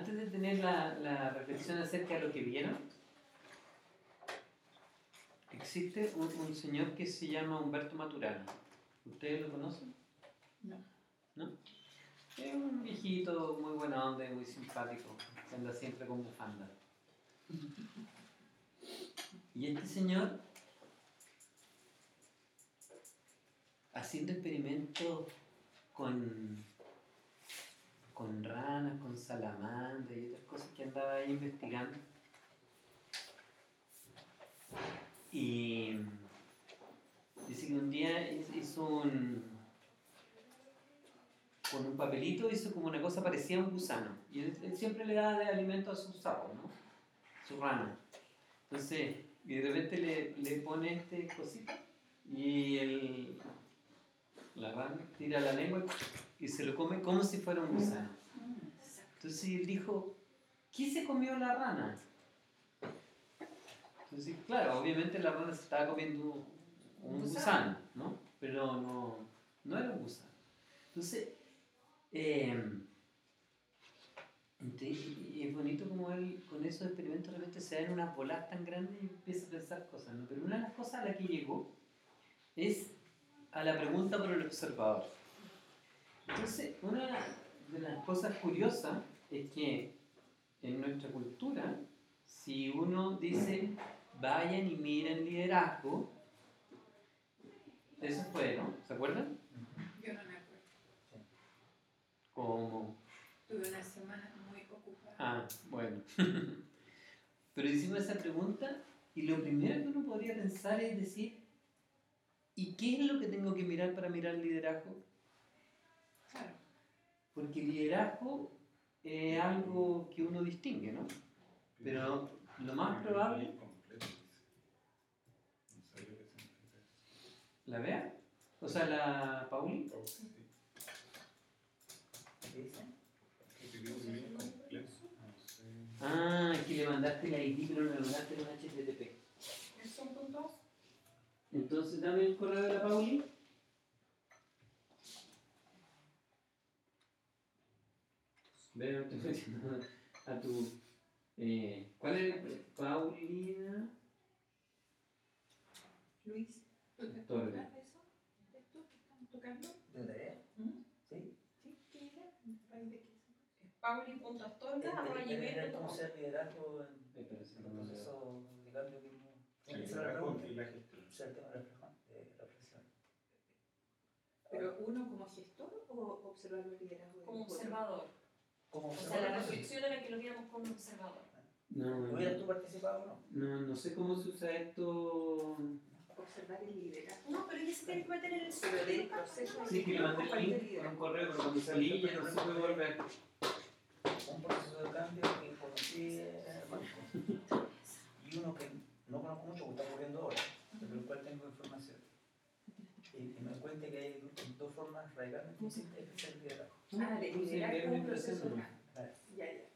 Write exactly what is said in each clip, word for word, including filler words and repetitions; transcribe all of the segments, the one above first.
antes de tener la, la reflexión acerca de lo que vieron, existe un, un señor que se llama Humberto Maturana. ¿Ustedes lo conocen? No. ¿No? Es un viejito muy buena onda y muy simpático, que anda siempre con bufanda. Y este señor, haciendo experimentos con, con ranas, con salamandras y otras cosas que andaba ahí investigando, y dice que un día hizo un, con un papelito, hizo como una cosa parecida a un gusano. Y él, él siempre le da de alimento a sus sapos, ¿no? Su rana. Entonces, y de repente le, le pone este cosito y el, la rana tira la lengua y se lo come como si fuera un gusano. Entonces él dijo, ¿qué se comió la rana? Entonces, claro, obviamente la rana se estaba comiendo un gusano, ¿no? Pero no, no era un gusano. Entonces, eh, es bonito como él con esos experimentos de repente se dan unas bolas tan grandes y empieza a pensar cosas, ¿no? Pero una de las cosas a la que llegó es a la pregunta por el observador. Entonces, una de las cosas curiosas es que en nuestra cultura, si uno dice vayan y miren liderazgo, eso fue, ¿no? ¿Se acuerdan? Yo no me acuerdo. Como... Tuve una semana muy ocupada. Ah, bueno. Pero hicimos esa pregunta y lo primero que uno podría pensar es decir, ¿y qué es lo que tengo que mirar para mirar liderazgo? Claro. Porque liderazgo es algo que uno distingue, ¿no? Pero lo más probable... ¿La Bea? O sea, la Pauli. ¿Qué dice? Ah, es que le mandaste la I D, pero no le mandaste un H T T P. ¿Son puntos? Entonces dame el correo de la Pauli. Veo, te estoy diciendo a tu... Eh, ¿Cuál es? Paulina... Luis. Torre. ¿Eso? ¿Esto que estamos tocando? ¿De leer? ¿Sí? Sí, ¿qué era? Es pauli.astorga arroba ¿Cómo gmail punto com. ser liderazgo en el proceso de cambio que hemos... El liderazgo y la gestión. Es el tema de reflexión. ¿Pero uno como gestor o observar el liderazgo? Como observador. Como o sea, la reflexión era que lo viéramos como observador. No, ¿Hubieras tú participado o no? No, no sé cómo se usa esto. Observar el liderazgo. No, pero ella se tiene que meter en el Pero del proceso. Sí, que le mandé el link con un correo, pero cuando salí ya no se puede volver. Un proceso de cambio que conocí en el banco. Y uno que no conozco mucho, porque está ocurriendo ahora, pero el cual tengo información. Y, y me doy cuenta que hay dos formas radicalmente distintas de ejercer el liderazgo. Ah, de liderazgo como proceso de cambio. Ya, ya.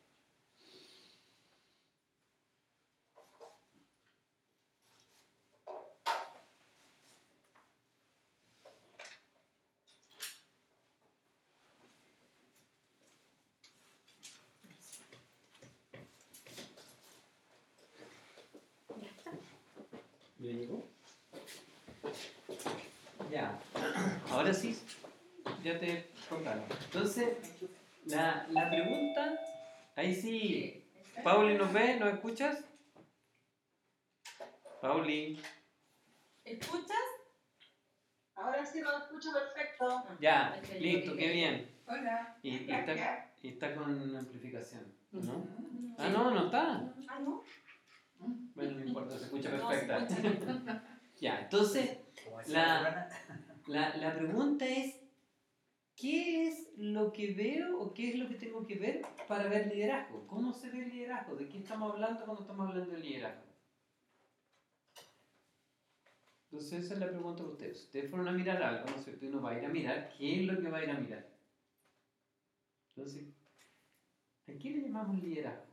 ¿Ya llegó? Ya. Ahora sí, ya te contaron. Entonces, la, la pregunta, ahí sí. Pauli, ¿nos ves? ¿Nos escuchas? Pauli. ¿Escuchas? Ahora sí lo escucho perfecto. Ya, listo, qué bien. Hola. Y, y, está, y está con amplificación, ¿no? Ah, no, no está. Ah, ¿no? Bueno, no importa, se escucha No, se perfecta. escucha. Ya, entonces, la, la, la pregunta es, ¿qué es lo que veo o qué es lo que tengo que ver para ver liderazgo? ¿Cómo se ve el liderazgo? ¿De qué estamos hablando cuando estamos hablando de liderazgo? Entonces esa es la pregunta para ustedes. Ustedes fueron a mirar algo, ¿no es cierto? Y uno va a ir a mirar, ¿qué es lo que va a ir a mirar? Entonces, ¿a qué le llamamos liderazgo?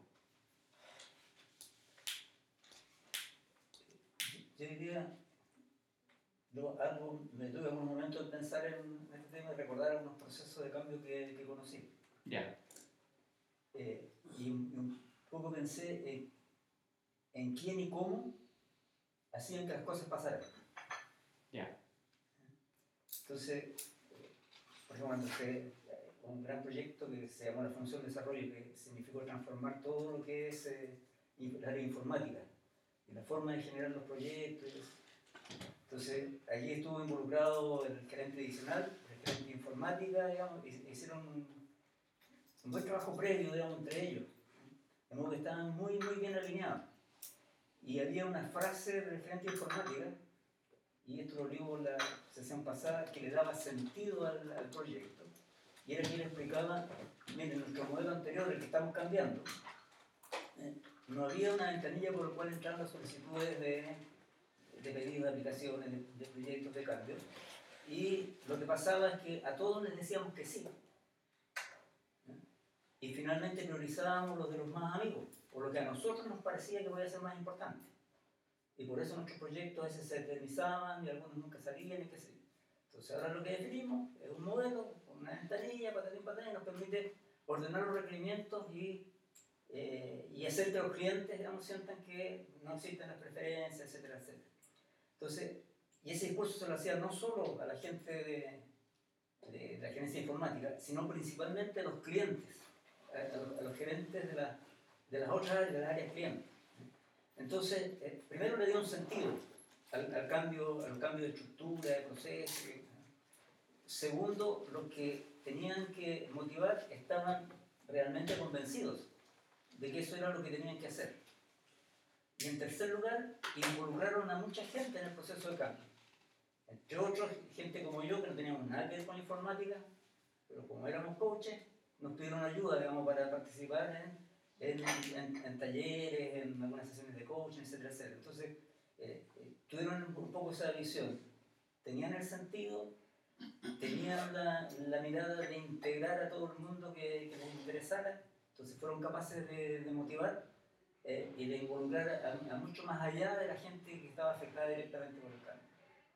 Yo diría, yo, algo, me tuve algún momento de pensar en este tema y recordar algunos procesos de cambio que, que conocí. Ya. Eh, y, y un poco pensé en, en quién y cómo hacían que las cosas pasaran. Ya. Entonces, por ejemplo, cuando se, un gran proyecto que se llamó la Función de Desarrollo, que significó transformar todo lo que es eh, el área informática y la forma de generar los proyectos. Entonces, allí estuvo involucrado el gerente adicional, el gerente de informática, digamos, y hicieron un, un buen trabajo previo, digamos, entre ellos. De modo que estaban muy, muy bien alineados. Y había una frase del gerente de informática, y esto lo digo en la sesión pasada, que le daba sentido al, al proyecto. Y era que él explicaba, miren, nuestro modelo anterior, el que estamos cambiando, eh, no había una ventanilla por la cual entraban las solicitudes de, de pedidos de aplicaciones, de, de proyectos de cambio. Y lo que pasaba es que a todos les decíamos que sí. ¿Eh? Y finalmente priorizábamos los de los más amigos, por lo que a nosotros nos parecía que podía ser más importante. Y por eso nuestros proyectos a veces se eternizaban y algunos nunca salían y qué sé yo. Entonces ahora lo que definimos es un modelo, una ventanilla, patatín patatín, nos permite ordenar los requerimientos y, eh, y hacer que los clientes, digamos, sientan que no existen las preferencias, etcétera, etcétera. Entonces, y ese discurso se lo hacía no solo a la gente de, de, de la gerencia informática, sino principalmente a los clientes, a, a, los, a los gerentes de, la, de las otras áreas, de las áreas clientes. Entonces, eh, primero le dio un sentido al, al, cambio, al cambio de estructura, de proceso. Segundo, los que tenían que motivar estaban realmente convencidos de que eso era lo que tenían que hacer. Y en tercer lugar, involucraron a mucha gente en el proceso de cambio. Entre otros, gente como yo, que no teníamos nada que ver con informática, pero como éramos coaches, nos pidieron ayuda, digamos, para participar en En, en, en talleres, en algunas sesiones de coaching, etcétera, etcétera. Entonces, eh, eh, tuvieron un poco esa visión. Tenían el sentido, tenían la, la mirada de integrar a todo el mundo que, que les interesara, entonces fueron capaces de, de motivar eh, y de involucrar a, a mucho más allá de la gente que estaba afectada directamente por el cambio.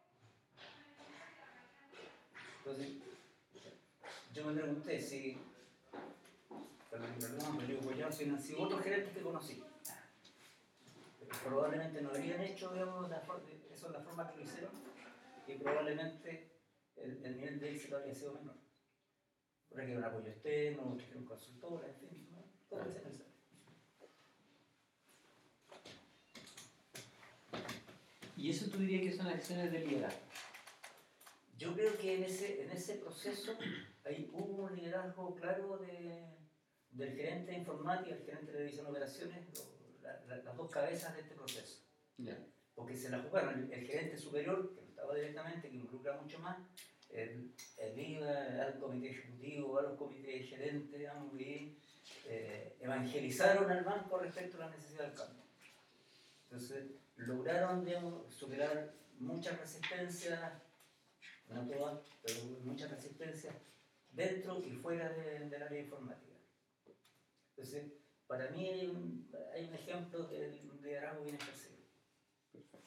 Entonces, yo me pregunté si perdón, pero digo, pues ya han sido otros gerentes que conocí. Probablemente no habrían hecho, digamos, la for- eso en la forma que lo hicieron, y probablemente el, el nivel de éxito habría sido menor. Requiere un apoyo externo, requiere un consultor, en fin, ¿no? Todo lo que se necesita. ¿Y eso tú dirías que son acciones de liderazgo? Yo creo que en ese, en ese proceso ahí hubo un liderazgo claro de, del gerente de informática, el gerente de división de operaciones, lo, la, la, las dos cabezas de este proceso. Yeah. Porque se la jugaron el, el gerente superior, que no estaba directamente, que involucra mucho más, el, el I V A, al comité ejecutivo, a los comités gerentes, digamos, y eh, evangelizaron al banco respecto a la necesidad del cambio. Entonces, lograron, digamos, superar muchas resistencias, no todas, pero muchas resistencias dentro y fuera de, del área informática. Entonces, para mí hay un, hay un ejemplo de un liderazgo bien ejercido. Perfecto.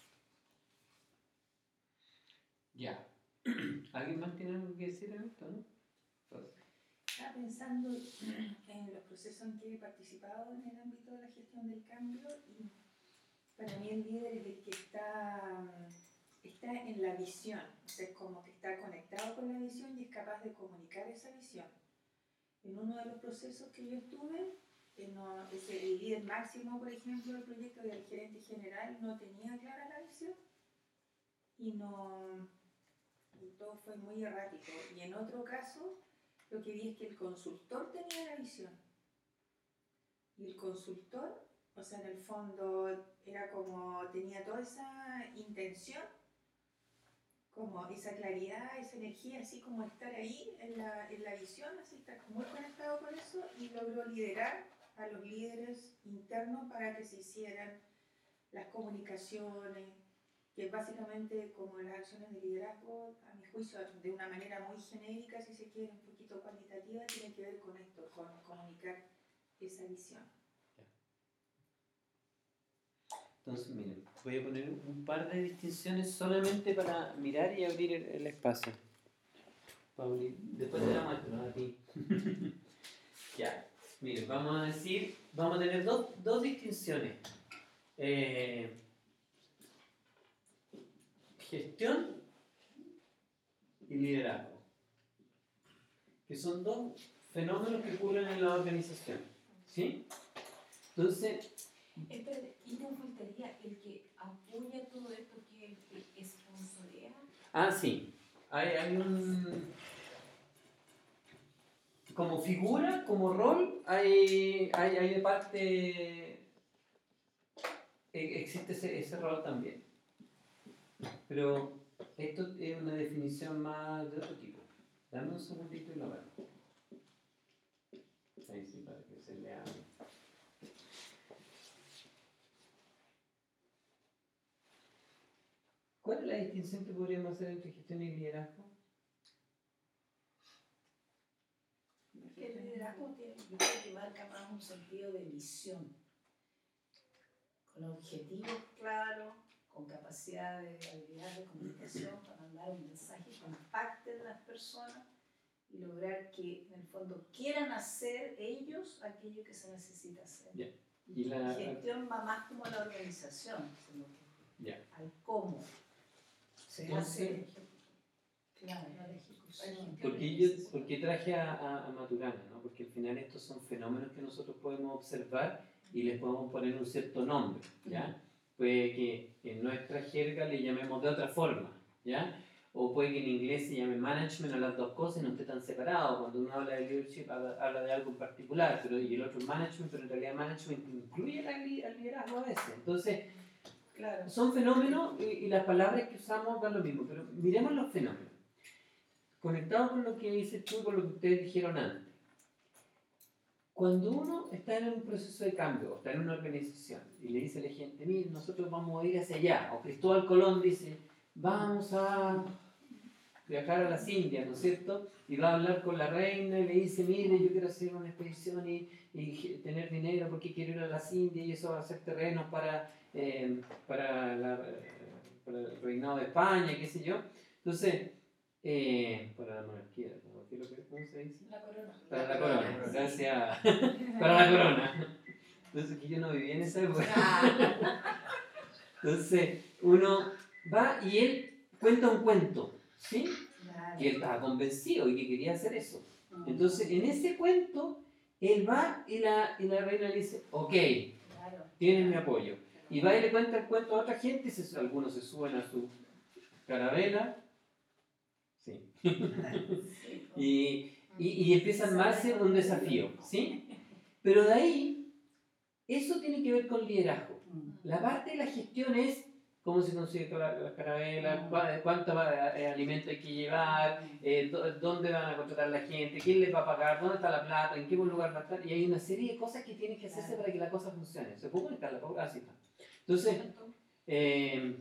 Ya. ¿Alguien más tiene algo que decir en esto, no? Entonces. Estaba pensando en los procesos en que he participado en el ámbito de la gestión del cambio y para mí el líder es el que está, está en la visión, o sea, es como que está conectado con la visión y es capaz de comunicar esa visión. En uno de los procesos que yo estuve, no, ese, el líder máximo, por ejemplo, del proyecto del gerente general no tenía clara la visión y, no, y todo fue muy errático. Y en otro caso, lo que vi es que el consultor tenía la visión y el consultor, o sea, en el fondo era como, tenía toda esa intención, como esa claridad, esa energía, así como estar ahí en la, en la visión, así estar muy conectado con eso y logró liderar a los líderes internos para que se hicieran las comunicaciones, que básicamente como las acciones de liderazgo, a mi juicio, de una manera muy genérica, si se quiere, un poquito cuantitativa, tienen que ver con esto, con comunicar esa visión. Entonces, miren, voy a poner un par de distinciones solamente para mirar y abrir el, el espacio. Pauli, después te la muestro a ti. Ya. Miren, vamos a decir, vamos a tener dos, dos distinciones. Eh, gestión y liderazgo, que son dos fenómenos que ocurren en la organización, ¿sí? Entonces, Espérate, ¿y nos faltaría el que apoya todo esto, que el que esponsorea? ah, sí, hay, hay un... Como figura, como rol, hay, hay, hay de parte... eh, existe ese, ese rol también. Pero esto es una definición más de otro tipo. Dame un segundito y lo vemos. Ahí sí, para que se lea. ¿Cuál es la distinción que podríamos hacer entre gestión y liderazgo? Que el liderazgo tiene, yo creo que marca más un sentido de visión, con objetivos claros, con capacidad de habilidad de comunicación para mandar un mensaje que impacte en las personas y lograr que en el fondo quieran hacer ellos aquello que se necesita hacer. Yeah. Y Y la- gestión va más como a la organización, sino que Ya. al cómo se Entonces, hace, claro, la ejecución. ¿Por qué, yo, por qué traje a, a, a Maturana? ¿No? Porque al final estos son fenómenos que nosotros podemos observar y les podemos poner un cierto nombre, ¿ya? Puede que en nuestra jerga le llamemos de otra forma, ¿ya? O puede que en inglés se llame management a las dos cosas y no esté tan separado. Cuando uno habla de leadership habla, habla de algo en particular, pero, y el otro es management, pero en realidad management incluye al liderazgo a veces. Entonces, Claro. son fenómenos y, y las palabras que usamos dan lo mismo, pero miremos los fenómenos. Conectado con lo que dices tú y con lo que ustedes dijeron antes. Cuando uno está en un proceso de cambio, o está en una organización, y le dice a la gente, mire, nosotros vamos a ir hacia allá, o Cristóbal Colón dice, vamos a viajar a las Indias, ¿no es cierto? Y va a hablar con la reina y le dice, mire, yo quiero hacer una expedición y, y tener dinero porque quiero ir a las Indias y eso va a ser terrenos para, eh, para, la, para el reinado de España, qué sé yo. Entonces, eh, para la monarquía, ¿cómo se dice? La corona. Para la corona, gracias. Para la corona. Entonces, que yo no vivía en esa época. Entonces, uno va y él cuenta un cuento, ¿sí? Claro. Que él estaba convencido y que quería hacer eso. Entonces, en ese cuento, él va y la, y la reina le dice, ok, Claro. tienen mi apoyo. Y va y le cuenta el cuento a otra gente, y se, algunos se suben a su carabela, sí, Sí, y, y, y empieza a armarse un desafío, ¿sí? Pero de ahí, eso tiene que ver con liderazgo. La parte de la gestión es cómo se consigue la, la carabela, cua- cuánto va, eh, alimento hay que llevar, eh, dó- dónde van a contratar la gente, quién les va a pagar, dónde está la plata, en qué lugar va a estar. Y hay una serie de cosas que tienen que hacerse para que la cosa funcione. ¿Se puede conectar la cosa? Así está. Entonces, eh,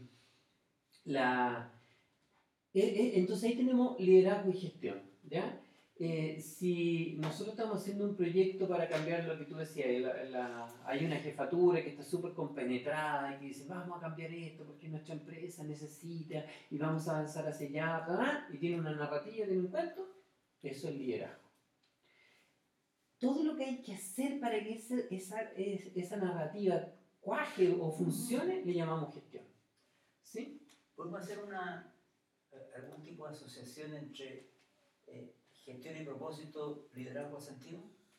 la, eh, eh, entonces ahí tenemos liderazgo y gestión, ¿ya? Eh, si nosotros estamos haciendo un proyecto para cambiar lo que tú decías, la, la, hay una jefatura que está súper compenetrada y que dice, vamos a cambiar esto porque nuestra empresa necesita y vamos a avanzar hacia allá, bla, bla, y tiene una narrativa, tiene un cuento, eso es liderazgo. Todo lo que hay que hacer para que ese, esa, esa narrativa cuaje o funcione, le llamamos gestión. ¿Sí? ¿Podemos hacer una, algún tipo de asociación entre eh, gestión y propósito, liderazgo a sentido?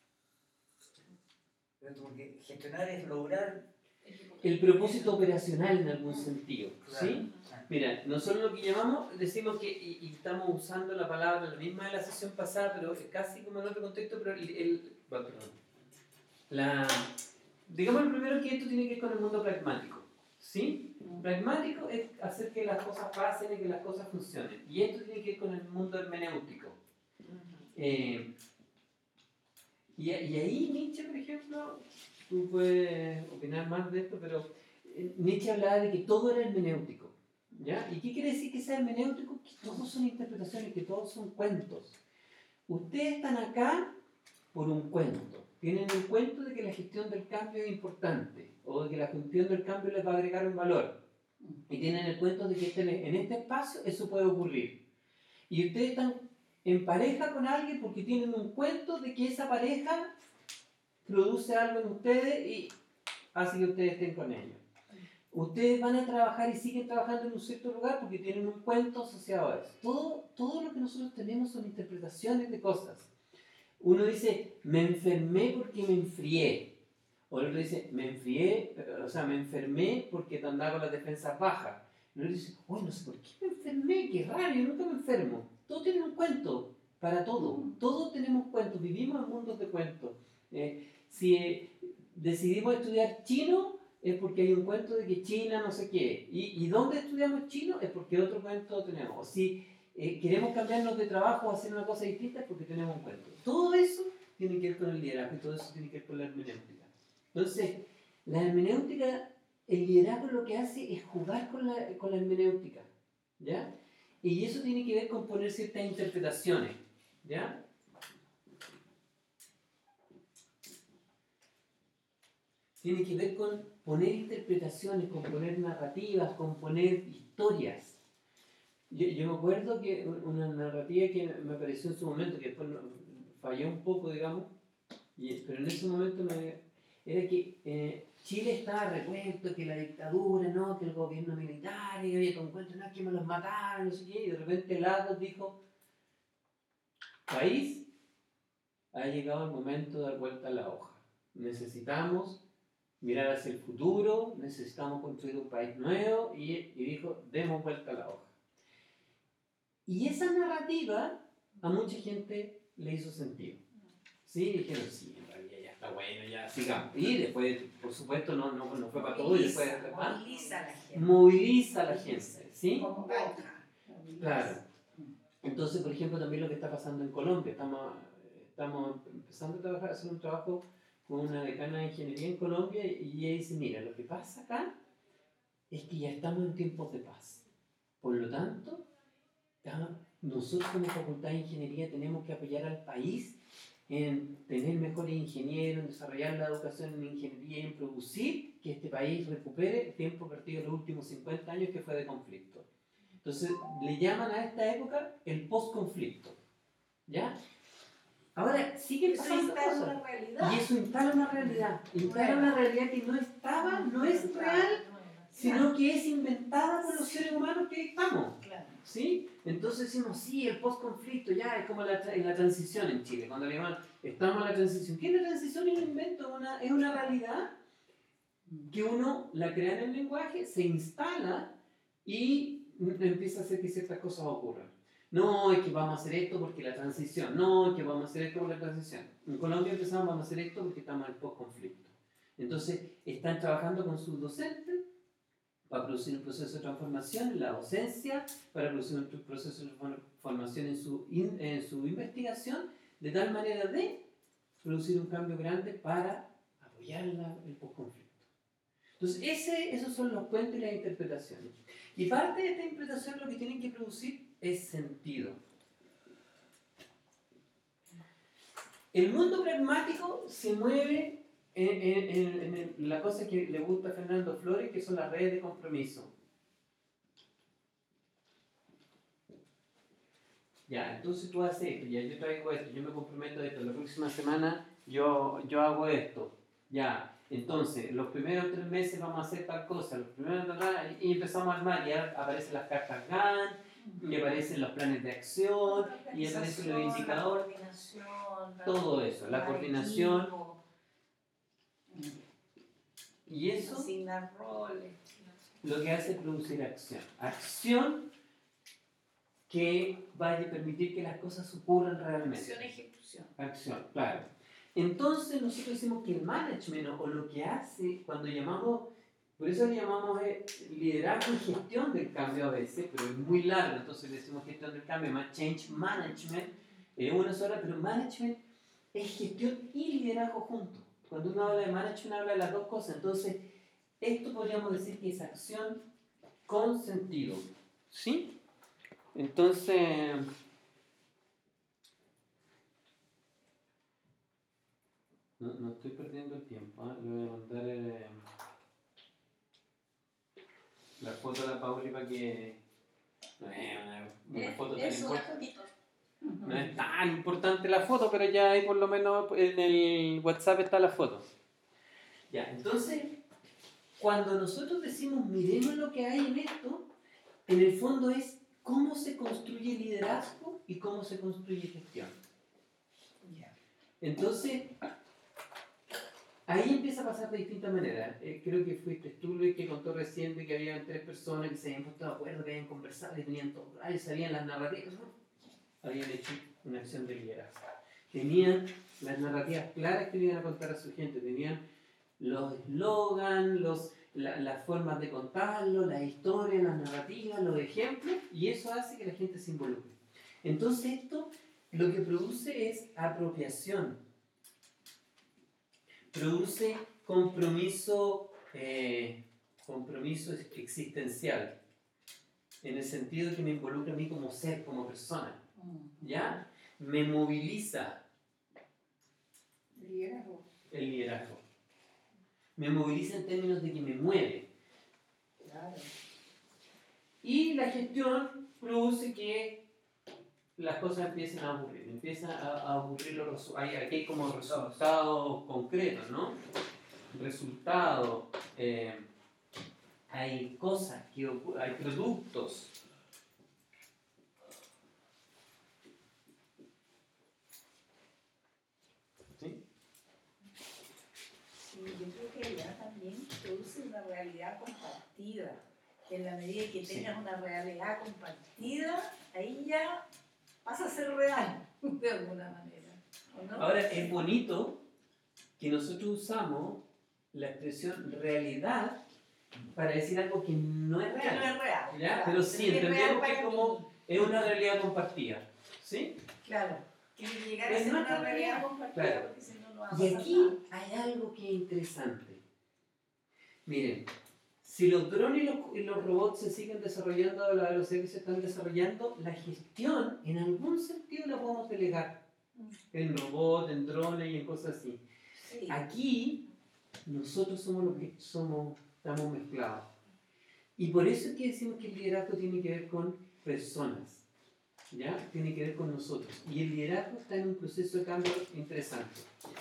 Porque gestionar es lograr el propósito operacional en algún sentido, ¿sí? Claro. Mira, nosotros lo que llamamos, decimos que, y, y estamos usando la palabra, la misma de la sesión pasada, pero casi como en otro contexto, pero el, el bueno, perdón. La, digamos el primero que esto tiene que ver con el mundo pragmático, ¿sí? Pragmático es hacer que las cosas pasen y que las cosas funcionen, y esto tiene que ver con el mundo hermenéutico. Eh, y, y ahí Nietzsche, por ejemplo, tú puedes opinar más de esto, pero eh, Nietzsche hablaba de que todo era hermenéutico, ¿ya? ¿Y qué quiere decir que sea hermenéutico? Que todos son interpretaciones, que todos son cuentos. Ustedes están acá por un cuento. Tienen el cuento de que la gestión del cambio es importante, o de que la gestión del cambio les va a agregar un valor. Y tienen el cuento de que este- en este espacio eso puede ocurrir. Y ustedes están en pareja con alguien porque tienen un cuento de que esa pareja produce algo en ustedes y hace que ustedes estén con ellos. Ustedes van a trabajar y siguen trabajando en un cierto lugar porque tienen un cuento asociado a eso. Todo, todo lo que nosotros tenemos son interpretaciones de cosas. Uno dice, me enfermé porque me enfrié. O el otro dice, me enfrié, o sea, me enfermé porque andaba con las defensas bajas. Y el otro dice, uy, no sé por qué me enfermé, qué raro, yo nunca me enfermo. Todos tienen un cuento, para todo. Todos tenemos cuentos, vivimos en mundos de cuentos. Eh, si eh, decidimos estudiar chino, es porque hay un cuento de que China no sé qué. ¿Y, y dónde estudiamos chino? Es porque otro cuento tenemos. O si eh, queremos cambiarnos de trabajo o hacer una cosa distinta, es porque tenemos un cuento. Todo eso tiene que ver con el liderazgo y todo eso tiene que ver con la hermenéutica. Entonces, la hermenéutica, el liderazgo lo que hace es jugar con la, con la hermenéutica, ¿ya? Y eso tiene que ver con poner ciertas interpretaciones, ¿ya? Tiene que ver con poner interpretaciones, con poner narrativas, con poner historias. Yo, yo me acuerdo que una narrativa que me apareció en su momento, que después falló un poco, digamos, y, pero en ese momento me, era que eh, Chile estaba revuelto, que la dictadura, ¿no? Que el gobierno militar, y oye, te encuentras, no, que me los mataron, no sé qué, y de repente Lagos dijo, país, ha llegado el momento de dar vuelta a la hoja. Necesitamos mirar hacia el futuro, necesitamos construir un país nuevo, y, y dijo, demos vuelta a la hoja. Y esa narrativa a mucha gente le hizo sentido. Sí, dijeron, sí, en realidad ya está bueno, ya sigamos. Y después, por supuesto, no, no, no fue para todo. Y después, ¿ah? Moviliza a la gente. Moviliza a la gente, ¿sí? Como hoja. Claro. Entonces, por ejemplo, también lo que está pasando en Colombia. Estamos, estamos empezando a trabajar, a hacer un trabajo con una decana de ingeniería en Colombia y ella dice, mira, lo que pasa acá es que ya estamos en tiempos de paz. Por lo tanto, nosotros como Facultad de Ingeniería tenemos que apoyar al país en tener mejores ingenieros, en desarrollar la educación en ingeniería y en producir que este país recupere el tiempo perdido en los últimos cincuenta años que fue de conflicto. Entonces, le llaman a esta época el post-conflicto. ¿Ya? Ahora, sigue pasando cosas. Una realidad. Y eso instala una realidad. Instala una realidad que no estaba, no es real, sino que es inventada por los seres humanos que estamos. Claro. ¿Sí? Entonces decimos, sí, el post-conflicto ya es como la, la transición en Chile. Cuando le llaman, estamos en la transición. ¿Qué es la transición? Es un invento, una, es una realidad que uno la crea en el lenguaje, se instala y empieza a hacer que ciertas cosas ocurran. No, es que vamos a hacer esto porque la transición. No, es que vamos a hacer esto por la transición. En Colombia empezamos, vamos a hacer esto porque estamos en el post-conflicto. Entonces, están trabajando con sus docentes para producir un proceso de transformación en la docencia, para producir un proceso de transformación en su, in, en su investigación, de tal manera de producir un cambio grande para apoyar la, el post-conflicto. Entonces, ese, esos son los puentes y las interpretaciones. Y parte de esta interpretación lo que tienen que producir es sentido. El mundo pragmático se mueve en, en, en, en la cosa que le gusta a Fernando Flores, que son las redes de compromiso. Ya, entonces tú haces esto, ya yo traigo esto, yo me comprometo a esto, la próxima semana yo, yo hago esto. Ya, entonces, los primeros tres meses vamos a hacer tal cosa, los primeros, y empezamos a armar, y aparecen las cartas Gantt, y aparecen los planes de acción, y aparecen los indicadores, todo eso, la coordinación. Y eso asignar roles. Lo que hace es producir acción. Acción que vaya a permitir que las cosas ocurran realmente. Acción y ejecución. Acción, claro. Entonces nosotros decimos que el management o lo que hace cuando llamamos, por eso le llamamos eh, liderazgo y gestión del cambio a veces, pero es muy largo, entonces le decimos gestión del cambio, más change management, es eh, una sola, pero management es gestión y liderazgo juntos. Cuando uno habla de management habla de las dos cosas, entonces esto podríamos decir que es acción con sentido. ¿Sí? Entonces, no, no estoy perdiendo el tiempo, ¿eh? Le voy a mandar eh, la foto a la Pauli para que... No es una, una foto tan Eso, importante. No es tan importante la foto, pero ya hay por lo menos en el WhatsApp está la foto. Ya, entonces, cuando nosotros decimos miremos lo que hay en esto, en el fondo es cómo se construye liderazgo y cómo se construye gestión. Entonces, ahí empieza a pasar de distintas maneras. Eh, creo que fuiste tú, Luis, que contó recién de que había tres personas que se habían puesto de acuerdo, que habían conversado y tenían todo, ahí sabían las narrativas, ¿no? Habían hecho una acción de liderazgo. Tenían las narrativas claras que le iban a contar a su gente, tenían los eslogans, los, la, las formas de contarlo, las historias, las narrativas, los ejemplos, y eso hace que la gente se involucre. Entonces esto lo que produce es apropiación, produce compromiso, eh, compromiso existencial, en el sentido de que me involucra a mí como ser, como persona, ¿ya? Me moviliza Liderazgo. el liderazgo, me moviliza en términos de que me mueve. Claro. Y la gestión produce que las cosas empiecen a ocurrir, empiezan a, a ocurrir los resultados. Aquí hay como resultados concretos, ¿no? Resultados, eh, hay cosas, que ocurren, hay productos. ¿Sí? Sí, yo creo que allá también produce una realidad compartida. En la medida que tengas Sí. una realidad compartida, ahí ya pasa a ser real, de alguna manera. ¿O no? Ahora, es bonito que nosotros usamos la expresión realidad para decir algo que no es Que no real. es real. ¿Ya? claro. Pero sí, es real entendemos para que mí. como es una realidad compartida. ¿Sí? Claro, que llegar a Pero ser no una es realidad realidad. compartida, Claro. porque si no, no va a Y pasar aquí nada. hay algo que es interesante. Miren, si los drones y los, y los robots se siguen desarrollando a la velocidad que se están desarrollando, la gestión en algún sentido la podemos delegar. En robots, en drones y en cosas así. Sí. Aquí nosotros somos los que somos, estamos mezclados. Y por eso es que decimos que el liderazgo tiene que ver con personas, ¿ya? Tiene que ver con nosotros. Y el liderazgo está en un proceso de cambio interesante.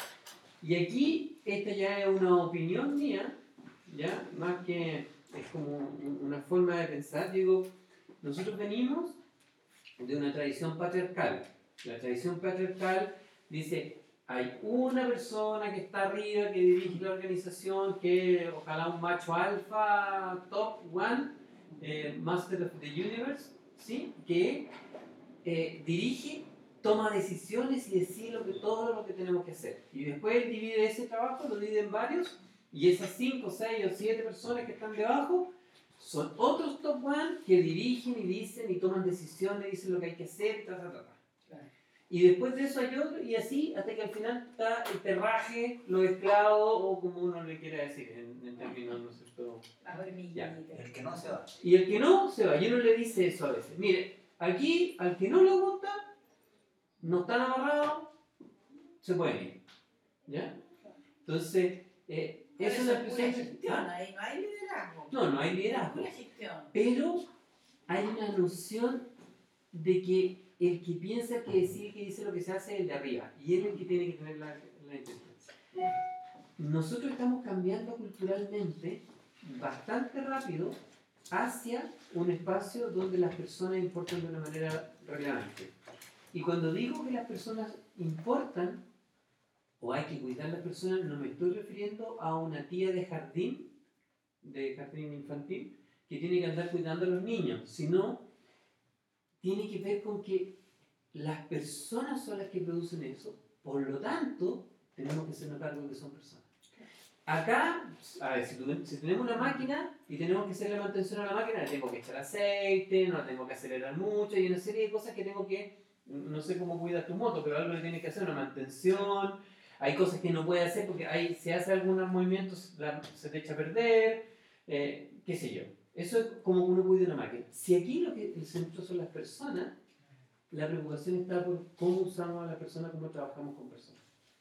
Y aquí, esta ya es una opinión mía, ¿ya? Más que es como un- una forma de pensar. Digo, nosotros venimos de una tradición patriarcal. La tradición patriarcal dice, hay una persona que está arriba, que dirige la organización, que ojalá un macho alfa, top one, eh, master of the universe, ¿sí? Que eh, dirige, toma decisiones y decide lo que, todo lo que tenemos que hacer. Y después él divide ese trabajo, lo divide en varios, y esas cinco, seis o siete personas que están debajo son otros top one que dirigen y dicen y toman decisiones, dicen lo que hay que hacer y tal, tal, tal. Claro. Y después de eso hay otro, y así hasta que al final está el perraje, los esclavos, o como uno le quiera decir, en, en términos, ¿no es cierto? Las hormiguitas. El que no se va. Y el que no, se va. Y uno le dice eso a veces. Mire, aquí, al que no le gusta, no están amarrados, se pueden ir. ¿Ya? Entonces, eh, Pero es eso una es pura expresión... gestión, ¿Ah? ahí no hay liderazgo. No, no hay Es liderazgo. pura gestión. Pero hay una noción de que el que piensa que decide que dice lo que se hace es el de arriba. Y él es el que tiene que tener la, la inteligencia. Nosotros estamos cambiando culturalmente bastante rápido hacia un espacio donde las personas importan de una manera relevante. Y cuando digo que las personas importan, o hay que cuidar a las personas, no me estoy refiriendo a una tía de jardín, de jardín infantil, que tiene que andar cuidando a los niños, sino tiene que ver con que las personas son las que producen eso, por lo tanto, tenemos que hacernos cargo de que son personas. Acá, a ver, si, tu, si tenemos una máquina y tenemos que hacerle mantención a la máquina, le tengo que echar aceite, no la tengo que acelerar mucho, y una serie de cosas que tengo que, no sé cómo cuidas tu moto, pero algo le tienes que hacer, una mantención, hay cosas que no puede hacer porque hay, si hace algunos movimientos la, se te echa a perder, eh, qué sé yo. Eso es como uno cuida una máquina. Si aquí lo que el centro son las personas, la preocupación está por cómo usamos a las personas, cómo trabajamos con personas.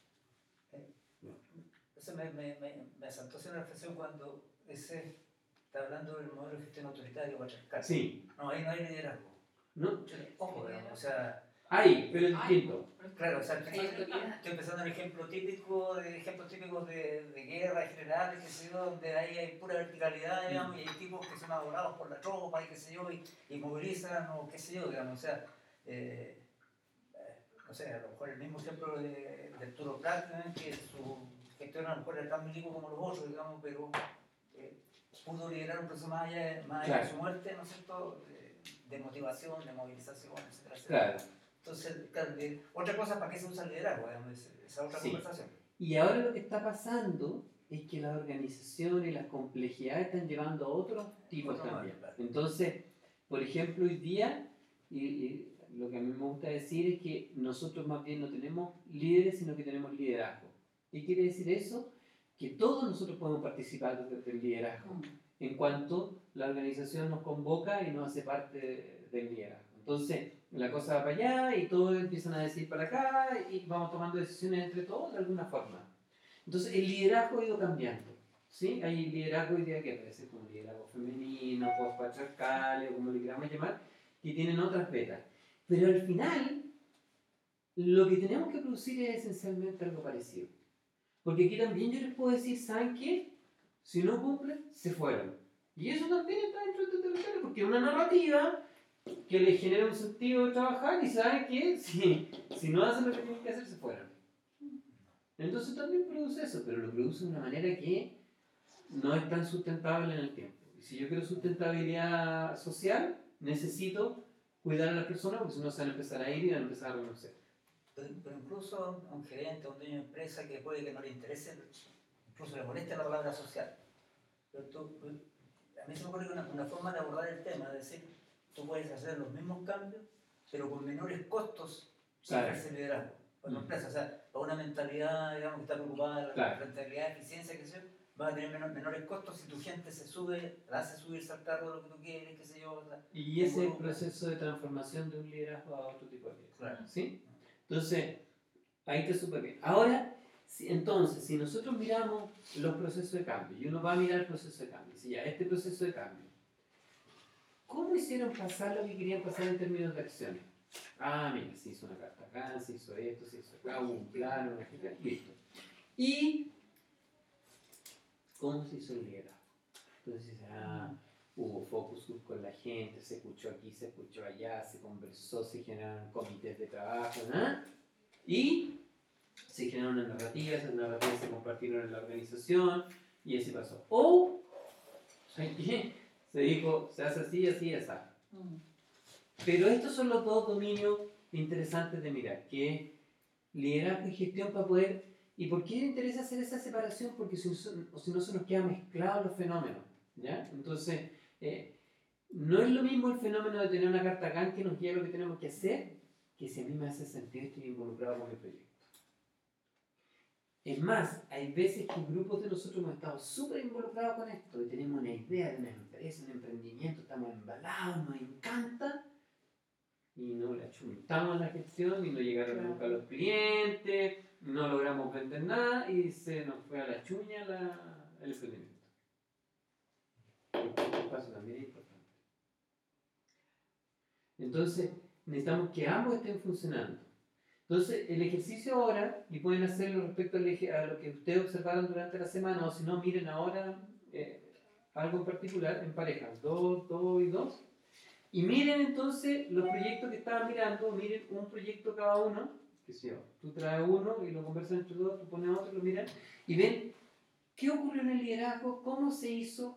Eso me, me, me, me asaltó hacer una reflexión cuando ese está hablando del modelo de gestión autoritario patriarcal. Sí. No, ahí no hay liderazgo. ¿No? Ojo, digamos, o sea, Hay, pero es Hay, distinto. Claro, o sea, Hay estoy, autoridad. estoy pensando en ejemplos típicos, de ejemplos típicos de, de guerra generales, que sé yo, donde ahí hay pura verticalidad, digamos, y hay tipos que son adorados por la tropa y qué sé yo, y, y movilizan o qué sé yo, digamos, o sea, eh, eh, no sé, a lo mejor el mismo ejemplo de, de Arturo Prat, ¿eh? Que su gestión a lo mejor era tan milico como los otros, digamos, pero eh, pudo liderar un proceso más allá, más allá de su muerte, ¿no es cierto?, de, de motivación, de movilización, etcétera, etcétera. Claro. Entonces, claro, eh, otra cosa, ¿para qué se usa el liderazgo? Digamos, esa esa otra Sí. conversación. Y ahora lo que está pasando es que las organizaciones y las complejidades están llevando a otros tipos Otro también. modelo, claro. Entonces, por ejemplo, hoy día, y, y lo que a mí me gusta decir es que nosotros más bien no tenemos líderes, sino que tenemos liderazgo. ¿Qué quiere decir eso? Que todos nosotros podemos participar desde el liderazgo, en cuanto la organización nos convoca y nos hace parte de- del liderazgo. Entonces, la cosa va para allá y todos empiezan a decir para acá y vamos tomando decisiones entre todos de alguna forma. Entonces, el liderazgo ha ido cambiando. ¿Sí? Hay liderazgo hoy día que aparece como liderazgo femenino, post-patriarcal, o como le queramos llamar, que tienen otras vetas. Pero al final, lo que tenemos que producir es esencialmente algo parecido. Porque aquí también yo les puedo decir, ¿saben qué? Si no cumplen, se fueron. Y eso también está dentro de este territorio, porque es una narrativa que les genera un sentido de trabajar y saben que si, si no hacen lo que tienen que hacer, se fueron. Entonces también produce eso, pero lo produce de una manera que no es tan sustentable en el tiempo. Y si yo quiero sustentabilidad social, necesito cuidar a las personas porque si no se van a empezar a ir y van a empezar a renunciar. Pero, pero incluso a un gerente, a un dueño de empresa que puede que no le interese, incluso le moleste la palabra social. Pero tú, a mí se me ocurre que una, una forma de abordar el tema, es decir, tú puedes hacer los mismos cambios, pero con menores costos para Claro. ejercer liderazgo. Para una Mm. empresa, o sea, para una mentalidad, digamos, que está preocupada de la Claro. rentabilidad, eficiencia, qué sé yo, vas a tener menor- menores costos si tu gente se sube, la hace subirse al carro de lo que tú quieres, qué sé yo. O sea, Y ese es el involucra. proceso de transformación de un liderazgo a otro tipo de liderazgo. Claro. ¿Sí? Entonces, ahí está súper bien. Ahora, si, entonces, si nosotros miramos los procesos de cambio, y uno va a mirar el proceso de cambio, si ya este proceso de cambio, ¿cómo hicieron pasar lo que querían pasar en términos de acciones? Ah, mira, se hizo una carta acá, se hizo esto, se hizo acá, hubo un plano, una gestión, listo. ¿Y cómo se hizo el liderazgo? Entonces, ah, hubo focus group con la gente, se escuchó aquí, se escuchó allá, se conversó, se generaron comités de trabajo, ¿no? Y se generaron una narrativa, esas narrativas se compartieron en la organización y así pasó. O, ¿saben qué? Se dijo, se hace así, así, así. Pero estos son los dos dominios interesantes de mirar, que es liderazgo y gestión para poder... ¿Y por qué interesa hacer esa separación? Porque si, o si no se nos quedan mezclados los fenómenos, ¿ya? Entonces, eh, no es lo mismo el fenómeno de tener una carta GAN que nos guía lo que tenemos que hacer, que si a mí me hace sentir estoy involucrado con mi proyecto. Es más, hay veces que grupos de nosotros hemos estado súper involucrados con esto y tenemos una idea de una empresa, un emprendimiento, estamos embalados, nos encanta y no la chuntamos en la gestión y no llegaron Claro. nunca los clientes, no logramos vender nada y se nos fue a la chuña la, el emprendimiento. Este paso también es importante. Entonces, necesitamos que ambos estén funcionando. Entonces, el ejercicio ahora, y pueden hacerlo respecto al eje, a lo que ustedes observaron durante la semana, o si no, miren ahora eh, algo en particular, en parejas, dos, dos y dos, y miren entonces los proyectos que estaban mirando, miren un proyecto cada uno, que sé yo, tú traes uno y lo conversan entre dos, tú pones otro, lo miran, y ven qué ocurrió en el liderazgo, cómo se hizo,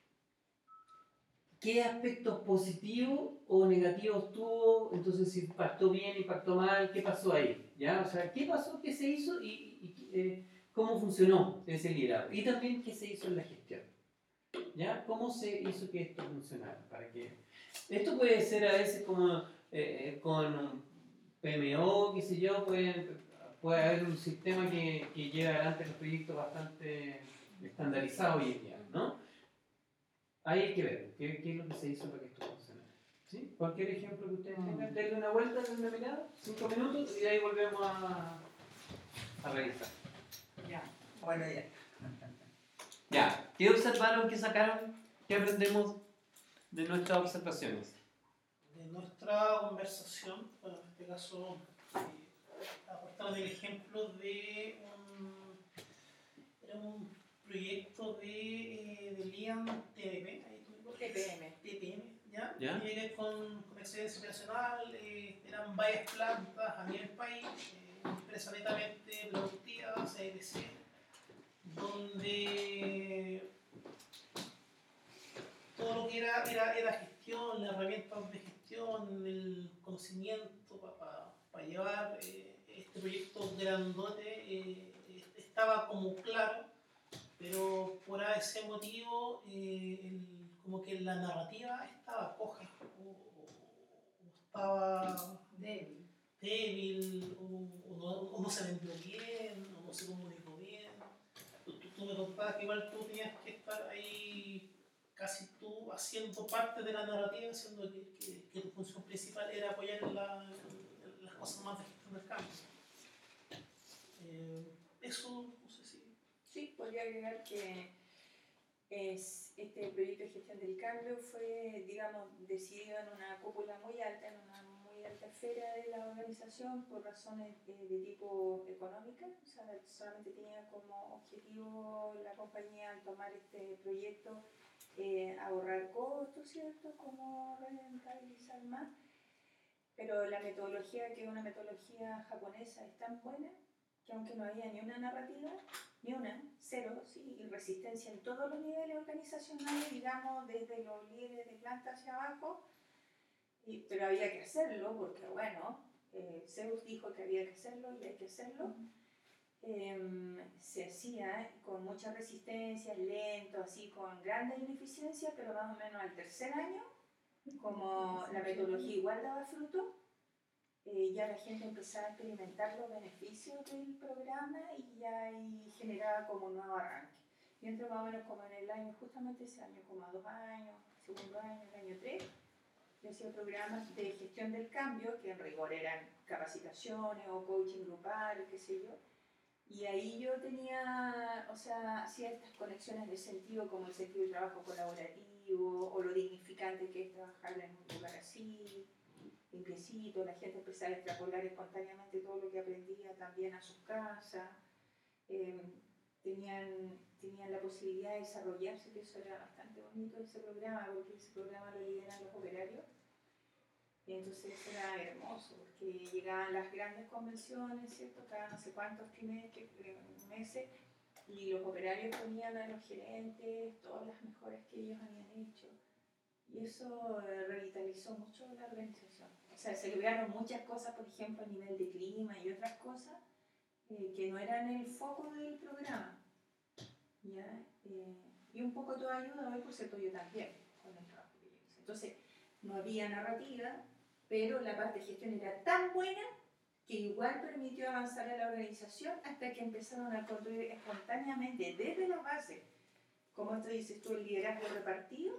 qué aspectos positivos o negativos tuvo, entonces si impactó bien, impactó mal, qué pasó ahí, ¿ya? O sea, qué pasó, qué se hizo y, y eh, cómo funcionó ese liderazgo. Y también qué se hizo en la gestión, ¿ya? Cómo se hizo que esto funcionara, para que... Esto puede ser a veces como eh, con un P M O, qué sé yo, puede, puede haber un sistema que, que lleve adelante los proyectos bastante estandarizado hoy en día, ¿no? Ahí hay que ver qué, qué es lo que se hizo para que esto funcionara. ¿Sí? Cualquier ejemplo que ustedes tengan, denle una vuelta, denle una mirada, cinco minutos y de ahí volvemos a, a revisar. Ya. Bueno, ya. Ya, ¿qué observaron, qué sacaron, qué aprendemos de nuestras observaciones? De nuestra conversación, bueno, este caso, eh, aportaron el ejemplo de un, era un proyecto de, eh, de Liam T P M, ahí tú T P M. T P M, ¿ya? ¿Ya? Tiene que ver con, con excelencia operacional, eh, eran varias plantas a nivel país, eh, empresas netamente productivas, es decir, donde todo lo que era, era, era gestión, las herramientas de gestión, el conocimiento para pa, pa llevar eh, este proyecto grandote eh, estaba como claro, pero por ese motivo eh, el, como que la narrativa estaba coja o, o, o estaba Débil. débil o, o, no, o no se vendió bien o no se comunicó bien. Tú, tú, tú me contabas que igual tú tenías que estar ahí casi tú haciendo parte de la narrativa, siendo que, que, que tu función principal era apoyar en, la, en las cosas más de gestión del cambio. Eh, eso, no sé si... Sí, podría agregar que es, este proyecto de gestión del cambio fue, digamos, decidido en una cúpula muy alta, en una muy alta esfera de la organización por razones de, de tipo económica. O sea, solamente tenía como objetivo la compañía al tomar este proyecto eh, ahorrar costos, ¿cierto? Como rentabilizar más. Pero la metodología, que es una metodología japonesa, es tan buena que aunque no había ni una narrativa, ni una, cero, ¿sí? Y resistencia en todos los niveles organizacionales, digamos, desde los líderes de planta hacia abajo, y, pero había que hacerlo porque, bueno, eh, Zeus dijo que había que hacerlo y hay que hacerlo. Eh, se hacía con mucha resistencia, lento, así, con grande ineficiencia, pero más o menos al tercer año, como la metodología igual daba fruto, Eh, ya la gente empezaba a experimentar los beneficios del programa y ya ahí generaba como un nuevo arranque. Y entre más o menos como en el año, justamente ese año, como a dos años, segundo año, el año tres, yo hacía programas de gestión del cambio, que en rigor eran capacitaciones o coaching grupal, qué sé yo. Y ahí yo tenía, o sea, ciertas conexiones de sentido, como el sentido de trabajo colaborativo o lo dignificante que es trabajar en un lugar así, limpiecito, la gente empezaba a extrapolar espontáneamente todo lo que aprendía también a sus casas, eh, tenían, tenían la posibilidad de desarrollarse, que eso era bastante bonito ese programa, porque ese programa lo lideran los operarios, y entonces era hermoso, porque llegaban las grandes convenciones, ¿cierto? Cada no sé cuántos trimestres, meses, y los operarios ponían a los gerentes todas las mejoras que ellos habían hecho. Y eso revitalizó mucho la organización. O sea, se lograron muchas cosas, por ejemplo, a nivel de clima y otras cosas eh, que no eran el foco del programa. ¿Ya? Eh, y un poco toda ayuda, hoy por cierto yo también, con el trabajo que yo hice. Entonces, no había narrativa, pero la parte de gestión era tan buena que igual permitió avanzar a la organización hasta que empezaron a construir espontáneamente desde la base, como esto dices tú, el liderazgo repartido,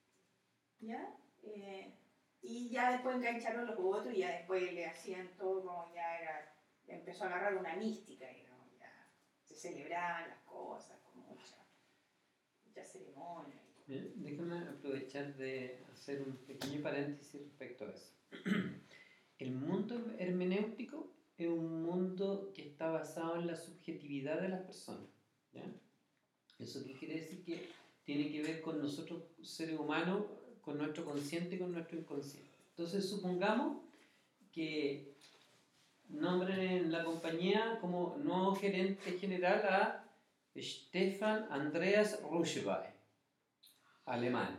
¿ya? Eh, y ya después engancharon los otros y ya después le hacían todo como ya era, empezó a agarrar una mística, digamos, ya se celebraban las cosas con mucha, mucha ceremonia. Bien, déjame aprovechar de hacer un pequeño paréntesis respecto a eso. El mundo hermenéutico es un mundo que está basado en la subjetividad de las personas, ¿ya? ¿Eso qué quiere decir? Que tiene que ver con nosotros, seres humanos, con nuestro consciente y con nuestro inconsciente. Entonces, supongamos que nombren en la compañía como nuevo gerente general a Stefan Andreas Ruschwein, alemán.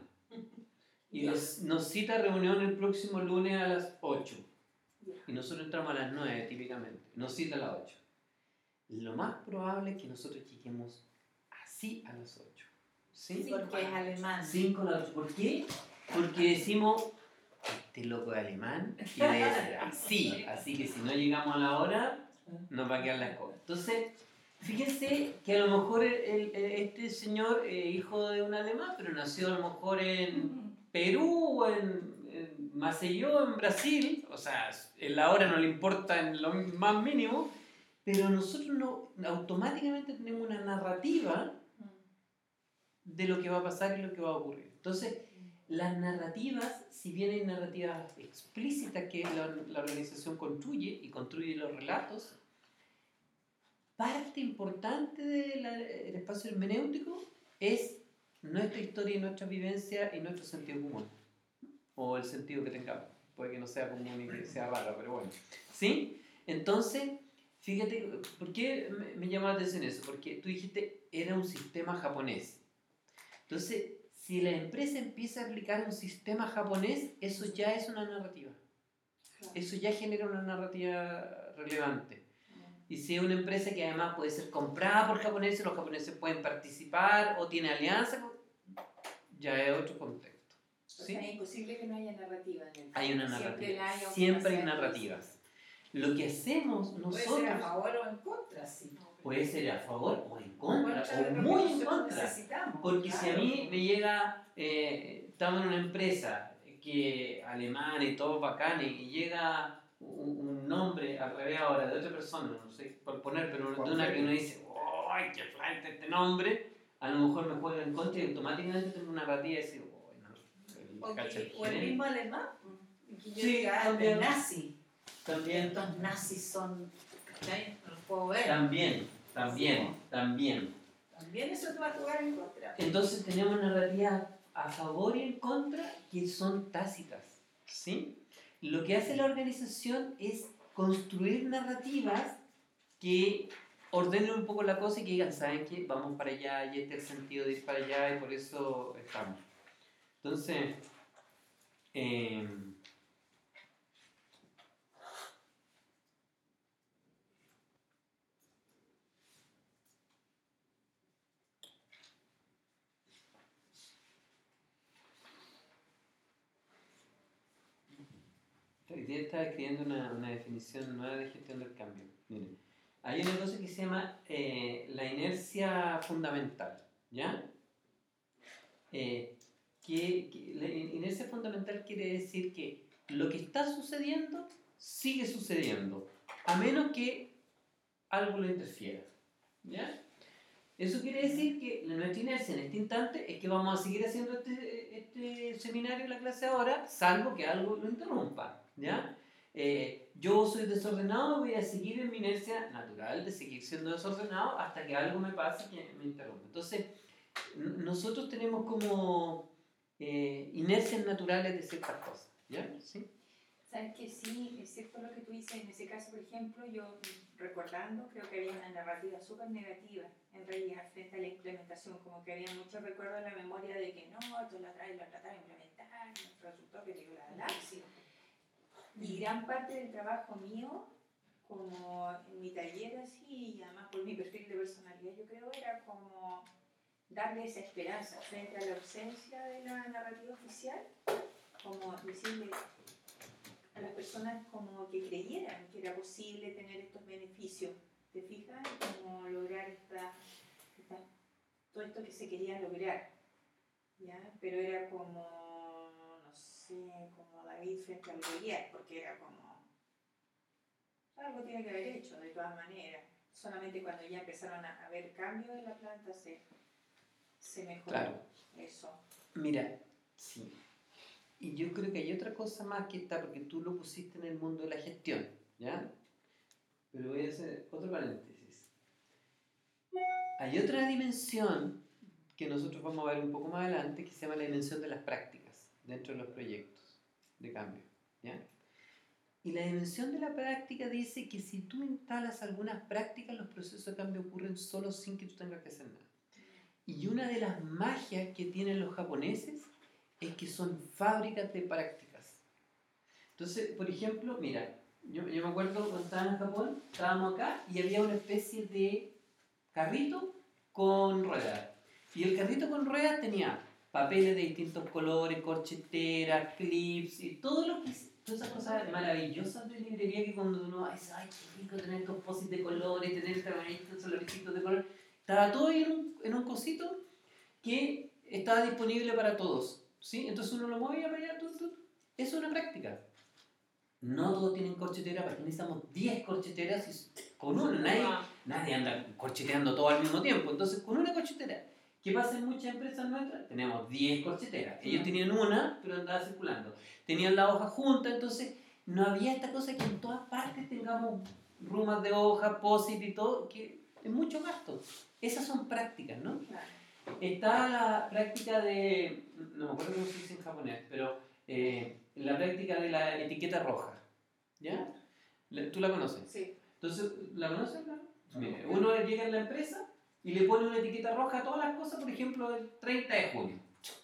Y nos, nos cita a reunión el próximo lunes a las ocho. Y nosotros entramos a las nueve, típicamente. Nos cita a las ocho. Lo más probable es que nosotros lleguemos así a las ocho. ¿Sí? Porque es alemán. cinco a las ocho. ¿Por qué? Porque decimos, este loco de alemán quiere decir así. Así que si no llegamos a la hora, nos va a quedar la escoba. Entonces, fíjense que a lo mejor el, el, este señor es hijo de un alemán, pero nació a lo mejor en Perú o en, en Maceió, en Brasil. O sea, en la hora no le importa en lo más mínimo, pero nosotros no, automáticamente tenemos una narrativa de lo que va a pasar y lo que va a ocurrir. Entonces, las narrativas, si bien hay narrativas explícitas que la, la organización construye y construye los relatos, parte importante del espacio hermenéutico es nuestra historia y nuestra vivencia y nuestro sentido común, o el sentido que tengamos. Puede que no sea común y que sea raro, pero bueno. ¿Sí? Entonces, fíjate, ¿por qué me, me llama la atención eso? Porque tú dijiste, era un sistema japonés. Entonces, si la empresa empieza a aplicar un sistema japonés, eso ya es una narrativa. Eso ya genera una narrativa relevante. Y si es una empresa que además puede ser comprada por japoneses, los japoneses pueden participar o tiene alianza, ya es otro contexto. O ¿Sí? sea, es imposible que no haya narrativa en el Hay una Siempre narrativa. la hay, aunque Siempre no hay sea narrativas. Lo que hacemos Puede ser a nosotros favor o en contra, sí. puede ser a favor o en contra, Contra de o lo que muy en nosotros contra. necesitamos, Porque si a claro. mí me llega, eh, estamos en una empresa que alemana y todo bacán, y llega un, un nombre al revés ahora de otra persona, no sé por poner, pero de una que uno dice, ¡ay, qué flight este nombre! A lo mejor me juega en contra y automáticamente tengo una narrativa y decir, ¡ay, no! O, El cacha que- o el genérico. mismo alemán, que yo Sí, diga, ah, también. el nazi. También, Estos nazis son, ¿cachai? No los puedo ver. también, también, también. También eso te va a jugar en contra. Entonces tenemos narrativas a favor y en contra que son tácitas, ¿sí? Lo que hace la organización es construir narrativas que ordenen un poco la cosa y que digan, ¿saben qué? Vamos para allá y este es el sentido de ir para allá y por eso estamos. Entonces, eh, hoy día estaba escribiendo una, una definición nueva de gestión del cambio. Miren, hay una cosa que se llama eh, la inercia fundamental, ¿ya? Eh, que, que la inercia fundamental quiere decir que lo que está sucediendo sigue sucediendo, a menos que algo lo interfiera, ¿ya? Eso quiere decir que nuestra inercia en este instante es que vamos a seguir haciendo este, este seminario, la clase ahora, salvo que algo lo interrumpa, ¿ya? Eh, yo soy desordenado, voy a seguir en mi inercia natural de seguir siendo desordenado hasta que algo me pase que me interrumpa. Entonces, n- nosotros tenemos como eh, inercias naturales de ciertas cosas, ¿ya? ¿Sí? Sabes que sí, es cierto lo que tú dices. En ese caso, por ejemplo, yo recordando, creo que había una narrativa súper negativa en realidad frente a la implementación, como que había mucho recuerdo en la memoria de que no, tú la traes, la tratas de implementar, no resultó que te dio la láxima. Y gran parte del trabajo mío, como en mi taller así, y además por mi perfil de personalidad, yo creo, era como darle esa esperanza frente a la ausencia de la narrativa oficial, como decirle a las personas como que creyeran que era posible tener estos beneficios, ¿te fijas? Como lograr esta, esta, todo esto que se quería lograr, ¿ya? Pero era como, no sé, como David frente al Goliat, porque era como, algo tiene que haber hecho de todas maneras, solamente cuando ya empezaron a haber cambios en la planta se, se mejoró Claro. eso. Mira, sí. Y yo creo que hay otra cosa más que está, porque tú lo pusiste en el mundo de la gestión, ¿ya? Pero voy a hacer otro paréntesis. Hay otra dimensión que nosotros vamos a ver un poco más adelante que se llama la dimensión de las prácticas dentro de los proyectos de cambio, ¿ya? Y la dimensión de la práctica dice que si tú instalas algunas prácticas, los procesos de cambio ocurren solo sin que tú tengas que hacer nada. Y una de las magias que tienen los japoneses es que son fábricas de prácticas. Entonces, por ejemplo, mira, yo, yo me acuerdo cuando estaba en Japón, estábamos acá y había una especie de carrito con ruedas. Y el carrito con ruedas tenía papeles de distintos colores, corcheteras, clips y todo lo que, todas esas cosas maravillosas de librería que cuando uno dice, ay, qué rico tener estos posits de colores, tener estos solaricitos de color, estaba todo ahí en un, en un cosito que estaba disponible para todos. ¿Sí? Entonces uno lo movía para allá, tú, tú. Eso es una práctica. No todos tienen corchetera, para que necesitamos diez corcheteras y con una, nadie, nadie anda corcheteando todo al mismo tiempo. Entonces, con una corchetera ¿Qué pasa en muchas empresas nuestras? Tenemos diez corcheteras. Ellos Mm. tenían una, pero andaba circulando. Tenían la hoja junta, entonces no había esta cosa que en todas partes tengamos rumas de hoja, post-it y todo, que es mucho gasto. Esas son prácticas, ¿no? Claro. Está la práctica de, no me acuerdo cómo se dice en japonés, pero eh, la práctica de la etiqueta roja. ¿Ya? La- ¿Tú la conoces? Sí. Entonces, ¿la conoces? No? No. Mire, uno llega en la empresa y le pone una etiqueta roja a todas las cosas, por ejemplo, el treinta de junio.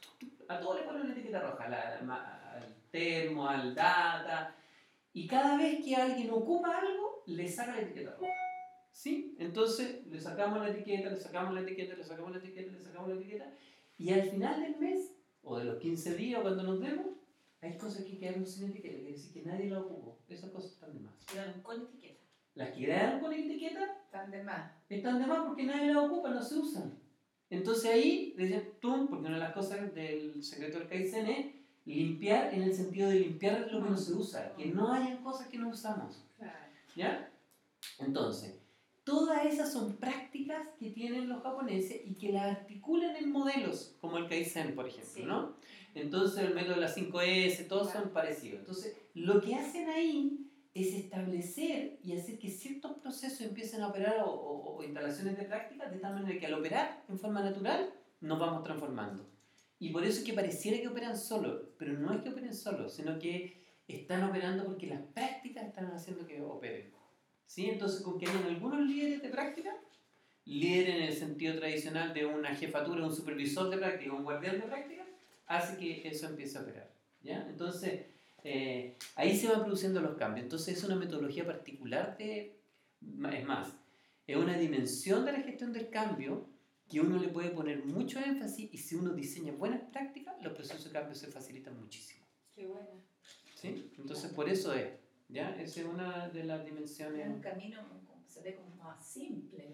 A todo le pone una etiqueta roja, a la- ma- al termo, al data. Y cada vez que alguien ocupa algo, le saca la etiqueta roja. ¿Sí? Entonces, le sacamos la etiqueta, le sacamos la etiqueta, le sacamos la etiqueta, le sacamos la etiqueta. Y al final del mes, o de los quince días, cuando nos vemos, hay cosas que quedaron sin etiqueta, quiere decir que nadie la ocupó. Esas cosas están de más. Quedaron con etiqueta. Las que quedaron con etiqueta Están de más. están de más porque nadie las ocupa, no se usan. Entonces ahí, decían tú, porque una de las cosas del secreto del Kaizen es limpiar en el sentido de limpiar lo que no se usa, que no hayan cosas que no usamos. Claro. ¿Ya? Entonces, todas esas son prácticas que tienen los japoneses y que las articulan en modelos, como el Kaizen, por ejemplo, Sí. ¿no? Entonces, el método de las cinco ese, todos son parecidos. Entonces, lo que hacen ahí es establecer y hacer que ciertos procesos empiecen a operar o, o- o instalaciones de práctica de tal manera que al operar en forma natural nos vamos transformando. Y por eso es que pareciera que operan solos, pero no es que operen solos, sino que están operando porque las prácticas están haciendo que operen. ¿Sí? Entonces, con que hayan algunos líderes de práctica, líder en el sentido tradicional de una jefatura, un supervisor de práctica, un guardián de práctica, hace que eso empiece a operar. ¿Ya? Entonces, eh, ahí se van produciendo los cambios. Entonces, es una metodología particular de, es más, es una dimensión de la gestión del cambio que uno le puede poner mucho énfasis y si uno diseña buenas prácticas, los procesos de cambio se facilitan muchísimo. Qué buena. ¿Sí? Entonces, por eso es, ¿ya? Esa es una de las Es dimensiones. un camino como- se ve como más simple.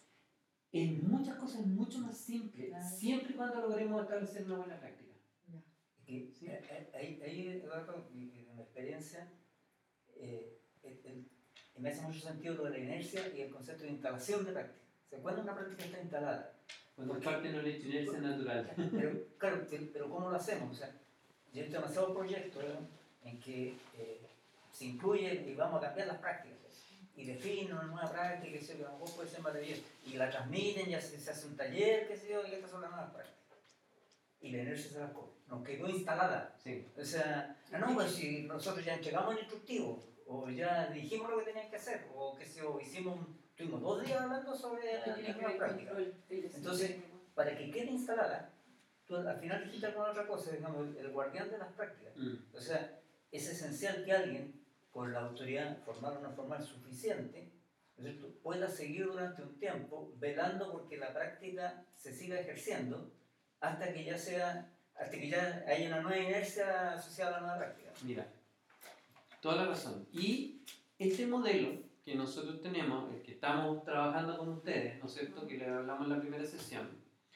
En muchas cosas es mucho más simple, Claro. siempre y cuando logremos establecer una buena práctica. Y Sí. eh, eh, ahí, ahí Eduardo, mi, mi- mi experiencia, eh, el- el- y me hace mucho sentido lo de la inercia y el concepto de instalación de práctica. O sea, cuando una práctica está instalada, Cuando Porque- parte no le inercia natural. pero claro, pero, pero ¿cómo lo hacemos? O sea, yo he visto demasiados proyectos ¿no? en que eh, se incluye y vamos a cambiar las prácticas y definen una nueva práctica que a lo mejor puede ser maravillosa y la transmiten, ya se, se hace un taller, qué sé yo, y estas son las nuevas prácticas. Y la inercia se las come, nos quedó instalada. Sí. O sea, ah, no, pues si nosotros ya entregamos el instructivo, o ya dijimos lo que tenían que hacer, o que sé yo, hicimos, tuvimos dos días hablando sobre Que la tiene que nueva ver práctica. control del Entonces, para que quede instalada, tú al final dijiste alguna otra cosa, digamos, el, el guardián de las prácticas. Mm. O sea, es esencial que alguien, con la autoridad formal o no formal suficiente, ¿no es cierto?, pueda seguir durante un tiempo velando porque la práctica se siga ejerciendo hasta que ya sea, hasta que ya haya una nueva inercia asociada a la nueva práctica. Mira, toda la razón. Y este modelo que nosotros tenemos, el que estamos trabajando con ustedes, ¿no es cierto?, que le hablamos en la primera sesión,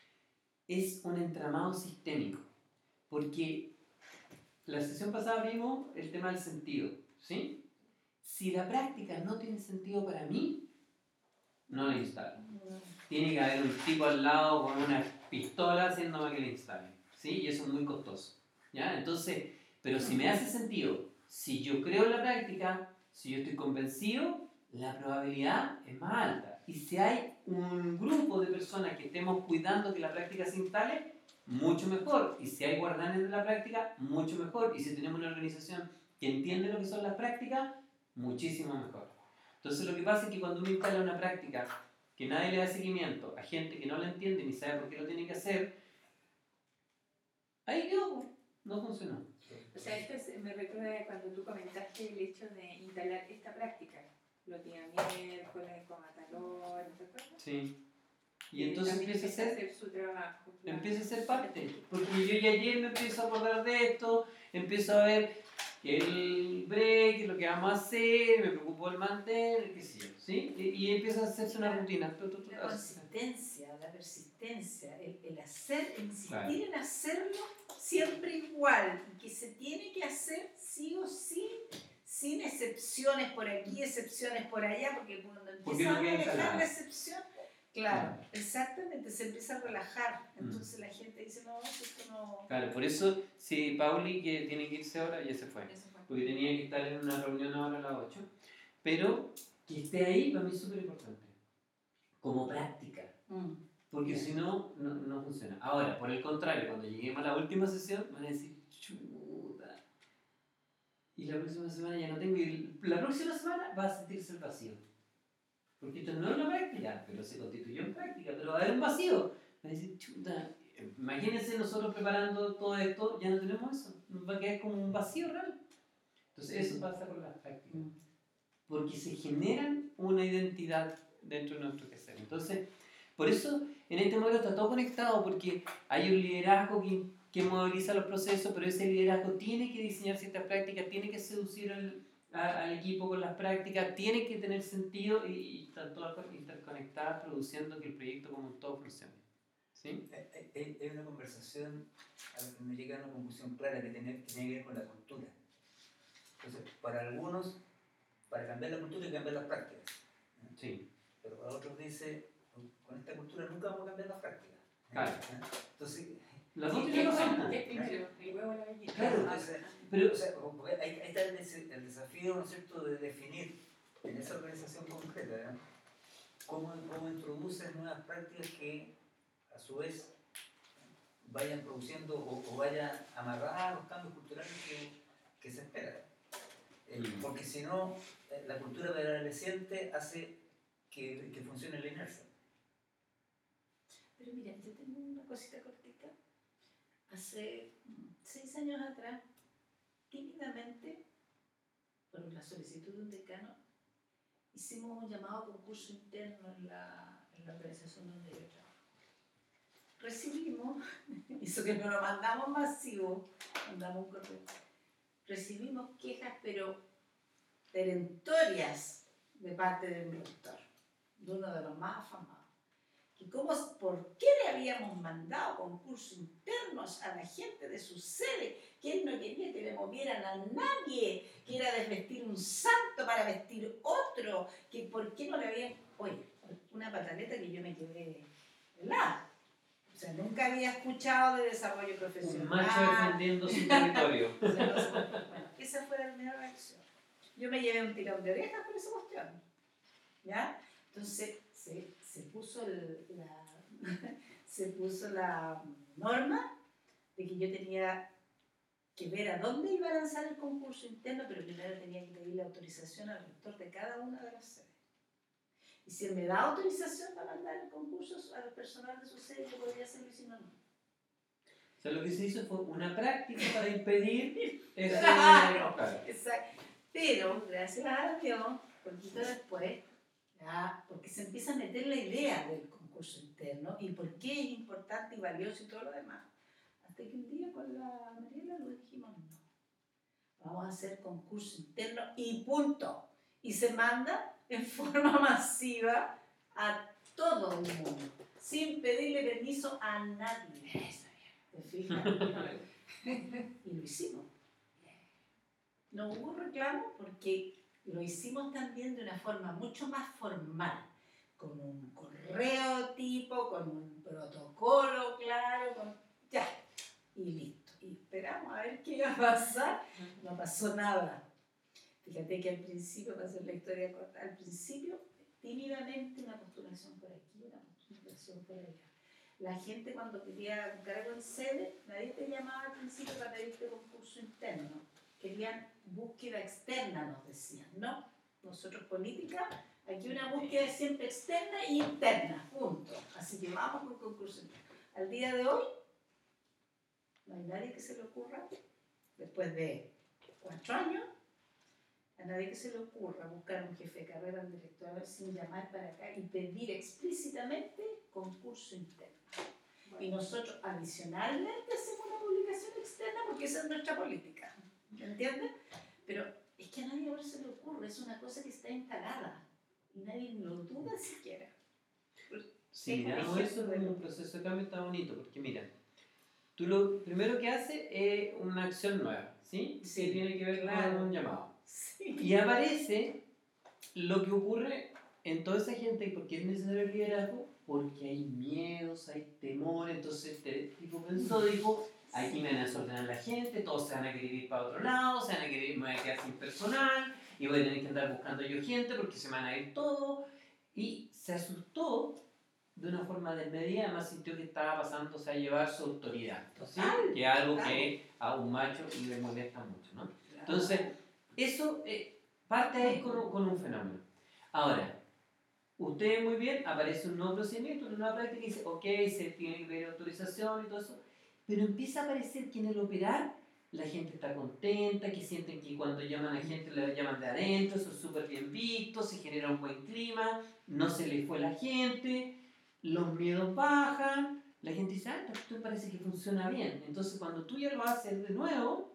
es un entramado sistémico. Porque la sesión pasada vimos el tema del sentido, ¿sí? Si la práctica no tiene sentido para mí, no la instalo. Tiene que haber un tipo al lado con una pistola haciéndome que la instale, ¿sí? Y eso es muy costoso, ¿ya? Entonces, pero si me hace sentido, si yo creo en la práctica, si yo estoy convencido, la probabilidad es más alta. Y si hay un grupo de personas que estemos cuidando que la práctica se instale, mucho mejor. Y si hay guardianes de la práctica, mucho mejor. Y si tenemos una organización que entiende lo que son las prácticas, muchísimo mejor. Entonces lo que pasa es que cuando uno instala una práctica que nadie le da seguimiento a gente que no la entiende ni sabe por qué lo tiene que hacer, ahí quedó, pues, no funcionó. O sea, esto es- me recuerda cuando tú comentaste el hecho de instalar esta práctica. Los días miércoles, con Matalón, ¿te acuerdas? Sí. Y entonces también empieza a ser hacer su trabajo. claro. empieza a ser parte. Porque yo ya ayer me empiezo a acordar de esto, empiezo a ver que el break, lo que vamos a hacer, me preocupo del mantener, qué sé yo, ¿sí? Y, y empieza a hacerse una rutina. Tu, tu, tu, La consistencia, la persistencia, el, el hacer, el insistir Claro. en hacerlo siempre igual, y que se tiene que hacer sí o sí, sin excepciones por aquí, excepciones por allá, porque cuando Porque empieza no a queda manejar instalado. la excepción, Claro, exactamente, se empieza a relajar. Entonces la gente dice, no, esto no... Claro, por eso, si Pauli, que tiene que irse ahora, ya se fue. Eso fue. Porque tenía que estar en una reunión ahora a las ocho. Pero que esté ahí para mí es súper importante. Como práctica. Mm. Porque si no, no, no funciona. Ahora, por el contrario, cuando lleguemos a la última sesión, van a decir, chuta. Y la próxima semana ya no tengo. Y la próxima semana va a sentirse el vacío. Porque esto no es una práctica, pero se constituyó en práctica. Pero va a haber un vacío. Va a decir, chuta. Imagínense nosotros preparando todo esto, ya no tenemos eso. Nos va a quedar como un vacío real. Entonces, eso pasa con las prácticas. Porque se generan una identidad dentro de nuestro quehacer. Entonces, por eso en este modelo está todo conectado, porque hay un liderazgo que, que modeliza los procesos, pero ese liderazgo tiene que diseñar ciertas prácticas, tiene que seducir al, a, al equipo con las prácticas, tiene que tener sentido y, y están todas interconectadas, produciendo que el proyecto como un todo funcione. ¿Sí? Hay una conversación, me llega a una conclusión clara que tiene, que tiene que ver con la cultura. Entonces, para algunos, para cambiar la cultura hay que cambiar las prácticas. ¿no? Sí. Pero para otros dice, con esta cultura nunca vamos a cambiar las prácticas. Claro. Entonces, Las dos ¿Qué tienen es razón. ¿Qué es primero? ¿El huevo o la gallina? claro, Ah, entonces, Pero, o sea, porque ahí, ahí está el, des- el desafío, ¿no es cierto?, de definir en esa organización concreta, ¿no? cómo, cómo introduces nuevas prácticas que a su vez vayan produciendo o, o vayan amarradas a los cambios culturales que, que se esperan. Eh, porque si no, eh, la cultura prevaleciente hace que, que funcione la inercia. Pero mira, yo tengo una cosita cortita. Hace mm, seis años atrás, tímidamente, por la solicitud de un decano, hicimos un llamado a concurso interno en la, en la organización donde yo trabajo. Recibimos, hizo que nos lo mandamos masivo, mandamos un correo. Recibimos quejas, pero perentorias de parte del director, de uno de los más afamados. Que cómo, ¿por qué le habíamos mandado concursos internos a la gente de su sede? Que él no quería que le movieran a nadie, que era desvestir un santo para vestir otro, que por qué no le habían... Oye, una pataleta que yo me quedé helada. O sea, nunca había escuchado de desarrollo profesional. un macho defendiendo su territorio. O sea, no sé, bueno, esa fue la primera reacción. Yo me llevé un tirón de orejas por esa cuestión. ¿Ya? Entonces se, se, puso el, la, se puso la norma de que yo tenía que ver a dónde iba a lanzar el concurso interno, pero primero tenía que pedirle autorización al rector de cada una de las sedes. Y si él me da autorización para mandar el concurso al personal de su sede, yo podría hacerlo y si no, no. O sea, lo que se hizo fue una práctica para impedir ese... Claro. Claro. Exacto. Pero, gracias a Dios, poquito después, ya, porque se empieza a meter la idea del concurso interno y por qué es importante y valioso y todo lo demás. Hasta que un día con la Mariela lo dijimos, no, vamos a hacer concurso interno y punto. Y se manda en forma masiva a todo el mundo, sin pedirle permiso a nadie. ¿Te fijas? Y lo hicimos. No hubo reclamo porque lo hicimos también de una forma mucho más formal, con un correo tipo, con un protocolo claro, con... ya, y listo. Y esperamos a ver qué iba a pasar. No pasó nada. Fíjate que al principio, para hacer la historia corta, al principio, tímidamente una postulación por aquí, una postulación por allá. La gente cuando quería un cargo en sede, nadie te llamaba al principio para pedirte concurso interno. Querían búsqueda externa, nos decían, ¿no? Nosotros política, aquí una búsqueda siempre externa e interna, punto. Así que vamos con concurso interno. Al día de hoy, no hay nadie que se le ocurra, después de cuatro años, a nadie que se le ocurra buscar un jefe de carrera, un director, sin llamar para acá y pedir explícitamente concurso interno. Bueno. Y nosotros adicionalmente hacemos una publicación externa porque esa es nuestra política. ¿Me entiendes? Pero es que a nadie ahora se le ocurre, es una cosa que está instalada y nadie lo duda siquiera. Si miramos eso como un proceso de cambio está bonito, porque mira, tú lo primero que haces es una acción nueva, ¿sí? Sí, que tiene que ver claro. con un llamado. Sí. Y aparece lo que ocurre en toda esa gente, porque es necesario el liderazgo, porque hay miedos, hay temor, entonces este tipo pensó, dijo, aquí me van a desordenar la gente, todos se van a querer ir para otro lado, se van a querer, me voy a quedar sin personal, y voy a tener que andar buscando yo gente porque se me van a ir todos, y se asustó de una forma desmedida, además sintió que estaba pasándose a llevar su autoridad, ¿sí? Que es algo que a un macho le molesta mucho, ¿no? Entonces, eso eh, parte ahí con, con un fenómeno. Ahora, usted muy bien, aparece un nuevo procedimiento, una nueva práctica y dice, ok, se tiene que pedir autorización y todo eso, pero empieza a aparecer que en el operar la gente está contenta, que sienten que cuando llaman a gente la llaman de adentro, eso es súper bien visto, se genera un buen clima, no se le fue la gente, los miedos bajan, la gente dice, ah, esto parece que funciona bien. Entonces cuando tú ya lo haces de nuevo,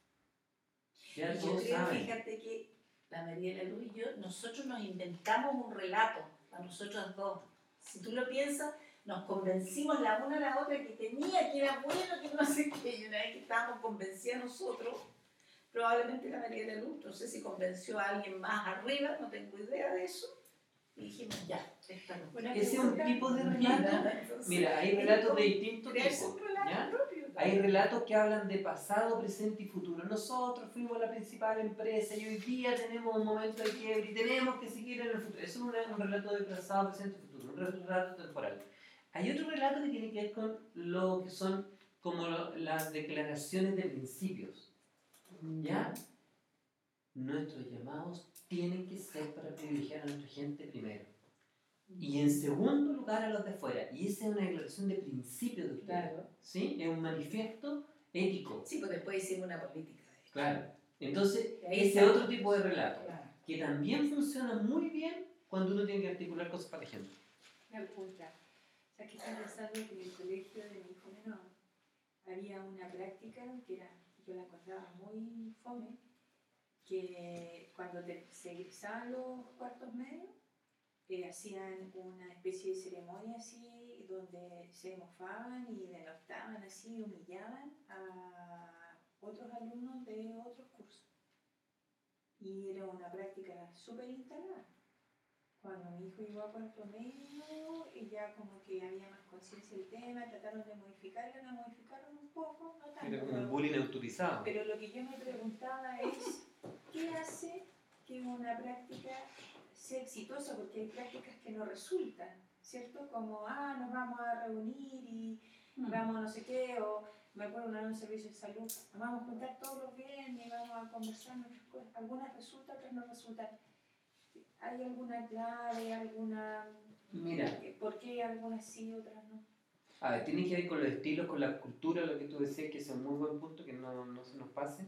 ya Y yo todos creo, saben. fíjate que la María de la Luz y yo, nosotros nos inventamos un relato a nosotros dos. Si tú lo piensas, nos convencimos la una a la otra que tenía, que era bueno, que no sé qué. Y una vez que estábamos convencidos nosotros, probablemente la María de la Luz, no sé si convenció a alguien más arriba, no tengo idea de eso. Y dijimos, ya, esta no. Una Ese es un pregunta. tipo de relato. Entonces, Mira, hay es relatos como de distintos crearse tipos. un relato ¿Ya? propio. Hay relatos que hablan de pasado, presente y futuro. Nosotros fuimos la principal empresa y hoy día tenemos un momento de quiebre y tenemos que seguir en el futuro. Eso es un, un relato de pasado, presente y futuro, un relato temporal. Hay otro relato que tiene que ver con lo que son como lo, las declaraciones de principios. ¿Ya? Nuestros llamados tienen que ser para privilegiar a nuestra gente primero. Y en segundo lugar a los de afuera. Y esa es una declaración de principio de ustedes. Claro. ¿Sí? Es un manifiesto ético. Sí, pues después hicimos una política de esto. Claro. Entonces, Y ahí ese está. otro tipo de relato, Claro. que también funciona muy bien cuando uno tiene que articular cosas para la gente. Una pregunta. O sea, que estoy pensando que en el colegio de mi hijo menor había una práctica que era, yo la encontraba muy fome, que cuando te, se egresaban los cuartos medios, eh, hacían una especie de ceremonia así, donde se mofaban y denostaban así, humillaban a otros alumnos de otros cursos. Y era una práctica súper instalada. Cuando mi hijo llegó a cuarto medio, y ya como que había más conciencia del tema, trataron de modificarla, la modificaron un poco, no tanto. Era como pero- un bullying autorizado. Pero lo que yo me preguntaba es, ¿qué hace que una práctica sea exitosa? Porque hay prácticas que no resultan, ¿cierto? Como, ah, nos vamos a reunir y vamos a no sé qué, o me acuerdo una vez en un servicio de salud, nos vamos a juntar todos los viernes y vamos a conversar nuestras cosas. Algunas resultan, otras no resultan. ¿Hay alguna clave, alguna... Mira. ¿Por qué algunas sí, otras no? A ver, tiene que ver con los estilos, con la cultura, lo que tú decías, que es un muy buen punto, que no, no se nos pase.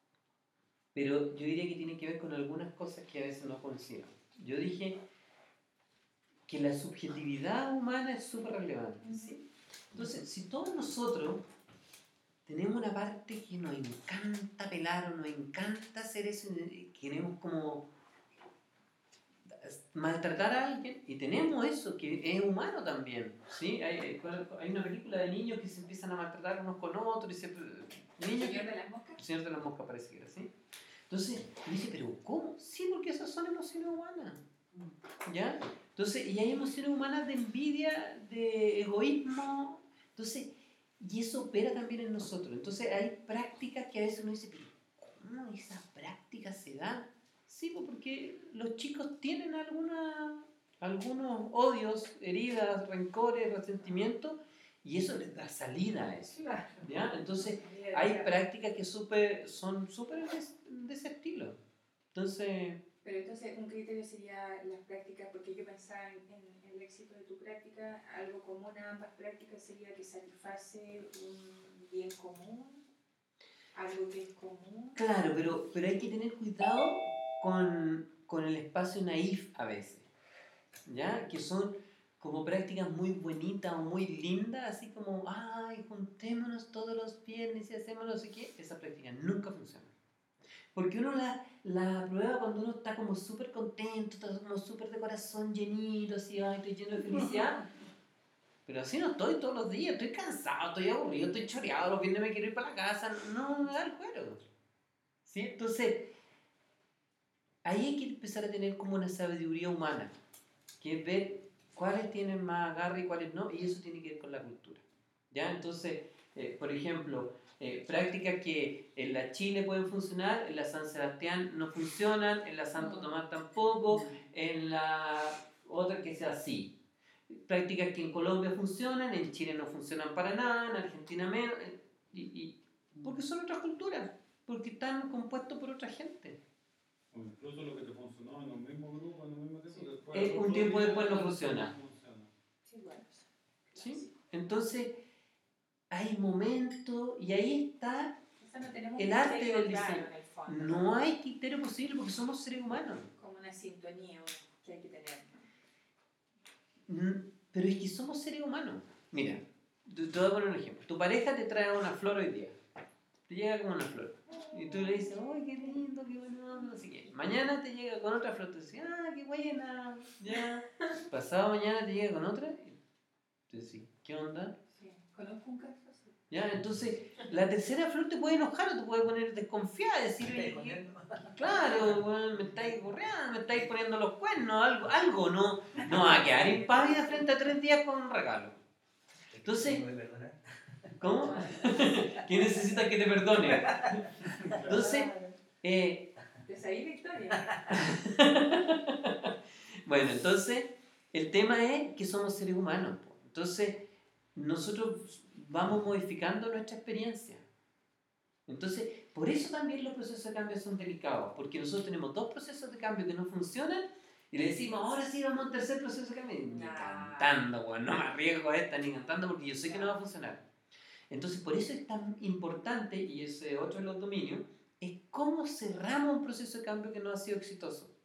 Pero yo diría que tiene que ver con algunas cosas que a veces no coinciden. Yo dije que la subjetividad humana es súper relevante, ¿sí? Entonces, si todos nosotros tenemos una parte que nos encanta pelar o nos encanta hacer eso, y queremos como maltratar a alguien, y tenemos eso, que es humano también, ¿sí? Hay, hay, hay una película de niños que se empiezan a maltratar unos con otros, y se... Niños ¿Señor que... de las moscas? El Señor de las Moscas parece que era así. Entonces, dice, pero ¿cómo? Sí, porque esas son emociones humanas, ¿ya? Entonces, y hay emociones humanas de envidia, de egoísmo, entonces, y eso opera también en nosotros. Entonces, hay prácticas que a veces uno dice, pero ¿cómo esas prácticas se dan? Sí, pues porque los chicos tienen alguna, algunos odios, heridas, rencores, resentimientos, y eso les da salida a eso, ¿ya? Entonces, hay prácticas que super, son súper de, de ese estilo. Entonces... Pero entonces un criterio sería las prácticas, porque yo pensaba en, en el éxito de tu práctica, algo común a ambas prácticas sería que satisface un bien común, algo que es común. Claro, pero, pero hay que tener cuidado con, con el espacio naif a veces, ¿ya? Que son como prácticas muy bonitas o muy lindas, así como, ay, juntémonos todos los viernes y hacemos no sé qué. Esa práctica nunca funciona. Porque uno la, la prueba cuando uno está como súper contento, está como súper de corazón llenito, así, ay, estoy lleno de felicidad. Pero así no estoy todos los días, estoy cansado, estoy aburrido, estoy choreado, los viernes me quiero ir para la casa, no me da el cuero. ¿Sí? Entonces, ahí hay que empezar a tener como una sabiduría humana, que es ver cuáles tienen más agarre y cuáles no, y eso tiene que ver con la cultura. ¿Ya? Entonces, eh, por ejemplo, eh, prácticas que en la Chile pueden funcionar, en la San Sebastián no funcionan, en la Santo Tomás tampoco, en la otra que sea así. Prácticas que en Colombia funcionan, en Chile no funcionan para nada, en Argentina menos, eh, y, y, porque son otras culturas, porque están compuestos por otra gente. O incluso lo que te funcionó en un mismo grupo, en un mismo tiempo, después... Eh, un tiempo después no funciona. Sí, bueno. ¿Sí? Entonces, hay momentos, y ahí está O sea, no tenemos el un arte criterio del claro diseño. en el fondo. No hay criterio posible porque somos seres humanos. Como una sintonía que hay que tener. Mm, Pero es que somos seres humanos. Mira, te te voy a poner un ejemplo. Tu pareja te trae una flor hoy día. Te llega como una flor. Y tú le dices, ¡ay, qué lindo, qué bueno! No sé qué. Mañana te llega con otra flor. Te dices, ¡ah, qué buena! Ya. Pasado mañana te llega con otra. Y tú dices, ¿qué onda? Sí. Conozco un caso así. ¿Ya? Entonces, la tercera flor te puede enojar o te puede poner desconfiada. Decir, ¿Estás oye, escondiendo? claro, bueno, me estáis correando, me estáis poniendo los cuernos, algo, algo no, no va a quedar impávida frente a tres días con un regalo. Entonces, ¿Me perdonas? ¿cómo? ¿Quién necesita que te perdone? Entonces, eh, ¿Te sabí la historia? bueno, entonces, el tema es que somos seres humanos. Po. Entonces, nosotros vamos modificando nuestra experiencia. Entonces, por eso también los procesos de cambio son delicados, porque nosotros tenemos dos procesos de cambio que no funcionan y le decimos, ahora sí vamos al tercer proceso de cambio. Ni Nah. cantando, bueno, no me arriesgo a esta ni cantando porque yo sé que no va a funcionar. Entonces, por eso es tan importante, y ese otro de los dominios, es cómo cerramos un proceso de cambio que no ha sido exitoso.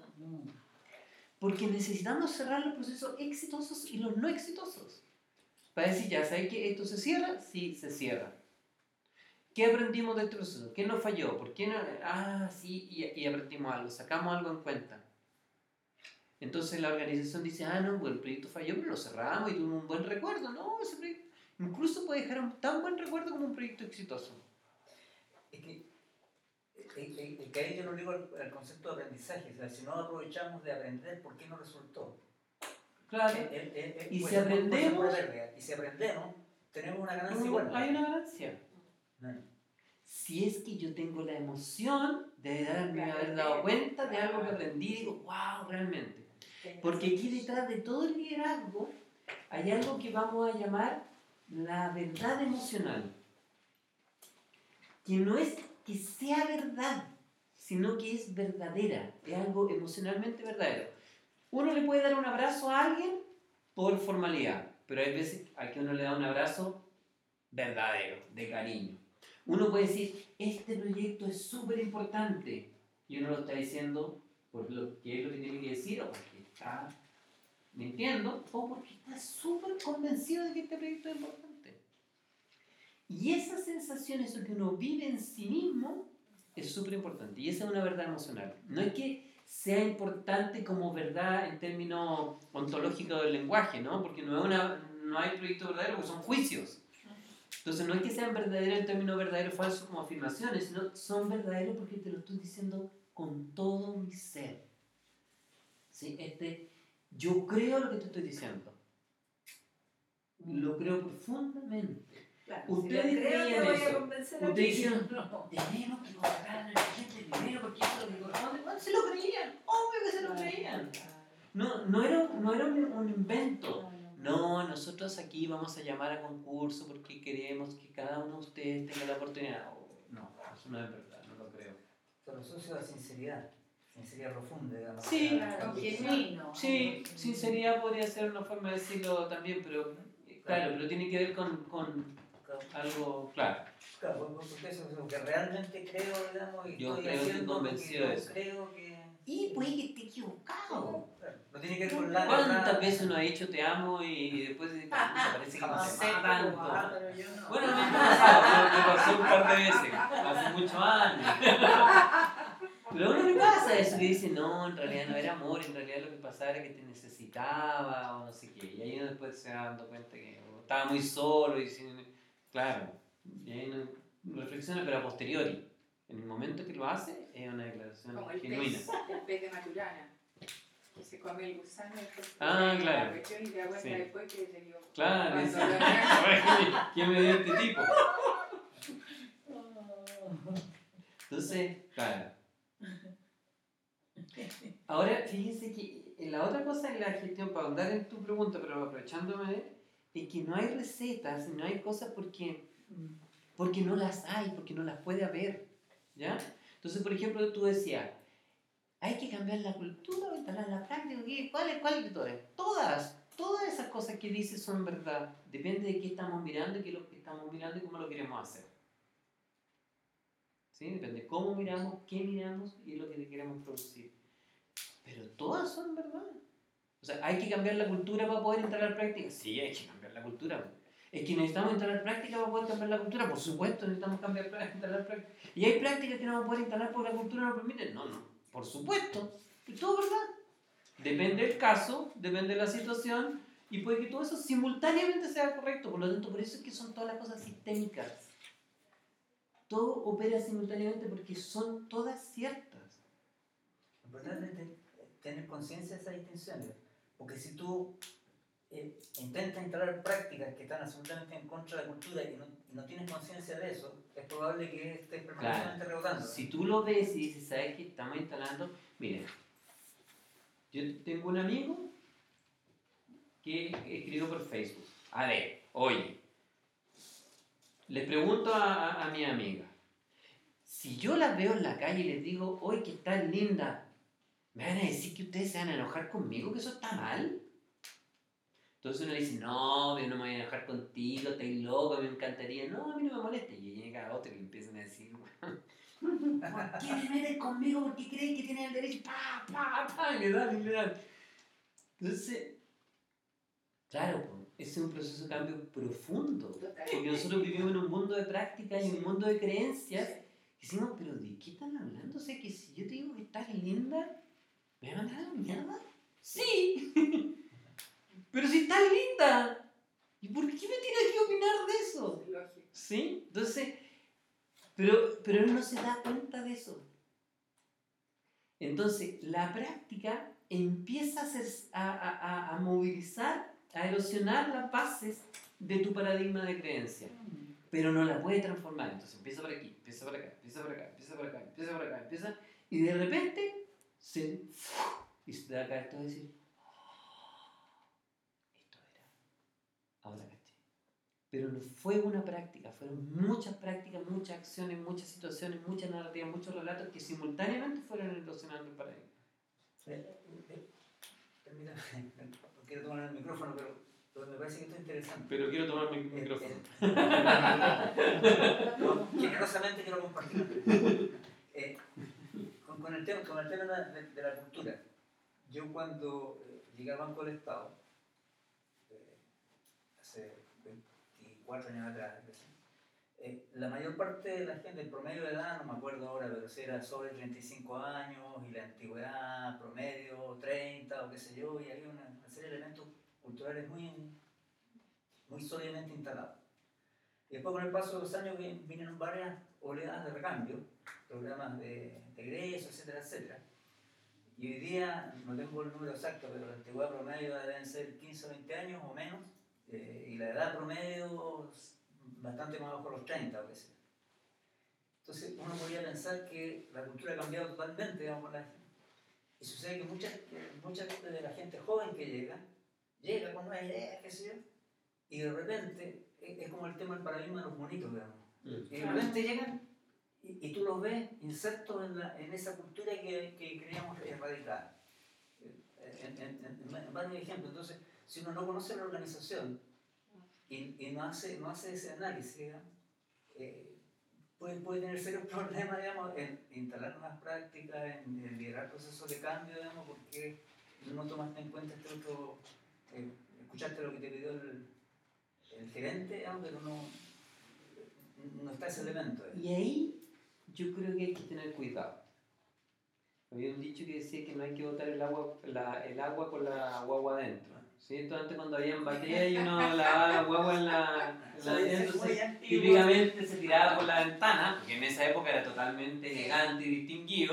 Porque necesitamos cerrar los procesos exitosos y los no exitosos. Para decir, ya, ¿sabes que esto se cierra? Sí, se cierra. ¿Qué aprendimos de este proceso? ¿Qué nos falló? ¿Por qué no? Ah, sí, y, y aprendimos algo, sacamos algo en cuenta. Entonces la organización dice, ah, no, pues el proyecto falló, pero lo cerramos y tuvimos un buen recuerdo. No, ese proyecto incluso puede dejar un tan buen recuerdo como un proyecto exitoso. Es que, es que, es que ahí yo lo digo al, al concepto de aprendizaje. O sea, si no aprovechamos de aprender, ¿por qué no resultó? Claro. El- el- el- el- Y puede si ser- puede ser aprendemos- pura pérdida. Y si aprendemos, tenemos una ganancia igual. Hay una ganancia. No. Si es que yo tengo la emoción de darme Claro, haber dado cuenta de algo que claro. aprendí y digo, wow, realmente. Porque aquí detrás de todo el liderazgo hay algo que vamos a llamar la verdad emocional. Que no es que sea verdad, sino que es verdadera, es algo emocionalmente verdadero. Uno le puede dar un abrazo a alguien por formalidad, pero hay veces a que uno le da un abrazo verdadero, de cariño. Uno puede decir, este proyecto es súper importante, y uno lo está diciendo por lo que es lo que tiene que decir, o porque está mintiendo, o porque está súper convencido de que este proyecto es importante. Y esa sensación, eso que uno vive en sí mismo, es súper importante. Y esa es una verdad emocional. No es que sea importante como verdad en términos ontológicos del lenguaje, ¿no? Porque no, es una, no hay proyecto verdadero, porque son juicios. Entonces no es que sean verdaderos en términos verdadero o falso como afirmaciones, sino son verdaderos porque te lo estoy diciendo con todo mi ser. ¿Sí? Este, yo creo lo que te estoy diciendo. Lo creo profundamente. Claro, Ustedes si lo creo, creían te voy a eso. convencer a Ustedes ti. dijeron, No. tenemos que contratar a la gente primero porque eso es lo que corresponde. Bueno, se lo creían, obvio que se lo creían. No, no era, no era un, un invento. No, nosotros aquí vamos a llamar a concurso porque queremos que cada uno de ustedes tenga la oportunidad. Oh, no, eso no es verdad, no lo creo. Pero socio de sinceridad, sinceridad profunda, digamos. Sí, Claro, Porque- genuino. Sí, sinceridad podría ser una forma de decirlo también, pero eh, claro, pero tiene que ver con, con Claro, algo claro. claro, porque eso es lo que realmente creo, digamos, y Yo estoy creo, estoy haciendo convencido porque de yo eso. creo que... Y puede que esté equivocado. Claro, no tiene que ver con la ¿Cuántas verdad. veces uno ha dicho te amo y después de- parece que no No se sé, ama Ah, tanto? pero yo no. Bueno, a mí me ha pasado, me pasó un par de veces, hace muchos años. Pero a uno le pasa eso, que dice, no, en realidad no era amor, en realidad lo que pasaba era que te necesitaba o no sé qué. Y ahí uno después se va dando cuenta que o estaba muy solo y sin... Claro, y ahí uno reflexiona, pero a posteriori. En el momento que lo hace, es una declaración Como el genuina. pez, el pez de Maturana. Se come el gusano después Ah, de claro. la cuestión y te da cuenta Sí. después que te dio. Claro, cuando dice, lo agarras. ¿quién me dio este tipo? Entonces, claro. Ahora, fíjense que la otra cosa en la gestión, para andar en tu pregunta, pero aprovechándome, es que no hay recetas, no hay cosas porque, porque no las hay, porque no las puede haber, ¿ya? Entonces, por ejemplo, tú decías, hay que cambiar la cultura, instalar la práctica, ¿qué? ¿cuál es, cuál de todas? Todas, todas esas cosas que dices son verdad, depende de qué estamos mirando, qué es lo que estamos mirando y cómo lo queremos hacer. ¿Sí? Depende de cómo miramos, qué miramos y lo que queremos producir. Pero todas son verdad. O sea, ¿hay que cambiar la cultura para poder instalar práctica? Sí, hay que cambiar la cultura. ¿Es que necesitamos instalar práctica para poder cambiar la cultura? Por supuesto, necesitamos cambiar, instalar práctica. ¿Y hay prácticas que no vamos a poder instalar porque la cultura no lo permite? No, no. Por supuesto. Es todo verdad. Depende del caso, depende de la situación y puede que todo eso simultáneamente sea correcto. Por lo tanto, por eso es que son todas las cosas sistémicas. Todo opera simultáneamente porque son todas ciertas. Lo importante es ten- tener conciencia de esas distinciones, porque si tú eh, intentas instalar prácticas que están absolutamente en contra de la cultura y no, y no tienes conciencia de eso, es probable que estés permanentemente rebotando. Si tú lo ves y dices, ¿sabes qué estamos instalando? Miren, yo tengo un amigo que escribió por Facebook. A ver, oye, le pregunto a, a, a mi amiga, si yo la veo en la calle y les digo, oye, que está linda, ¿me van a decir que ustedes se van a enojar conmigo, que eso está mal? Entonces uno le dice, no, yo no me voy a enojar contigo, estás loco, me encantaría. No, a mí no me molesta. Y llega otro y le empiezan a decir, ¿por qué te metes conmigo? ¿Por qué crees que tienes el derecho? Pa, pa, pa, y le dan, y le dan. Entonces, claro, ese es un proceso de cambio profundo. Porque nosotros vivimos en un mundo de prácticas y un mundo de creencias. Y decimos, pero ¿de qué están hablando? O sea, que si yo te digo que estás linda, ¿me van a mandar a la mierda? Sí. Pero si estás linda. ¿Y por qué me tienes que opinar de eso? ¿Sí? Entonces, pero, pero él no se da cuenta de eso. Entonces, la práctica empieza a, hacer, a, a, a movilizar, a erosionar las bases de tu paradigma de creencia. Pero no la puede transformar. Entonces empieza por aquí, empieza por acá, empieza por acá, empieza por acá, empieza por acá, empieza, y de repente se, y se da acá esto a decir, esto era, ahora caché. Pero no fue una práctica, fueron muchas prácticas, muchas acciones, muchas situaciones, muchas narrativas, muchos relatos que simultáneamente fueron erosionando el paradigma. Permítame, no quiero tomar el micrófono, pero pero me parece que esto es interesante. Pero quiero tomar mi Eh, micrófono. eh, no, generosamente quiero compartir. Eh, con, con el tema, con el tema de, la- de- de la cultura, yo cuando eh, llegué al Banco del Estado, eh, hace veinticuatro años atrás, eh, la mayor parte de la gente, el promedio de edad, no me acuerdo ahora, pero si era sobre treinta y cinco años y la antigüedad promedio treinta o qué sé yo, y había una, una serie de elementos culturales muy, muy sólidamente instalados. Y después con el paso de los años vinieron varias oleadas de recambio, programas de, de egreso, etcétera, etcétera. Y hoy día, no tengo el número exacto, pero la antigüedad promedio deben ser quince o veinte años o menos, eh, y la edad promedio bastante más bajo los treinta o qué sea. Entonces uno podría pensar que la cultura ha cambiado totalmente, digamos, con la gente. Y sucede que mucha, mucha de la gente joven que llega, llega con una idea, qué sé yo, y de repente es, es como el tema del paradigma de los monitos, digamos. Y de repente llegan y, y tú los ves insertos en, la, en esa cultura que, que queríamos erradicar. En, en, en, en varios ejemplos. Entonces, si uno no conoce la organización y, y no, hace, no hace ese análisis, digamos, eh, puede, puede tener serios problemas, digamos, en instalar unas prácticas, en, en liderar procesos de cambio, digamos, porque no tomaste en cuenta este otro, eh, escuchaste lo que te pidió el, el gerente, digamos, pero no, no está ese elemento. ¿eh? Y ahí yo creo que hay que tener cuidado. Había un dicho que decía que no hay que botar el agua, la, el agua con la guagua adentro. ¿Sí? Entonces antes cuando habían baterías y uno lavaba la guagua en la, en la entonces, típicamente se tiraba por la ventana, porque en esa época era totalmente elegante y distinguido,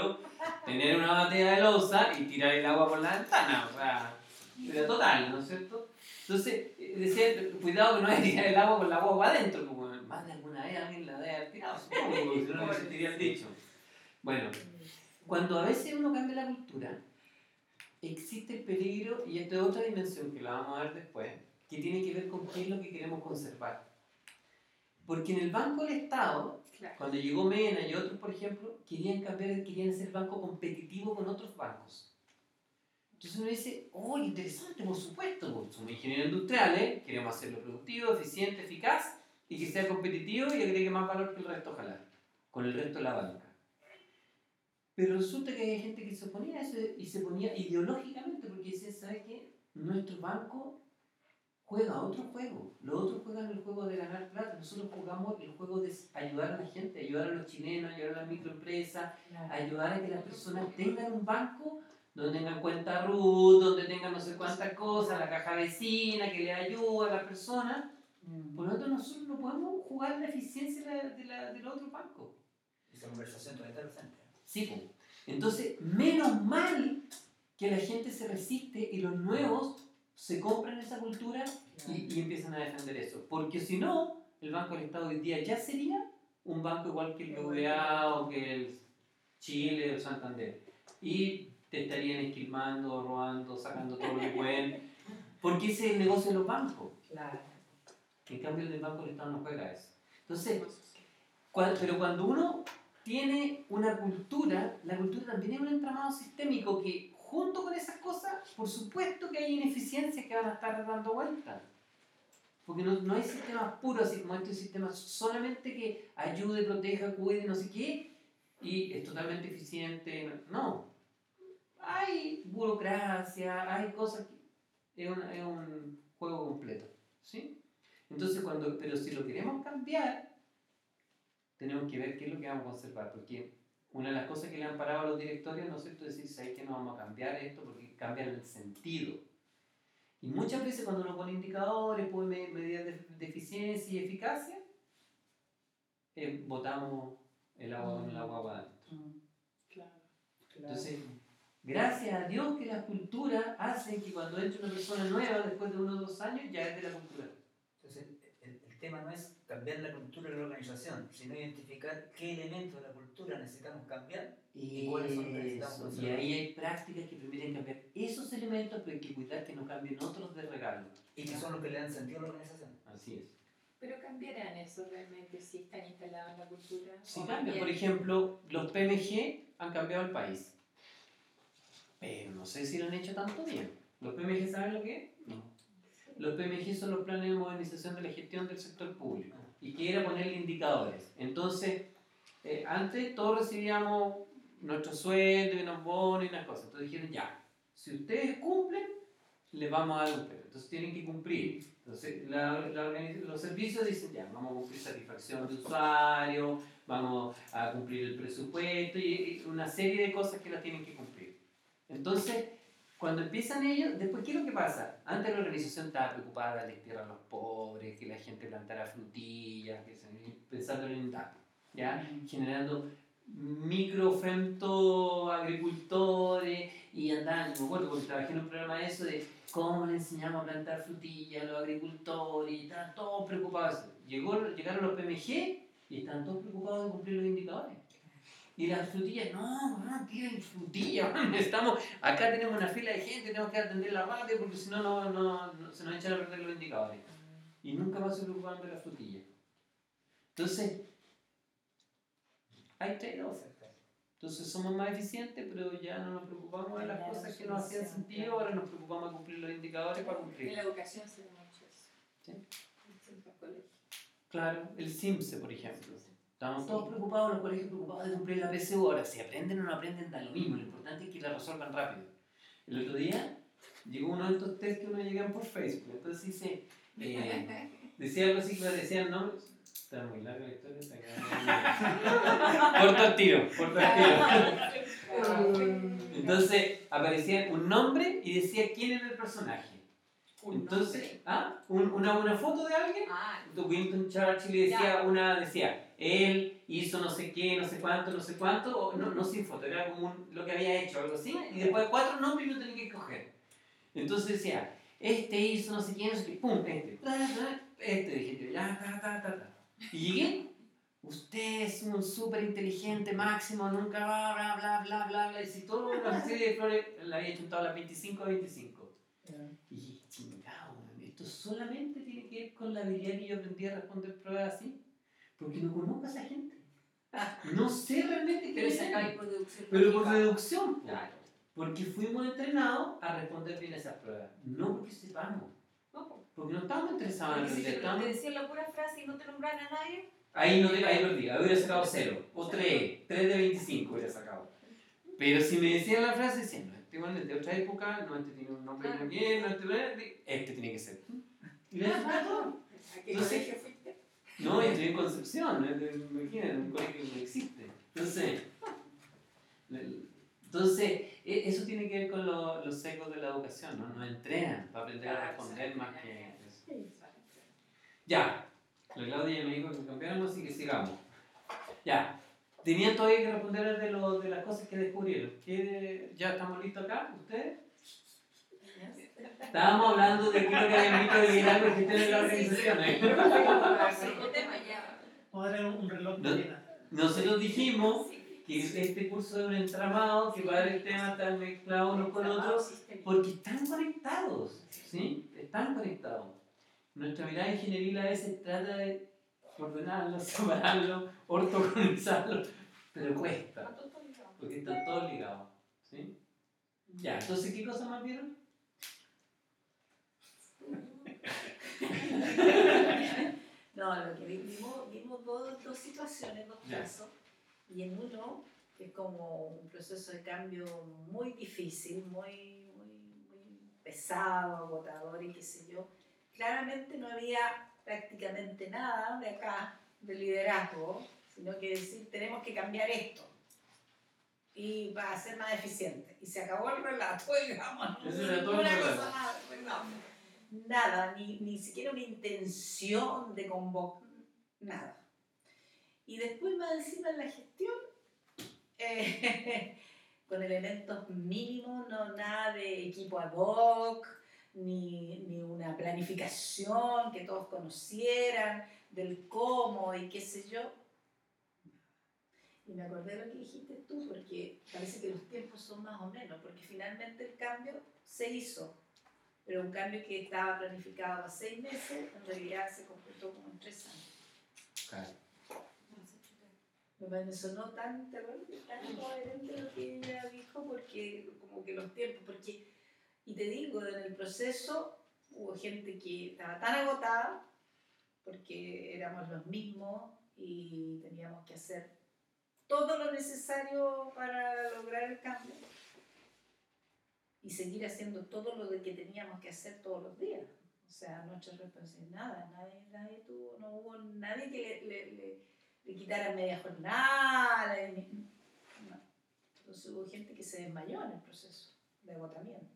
tener una batea de loza y tirar el agua por la ventana, o sea, era total, ¿no es cierto? Entonces, eh, decía, cuidado que no vaya a tirar el agua con la agua adentro, como más de alguna vez alguien la debe haber tirado, supongo, porque si no, no existiría el dicho. Bueno, cuando a veces uno cambia la cultura, existe el peligro, y esta es otra dimensión que la vamos a ver después, que tiene que ver con qué es lo que queremos conservar. Porque en el Banco del Estado, Claro. cuando llegó Mena y otros, por ejemplo, querían cambiar, querían hacer el banco competitivo con otros bancos. Entonces uno dice, oh, interesante, por supuesto, pues, somos ingenieros industriales, queremos hacerlo productivo, eficiente, eficaz, y que sea competitivo y agregue más valor que el resto, ojalá, con el resto de la banca. Pero resulta que hay gente que se oponía a eso y se ponía ideológicamente, porque decía, ¿sabes qué? Nuestro banco juega otro juego. Los otros juegan el juego de ganar plata. Nosotros jugamos el juego de ayudar a la gente, ayudar a los chilenos, ayudar a las microempresas, ayudar a que las personas tengan un banco donde tengan cuenta R U T, donde tengan no sé cuántas cosas, la caja vecina que le ayuda a las personas. Por lo tanto, nosotros no podemos jugar la eficiencia de, la, de, la, de los otros bancos. Esa conversación todavía está presente. Sí, pues. Entonces, menos mal que la gente se resiste y los nuevos se compran esa cultura y, y empiezan a defender eso. Porque si no, el Banco del Estado hoy día ya sería un banco igual que el B V A o que el Chile o el Santander. Y te estarían esquilmando, robando, sacando todo lo que pueden. Porque ese es el negocio de los bancos. Claro. En cambio, el del Banco del Estado no juega eso. Entonces, cuando, pero cuando uno tiene una cultura, la cultura también es un entramado sistémico que, junto con esas cosas, por supuesto que hay ineficiencias que van a estar dando vueltas. Porque no, no hay sistemas puros, así como este sistema solamente que ayude, proteja, cuide, no sé qué, y es totalmente eficiente. No. Hay burocracia, hay cosas que es, una, es un juego completo. ¿Sí? Entonces, cuando, pero si lo queremos cambiar, tenemos que ver qué es lo que vamos a conservar, porque una de las cosas que le han parado a los directorios, ¿no es cierto?, es decir, ¿sabes que no vamos a cambiar esto? Porque cambian el sentido. Y muchas veces cuando uno pone indicadores, pone medidas de, de eficiencia y eficacia, eh, botamos el agua con el agua para adentro. Claro. Entonces, gracias a Dios que la cultura hace que cuando entre una persona nueva, después de uno o dos años, ya es de la cultura. Entonces, el, el tema no es cambiar la cultura de la organización, sino identificar qué elementos de la cultura necesitamos cambiar y cuáles son los que necesitamos Eso, conservar. y ahí hay prácticas que permiten cambiar esos elementos, pero hay que cuidar que no cambien otros de regalo. Y que son los que le dan sentido a la organización. Así es. Pero cambiarán eso realmente si están instalados en la cultura. Si O cambia, bien- por ejemplo, los P M G han cambiado el país. Pero no sé si lo han hecho tanto bien. ¿Los P M G saben lo que es? No. Los P M G son los planes de modernización de la gestión del sector público. Y que era ponerle indicadores. Entonces, eh, antes todos recibíamos nuestro sueldo y unos bonos y unas cosas. Entonces dijeron, ya, si ustedes cumplen, les vamos a dar un premio. Entonces tienen que cumplir. Entonces la, la organiz- los servicios dicen, ya, vamos a cumplir satisfacción de usuario, vamos a cumplir el presupuesto y, y una serie de cosas que las tienen que cumplir. Entonces, cuando empiezan ellos, después, ¿qué es lo que pasa? Antes la organización estaba preocupada de darle tierra a los pobres, que la gente plantara frutillas, que se, pensando en el dato, ¿ya? Generando microfemto agricultores y andaban, me acuerdo porque trabajé en un programa de eso de cómo le enseñamos a plantar frutillas a los agricultores y estaban todos preocupados. Llegó, llegaron los P M G y estaban todos preocupados de cumplir los indicadores. Y las frutillas, no, no quieren frutillas, estamos, acá tenemos una fila de gente, tenemos que atenderla rápido porque si no, no, no, no se nos echan a perder los indicadores. Y nunca más se preocupaban de las frutillas. Entonces, hay trade-off. Entonces somos más eficientes, pero ya no nos preocupamos de las Ya, cosas la que nos hacían solución, sentido, claro. ahora nos preocupamos de cumplir los indicadores para En cumplir. la educación se ve mucho eso. ¿Sí? En los colegios. Claro, el SIMSE, por ejemplo. Estamos todos preocupados, los colegios preocupados de cumplir la P S U. Ahora, si aprenden o no aprenden, da lo mismo. Lo importante es que la resuelvan rápido. El otro día llegó uno de estos test que uno llegan por Facebook. Entonces dice, eh, decía algo así, que decían nombres. Está muy larga la historia, está quedando. Corto el tiro, corto el tiro. Entonces aparecía un nombre y decía quién era el personaje. Un Entonces, nombre. ¿ah? Un- una, una foto de alguien. Ah, Winston Churchill decía, Ya. una decía, él hizo no sé qué, no sé cuánto, no sé cuánto, o no, no sin foto, era como un- lo que había hecho, algo así, y después cuatro nombres y no tenía que escoger. Entonces decía, este hizo no sé qué, no sé qué, pum, este, ta, ta, este, dije yo, ya, ta, ta, ta, ta. Y llegué, usted es un súper inteligente máximo, nunca va, bla, bla, bla, bla, bla, y si todo una serie de flores, la había chuntado a las veinticinco a veinticinco. Y dije, chingado, man, esto solamente tiene que ver con la habilidad que yo aprendí a responder pruebas así. Porque no conozco a esa gente. No sé realmente qué pero es. se acaba por deducción. Pero por lógica. deducción, po. Claro. Porque fuimos entrenados a responder bien esas pruebas. No porque sepamos. No, po. Porque no estamos interesados en Porque si aprender. te, te Estamos... decían la pura frase y no te nombraban a nadie, Ahí, no te, ahí perdí. Ahí hubiera sacado cero. O tres. tres de veinticinco hubiera sacado. Pero si me decían la frase, decían, no, este igual es de otra época, no, este tiene un nombre muy bien, no, este, este tiene que ser. Y le dije todo. ¿A qué Entonces- colegio fuiste? No, yo estoy en Concepción, ¿no? Imagínate, en un colegio que no existe. Entonces, entonces e- eso tiene que ver con lo- los sesgos de la educación, ¿no? Nos entrenan para aprender a responder más que eso. Ya, la Claudia me dijo que cambiáramos, así que sigamos. Ya, tenían todavía que responder de, lo, de las cosas que descubrieron. ¿Qué- ¿Ya estamos listos acá? ¿Ustedes? Estábamos hablando de qué es lo que habían visto de liderazgo y gestión en la organización. ¿eh? otro tema ya. Vamos a tener un reloj No. de arena. Nosotros dijimos que este curso es un entramado, que varios temas están mezclados unos con otros, porque están conectados, ¿sí? Están conectados. Nuestra mirada ingenieril a veces trata de ordenarlo, separarlo, ortogonizarlo, pero cuesta, porque están todos ligados, ¿sí? Ya, entonces, ¿qué cosas más vieron? No, lo que vi- vimos, vimos dos, dos situaciones, dos Ya. casos, y en uno, que es como un proceso de cambio muy difícil, muy, muy, muy pesado, agotador y qué sé yo, claramente no había prácticamente nada de acá de liderazgo, sino que decir, tenemos que cambiar esto y para ser más eficiente. Y se acabó el relato, digamos. Ese era todo el Una relato. cosa más, relato. Nada, ni, ni siquiera una intención de convocar, nada. Y después más encima en la gestión, eh, con elementos mínimos, no nada de equipo ad hoc, ni, ni una planificación que todos conocieran, del cómo y qué sé yo. Y me acordé de lo que dijiste tú, porque parece que los tiempos son más o menos, porque finalmente el cambio se hizo. Pero un cambio que estaba planificado a seis meses, en realidad se completó como en tres años. Claro. Me sonó tan terrible, tan coherente lo que ella dijo, porque como que los tiempos, porque, y te digo, en el proceso hubo gente que estaba tan agotada, porque éramos los mismos y teníamos que hacer todo lo necesario para lograr el cambio y seguir haciendo todo lo de que teníamos que hacer todos los días. O sea, nuestra responsabilidad, nada, nadie, nadie tuvo, no hubo nadie que le, le, le, le quitara media jornada, le- no. Entonces hubo gente que se desmayó en el proceso de agotamiento.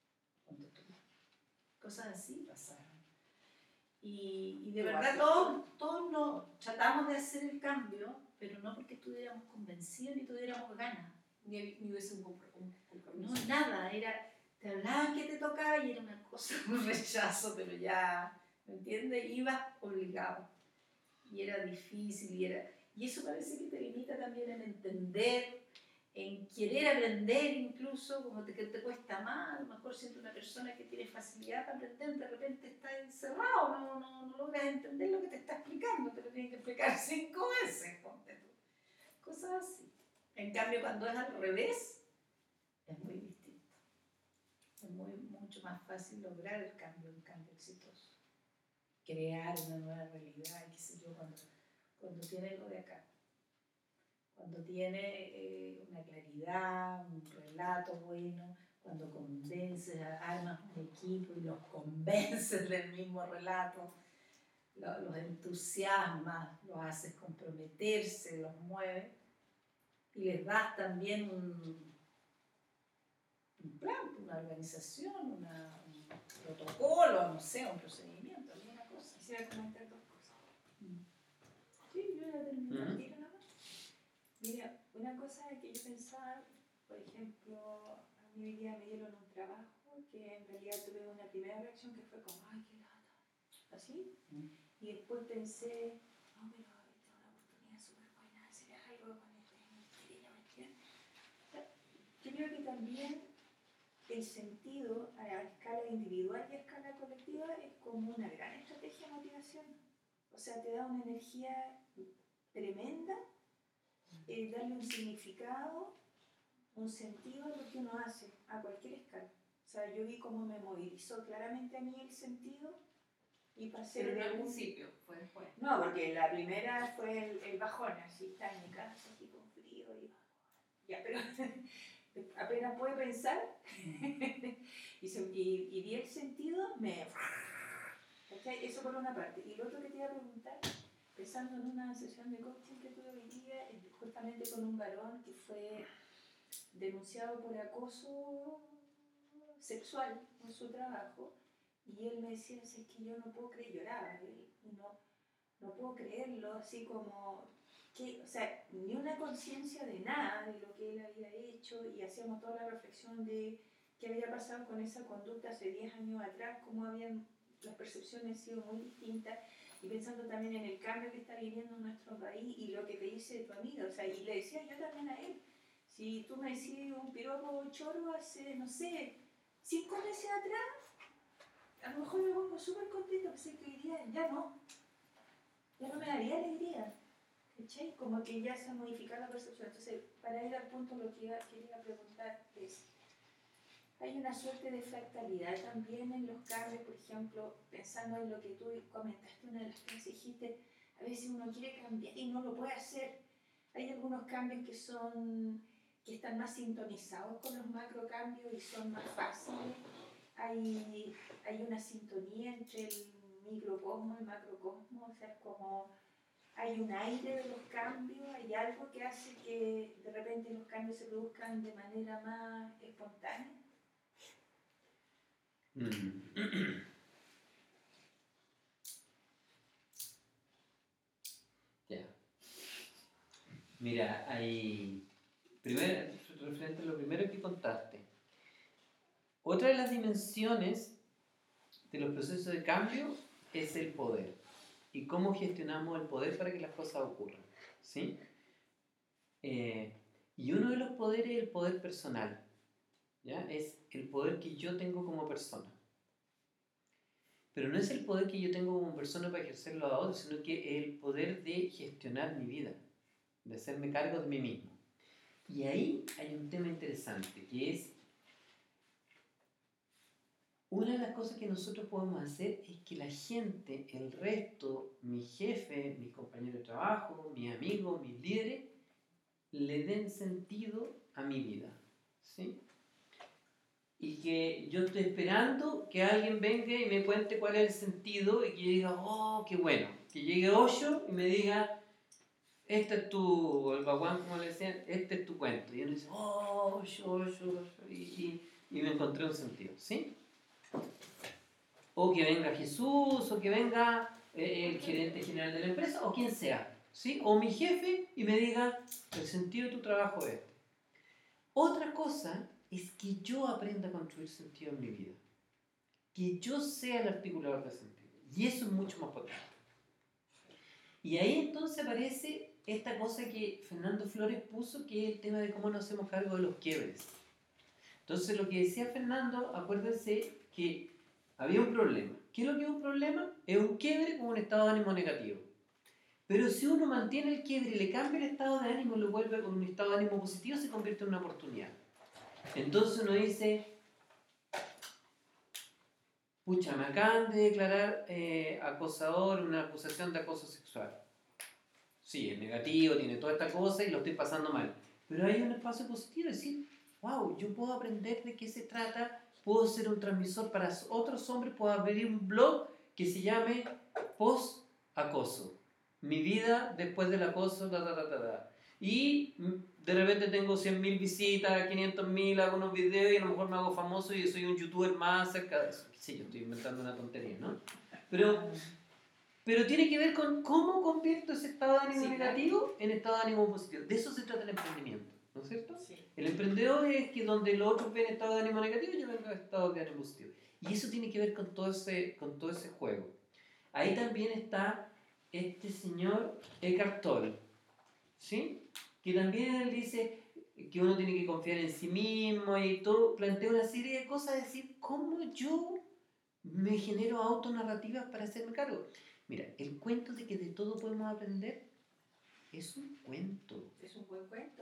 Cosas así pasaron. Y, y de verdad todos, todos nos tratamos de hacer el cambio, pero no porque estuviéramos convencidos ni tuviéramos ganas. Ni, ni hubiese un compro- un compromiso. No, nada, era, te hablaban que te tocaba y era una cosa, un rechazo, pero ya, ¿me entiendes? Ibas obligado. Y era difícil, y era... Y eso parece que te limita también en entender, en querer aprender incluso, como te, que te cuesta más. A lo mejor siendo una persona que tiene facilidad para aprender, de repente está encerrado, no, no, no logras entender lo que te está explicando, te lo tienen que explicar cinco veces, ponte tú. Cosas así. En cambio, cuando es al revés, es muy distinto. Es muy, mucho más fácil lograr el cambio, un cambio exitoso. Crear una nueva realidad, qué sé yo, cuando, cuando tiene lo de acá. Cuando tiene eh, una claridad, un relato bueno, cuando convences, armas un equipo y los convences del mismo relato, lo, los entusiasmas, los haces comprometerse, los mueves y les das también un, un plan, una organización, una, un protocolo, no sé, un procedimiento, alguna cosa. Quisiera comentar dos cosas. Sí, yo ya terminé. Ujú. Mira nomás. Mira, una cosa que yo pensaba, por ejemplo, a mí hoy día me dieron un trabajo que en realidad tuve una primera reacción que fue como, ay, qué lata, así. Mm. Y después pensé, no, pero esta es una oportunidad súper buena de hacer algo con este ministerio, ¿me entiendes? O sea, yo creo que también el sentido a escala individual y a escala colectiva es como una gran estrategia de motivación. O sea, te da una energía tremenda, eh, darle un significado, un sentido a lo que uno hace, a cualquier escala. O sea, yo vi cómo me movilizó claramente a mí el sentido y pasé Pero no de al un- principio, fue después. No, porque la primera fue el, el bajón, así está en mi casa, aquí con frío y... Ya, pero apenas pude pensar y, se- y, y vi el sentido, me... ¿Cachai? Eso por una parte. Y lo otro que te iba a preguntar, pensando en una sesión de coaching que tuve hoy día, eh, justamente con un varón que fue denunciado por acoso sexual en su trabajo, y él me decía, es que yo no puedo creer, lloraba, él, y no, no puedo creerlo, así como, que, o sea, ni una conciencia de nada de lo que él había hecho, y hacíamos toda la reflexión de qué había pasado con esa conducta hace diez años atrás, cómo habían las percepciones sido muy distintas, y pensando también en el cambio que está viviendo en nuestro país y lo que te dice tu amiga, o sea, y le decía yo también a él, si tú me decís un piropo choro hace, no sé, cinco meses atrás, a lo mejor me pongo súper contenta, pensé que hoy día ya no, ya no me daría alegría, ¿cachai? Como que ya se ha modificado la percepción. Entonces, para ir al punto, lo que iba, quería preguntar es, hay una suerte de fractalidad también en los cambios, por ejemplo, pensando en lo que tú comentaste, una de las clases, dijiste, a veces uno quiere cambiar y no lo puede hacer. Hay algunos cambios que son, que están más sintonizados con los macrocambios y son más fáciles. Hay, hay una sintonía entre el microcosmo y el macrocosmo, o sea, es como hay un aire de los cambios, hay algo que hace que de repente los cambios se produzcan de manera más espontánea. Mm. Ya. Mira, hay. Primero, referente a lo primero que contaste. Otra de las dimensiones de los procesos de cambio es el poder. Y cómo gestionamos el poder para que las cosas ocurran. ¿Sí? Eh, y uno de los poderes es el poder personal. ¿Ya? Es el poder que yo tengo como persona. Pero no es el poder que yo tengo como persona para ejercerlo a otros, sino que es el poder de gestionar mi vida, de hacerme cargo de mí mismo. Y ahí hay un tema interesante, que es una de las cosas que nosotros podemos hacer es que la gente, el resto, mi jefe, mis compañeros de trabajo, mis amigos, mis líderes, le den sentido a mi vida. ¿Sí? Y que yo estoy esperando que alguien venga y me cuente cuál es el sentido y que yo diga, oh, qué bueno. Que llegue Osho y me diga, este es tu, el baguán, como le decían, este es tu cuento. Y uno dice, oh, Osho, Osho, Osho, y, y, y me encontré un sentido, ¿sí? O que venga Jesús, o que venga eh, el gerente general de la empresa, o quien sea, ¿sí? O mi jefe y me diga, el sentido de tu trabajo es este. Otra cosa es que yo aprenda a construir sentido en mi vida. Que yo sea el articulador de sentido. Y eso es mucho más potente. Y ahí entonces aparece esta cosa que Fernando Flores puso, que es el tema de cómo nos hacemos cargo de los quiebres. Entonces lo que decía Fernando, acuérdense que había un problema. ¿Qué es lo que es un problema? Es un quiebre con un estado de ánimo negativo. Pero si uno mantiene el quiebre y le cambia el estado de ánimo y lo vuelve con un estado de ánimo positivo, se convierte en una oportunidad. Entonces uno dice, pucha, me acaban de declarar eh, acosador, una acusación de acoso sexual. Sí, es negativo, tiene toda esta cosa y lo estoy pasando mal. Pero hay un espacio positivo, es decir, wow, yo puedo aprender de qué se trata, puedo ser un transmisor para otros hombres, puedo abrir un blog que se llame Post-Acoso. Mi vida después del acoso, ta, ta, ta, ta, ta. Y mm, de repente tengo cien mil visitas, quinientos mil, hago unos videos y a lo mejor me hago famoso y soy un youtuber más cerca de eso. Sí, yo estoy inventando una tontería, ¿no? Pero, pero tiene que ver con cómo convierto ese estado de ánimo Sí, claro. negativo en estado de ánimo positivo. De eso se trata el emprendimiento, ¿no es cierto? Sí. El emprendedor es que donde los otros ven estado de ánimo negativo, yo vengo a estado de ánimo positivo. Y eso tiene que ver con todo ese, con todo ese juego. Ahí también está este señor Eckhart Tolle, ¿sí? Que también él dice que uno tiene que confiar en sí mismo y todo, plantea una serie de cosas, decir, ¿cómo yo me genero autonarrativas para hacerme cargo? Mira, el cuento de que de todo podemos aprender es un cuento. Es un buen cuento.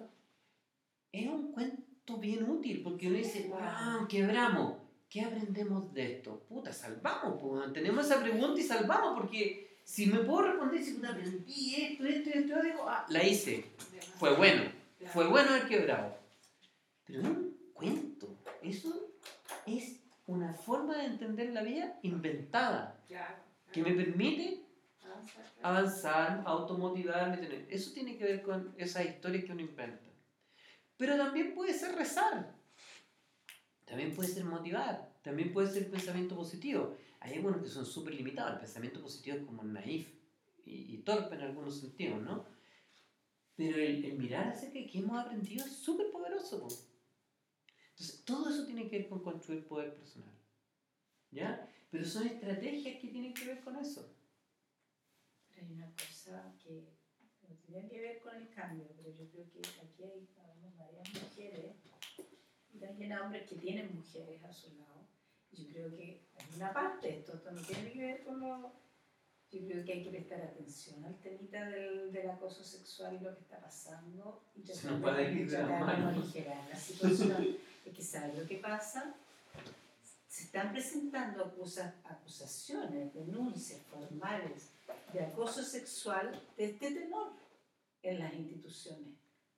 Es un cuento bien útil, porque uno dice, wow, quebramos. ¿Qué aprendemos de esto? Puta, salvamos, pues, tenemos esa pregunta y salvamos, porque si me puedo responder, si puta, aprendí esto, esto, esto, digo, ah, la hice, fue bueno, fue bueno haber quebrado. Pero es un cuento, eso es una forma de entender la vida inventada, Claro. que me permite Avanzar, claro. avanzar, automotivarme, tener. Eso tiene que ver con esas historias que uno inventa. Pero también puede ser rezar. También puede ser motivar, también puede ser pensamiento positivo. Hay algunos que son súper limitados, el pensamiento positivo es como naif y, y torpe en algunos sentidos, ¿no? Pero el, el mirar acerca de qué hemos aprendido es súper poderoso, ¿no? Entonces, todo eso tiene que ver con construir poder personal, ¿ya? Pero son estrategias que tienen que ver con eso. Pero hay una cosa que no tiene que ver con el cambio, pero yo creo que aquí hay habemos varias mujeres y también hombres que tienen mujeres a su lado. Yo creo que hay una parte de esto, esto no tiene que ver con lo... Yo creo que hay que prestar atención al temita del, del acoso sexual y lo que está pasando y Se nos puede ir de las tratar de manos. aligerar la situación. Es que ¿sabes lo que pasa? Se están presentando acusa, acusaciones, denuncias formales de acoso sexual de este tenor en las instituciones.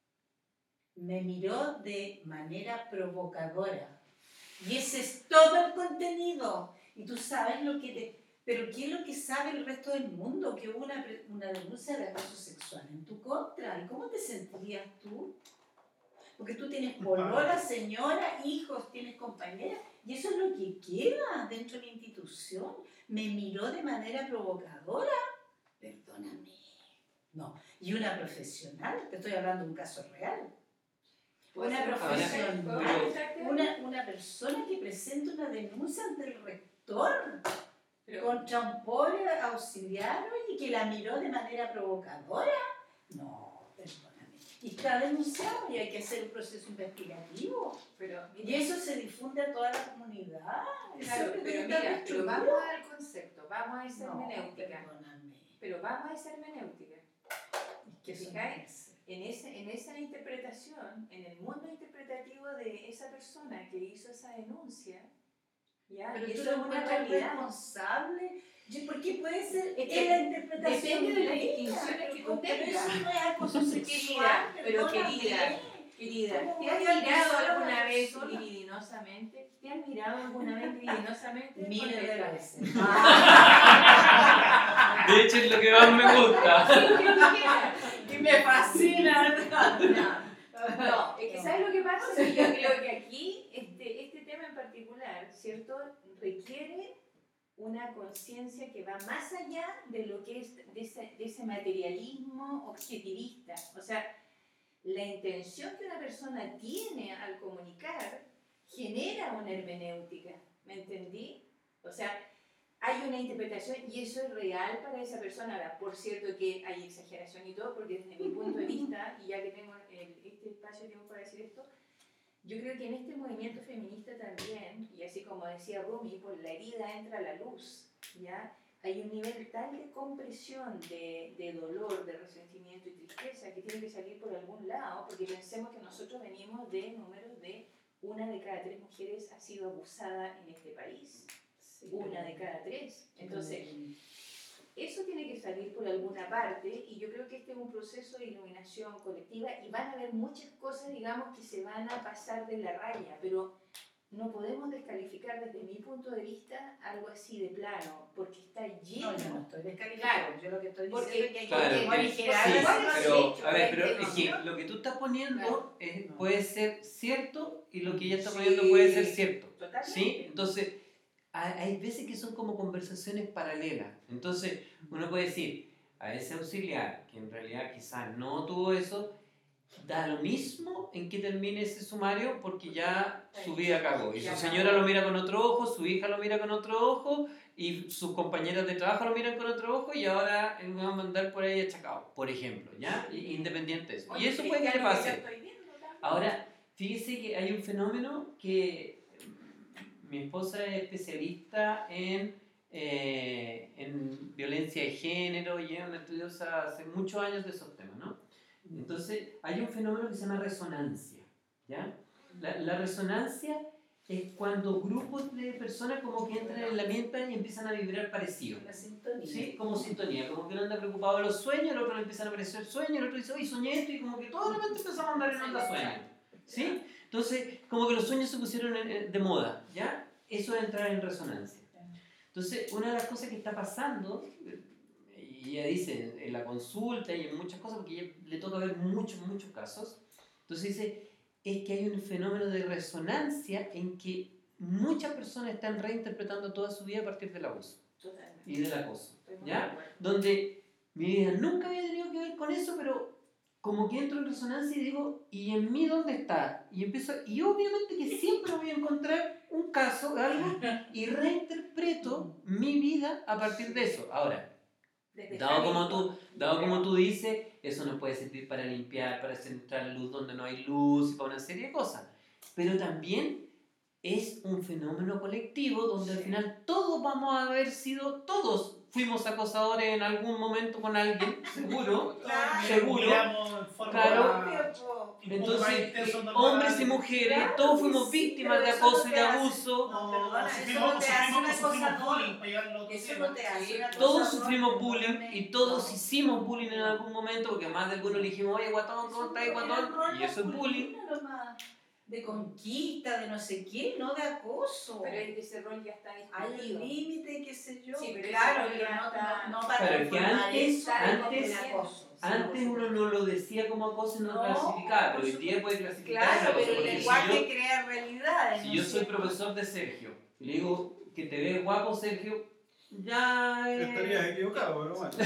Me miró de manera provocadora y ese es todo el contenido. Y tú sabes lo que te... Pero ¿qué es lo que sabe el resto del mundo? Que hubo una, una denuncia de acoso sexual en tu contra. ¿Y cómo te sentirías tú? Porque tú tienes polola, señora, hijos, tienes compañeras, y eso es lo que queda dentro de la institución. Me miró de manera provocadora. Perdóname. No. Y una profesional, te estoy hablando de un caso real. Una profesional, pero- una, una persona que presenta una denuncia ante el rector Pero- contra un pobre auxiliar y que la miró de manera provocadora. No, perdóname. Y está denunciado y hay que hacer un proceso investigativo. Pero, Y eso se difunde a toda la comunidad. claro, Eso pero está mira, pero destruido. vamos al concepto, vamos a esa No, hermenéutica. perdóname. Pero vamos a esa hermenéutica. Es que eso no ¿Fijáis? es. En, ese, en esa interpretación, en el mundo interpretativo de esa persona que hizo esa denuncia, ¿ya? Pero Y tú eso lo es una encuentras realidad. responsable. Yo- Porque puede ser Es que es la interpretación depende de las ella, distinciones que pero tú pero tengas. eso no es acoso Querida, sexual. pero perdóname. querida, Querida, ¿Cómo ¿te has voy a mirado acusar a una alguna vez persona? libidinosamente? ¿Te has mirado alguna vez libidinosamente? Miles de Contesta. veces. De hecho, es lo que más me gusta. Y me fascina. No, no, es que ¿sabes lo que pasa? Que yo creo que aquí este, este tema en particular, ¿cierto? Requiere una conciencia que va más allá de lo que es de ese, de ese materialismo objetivista. O sea, la intención que una persona tiene al comunicar genera una hermenéutica, ¿me entendí? O sea, hay una interpretación y eso es real para esa persona. Ahora, por cierto que hay exageración y todo, porque desde mi punto de vista, y ya que tengo el, este espacio de tiempo para decir esto, yo creo que en este movimiento feminista también, y así como decía Rumi, por la herida entra la luz, ¿ya? Hay un nivel tal de compresión, de, de dolor, de resentimiento y tristeza que tiene que salir por algún lado, porque pensemos que nosotros venimos de números de una de cada tres mujeres ha sido abusada en este país. Una de cada tres. Entonces, eso tiene que salir por alguna parte y yo creo que este es un proceso de iluminación colectiva y van a haber muchas cosas, digamos, que se van a pasar de la raya, pero no podemos descalificar desde mi punto de vista algo así de plano, porque está lleno. No, yo no estoy descalificando. Claro, Yo lo que estoy porque- diciendo es que hay Claro, que que- originar sí, la igual es pero, situación. a ver, pero hay es que temas, lo que tú estás poniendo Claro. es- No. puede ser cierto y lo que ella está Sí. poniendo puede ser cierto. Totalmente. ¿Sí? Entonces, hay, hay veces que son como conversaciones paralelas. Entonces, uno puede decir, a ese auxiliar, que en realidad quizás no tuvo eso, da lo mismo en que termine ese sumario porque ya su vida acabó. Y Ya su acabó. señora lo mira con otro ojo, su hija lo mira con otro ojo, y sus compañeras de trabajo lo miran con otro ojo y ahora él va a mandar por ahí achacado, por ejemplo, ¿ya? I- Independiente de eso. Y Oye, eso es puede que es te lo yo pase. estoy viendo también. Ahora, fíjese que hay un fenómeno que mm, mi esposa es especialista en, eh, en violencia de género y es una estudiosa hace muchos años de esos temas, ¿no? Entonces, hay un fenómeno que se llama resonancia, ¿ya? La, la resonancia es cuando grupos de personas como que entran en la mente y empiezan a vibrar parecido. La sintonía. Sí, como sintonía, como que uno anda preocupado de los sueños, el otro le empiezan a aparecer sueños, el otro dice, oye, soñé esto, y como que todos de repente empezamos a andar en onda sueño. ¿Sí? Entonces, como que los sueños se pusieron en- en- de moda, ¿ya? Eso es entrar en resonancia. Entonces, una de las cosas que está pasando, y ella dice en, en la consulta y en muchas cosas, porque ella le toca ver muchos, muchos casos, entonces dice, es que hay un fenómeno de resonancia en que muchas personas están reinterpretando toda su vida a partir del abuso Totalmente. y del acoso, Estoy muy de ¿ya? acuerdo. Donde mi vida nunca había tenido que ver con eso, pero como que entro en resonancia y digo, ¿y en mí dónde está? Y empiezo, y obviamente que siempre voy a encontrar un caso, algo, y reinterpreto mi vida a partir de eso. Ahora, Desde dado como Hamilton, tú, dado yo como creo. tú dices, eso nos puede servir para limpiar, para centrar luz donde no hay luz, y para una serie de cosas. Pero también es un fenómeno colectivo donde al final todos vamos a haber sido, todos fuimos acosadores en algún momento con alguien, seguro. Claro. Seguro. Miramos en forma Claro. Obvio, po. un poco más Entonces, intenso, eh, normal. hombres y mujeres, Claro todos que fuimos sí, víctimas pero de eso no acoso y te de hace- abuso. No, No, perdona, eso sufrimos, no te hace sufrimos, una sufrimos cosa bullying, no. para llevarlo a otro Eso tema. no te hace una cosa Todos no, sufrimos bullying perdóname. y todos No. hicimos bullying en algún momento porque más de algunos le dijimos, oye, guatón, ¿cómo estás, guatón? Y eso es bullying. De conquista, de no sé qué, no de acoso. Pero ese rol ya está Hay discutido. límite, qué sé yo. Sí, pero claro, eso pero ya no, está- no, no para Claro, es que transformar antes- eso antes- en acoso. Antes uno no lo decía como acoso y no, No, clasificaba, pero por hoy día puede clasificar Claro, esa cosa, pero el porque si lenguaje yo- crea realidades. Si ¿no yo es soy cierto? profesor de Sergio y le digo que te ves guapo, Sergio, ya eh, Estarías equivocado, pero bueno.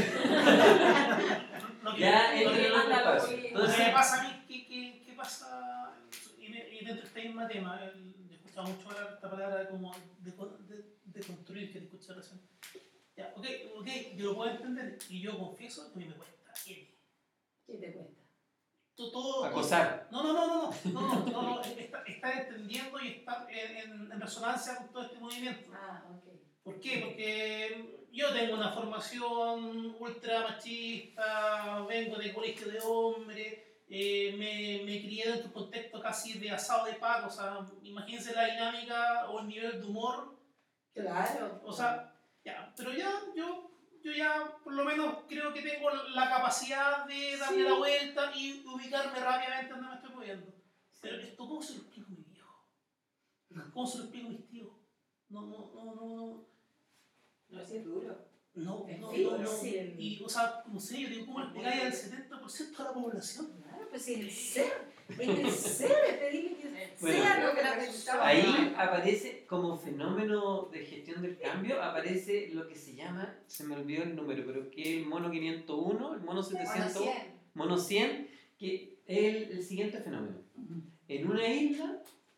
Lo que- ya lo entra que- en otro Mándalo, espacio. oye. Lo que Entonces, me pasa a mí, ¿qué, qué, qué pasa? Y, de- y dentro de este mismo tema, el- yo he escuchado mucho hablar esta palabra como de, con- de, de construir, que te escuché recién. Ya, ok, ok, yo lo puedo entender y yo confieso que a mí me cuesta. N. ¿Qué te cuesta? Todo, todo, acosar. No, no, no, no, no, no, no, no, está- estar entendiendo y estar en, en, en resonancia con todo este movimiento. Ah, ok. ¿Por qué? Porque yo tengo una formación ultra machista, vengo de colegio de hombres, eh, me, me crié dentro de un contexto casi de asado de pago, o sea, imagínense la dinámica o el nivel de humor, Claro. o sea, ya, pero ya yo, yo ya por lo menos creo que tengo la capacidad de darle Sí. la vuelta y ubicarme rápidamente donde me estoy moviendo. Pero esto, ¿cómo se lo explico a mi viejo? ¿Cómo se lo explico a mis tíos? No, no, no, no, no. No, sí es duro. No, Es no, no, no. difícil. Y, o sea, no sé, yo digo, ¿cómo le explicáis al setenta por ciento de la población? Claro, pues el ser, es el ser, es pedirle que Bueno, sea creo lo que que la la resultaba Ahí mal. aparece como fenómeno de gestión del cambio, aparece lo que se llama, se me olvidó el número, pero que es el mono quinientos uno, el mono Bueno, setecientos, cien. mono cien, que es el, el siguiente fenómeno. En una isla,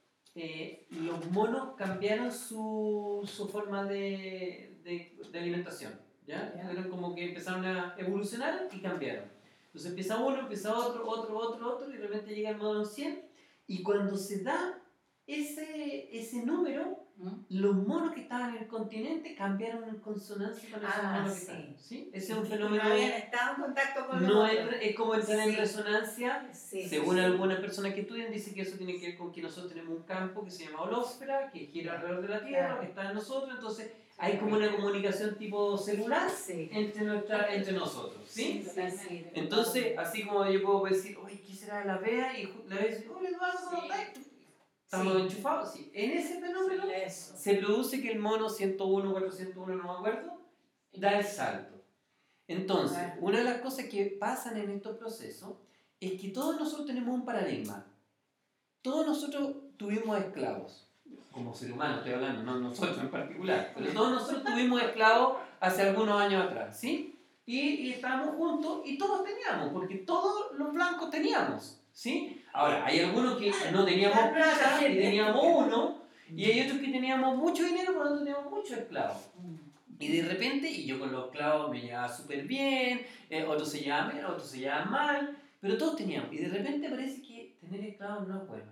eh, los monos cambiaron su, su forma de, de, de alimentación, ¿ya? Ya. Eran como que empezaron a evolucionar y cambiaron. Entonces empieza uno, empieza otro, otro, otro, otro, y de repente llega el mono cien, y cuando se da ese, ese número, ¿Mm? los monos que estaban en el continente cambiaron en consonancia con esos Ah, monos que sí. estaban. ¿Sí? Ese es un No fenómeno. habían estado en contacto con los No otros. es, es como entrar en Sí. resonancia. Sí, Según sí. algunas personas que estudian, dice que eso tiene que ver con que nosotros tenemos un campo que se llama holósfera, que gira alrededor de la Tierra, Claro. que está en nosotros, entonces hay como una comunicación tipo celular Sí. entre, nuestra, entre nosotros. ¿sí? Sí, sí, sí. Entonces, así como yo puedo decir, oye, ¿qué será de la Bea? Y ju- la Bea dice, hola Eduardo, ¿cómo Sí. estás? ¿Estamos Sí. enchufados? Sí. En ese fenómeno Sí, eso. se produce que el mono ciento uno, cuatrocientos uno, no me acuerdo, da el salto. Entonces, Bueno. una de las cosas que pasan en estos procesos es que todos nosotros tenemos un paradigma. Todos nosotros tuvimos esclavos, como ser humano estoy hablando, no nosotros en particular, pero todos nosotros tuvimos esclavos hace algunos años atrás, ¿sí? Y, y estábamos juntos y todos teníamos, porque todos los blancos teníamos, ¿sí? Ahora, hay algunos que no teníamos plata y teníamos uno, y hay otros que teníamos mucho dinero, pero no teníamos muchos esclavos. Y de repente, y yo con los esclavos me llevaba súper bien, eh, otros se llevaban bien, otros se llevaban mal, pero todos teníamos. Y de repente parece que tener esclavos no es bueno.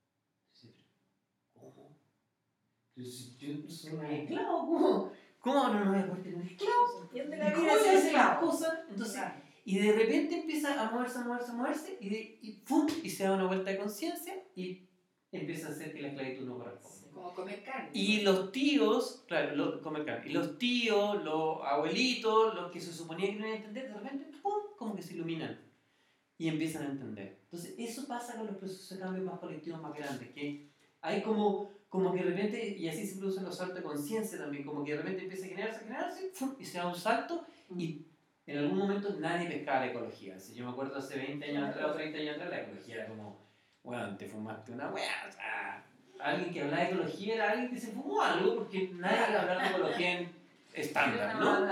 ¿Cómo? Yo, si yo soy esclavo, ¿cómo? ¿Cómo no, no voy a poder tener esclavos? ¿Entiende ¿Y la cómo vida se sin hacen las esclavo? cosas? Entonces, Claro. y de repente empieza a moverse, a moverse, a moverse, y, de, y ¡pum! Y se da una vuelta de conciencia y empieza a hacer que la esclavitud no corresponde. Como comer carne. Y los tíos, claro, lo, comer carne, y los tíos, los abuelitos, los que se suponía que no iban a entender, de repente, ¡pum!, como que se iluminan y empiezan a entender. Entonces, eso pasa con los procesos de cambio más colectivos, más grandes, que hay como, como que de repente, y así se producen los saltos de conciencia también, como que de repente empieza a generarse, a generarse, ¡pum!, y se da un salto, y en algún momento nadie pescaba la ecología. Si yo me acuerdo hace veinte años atrás o treinta años atrás, la ecología era como, bueno, te fumaste una weá, o sea, alguien que hablaba de ecología era alguien que se fumó algo, porque nadie iba a hablar de ecología en estándar, ¿no?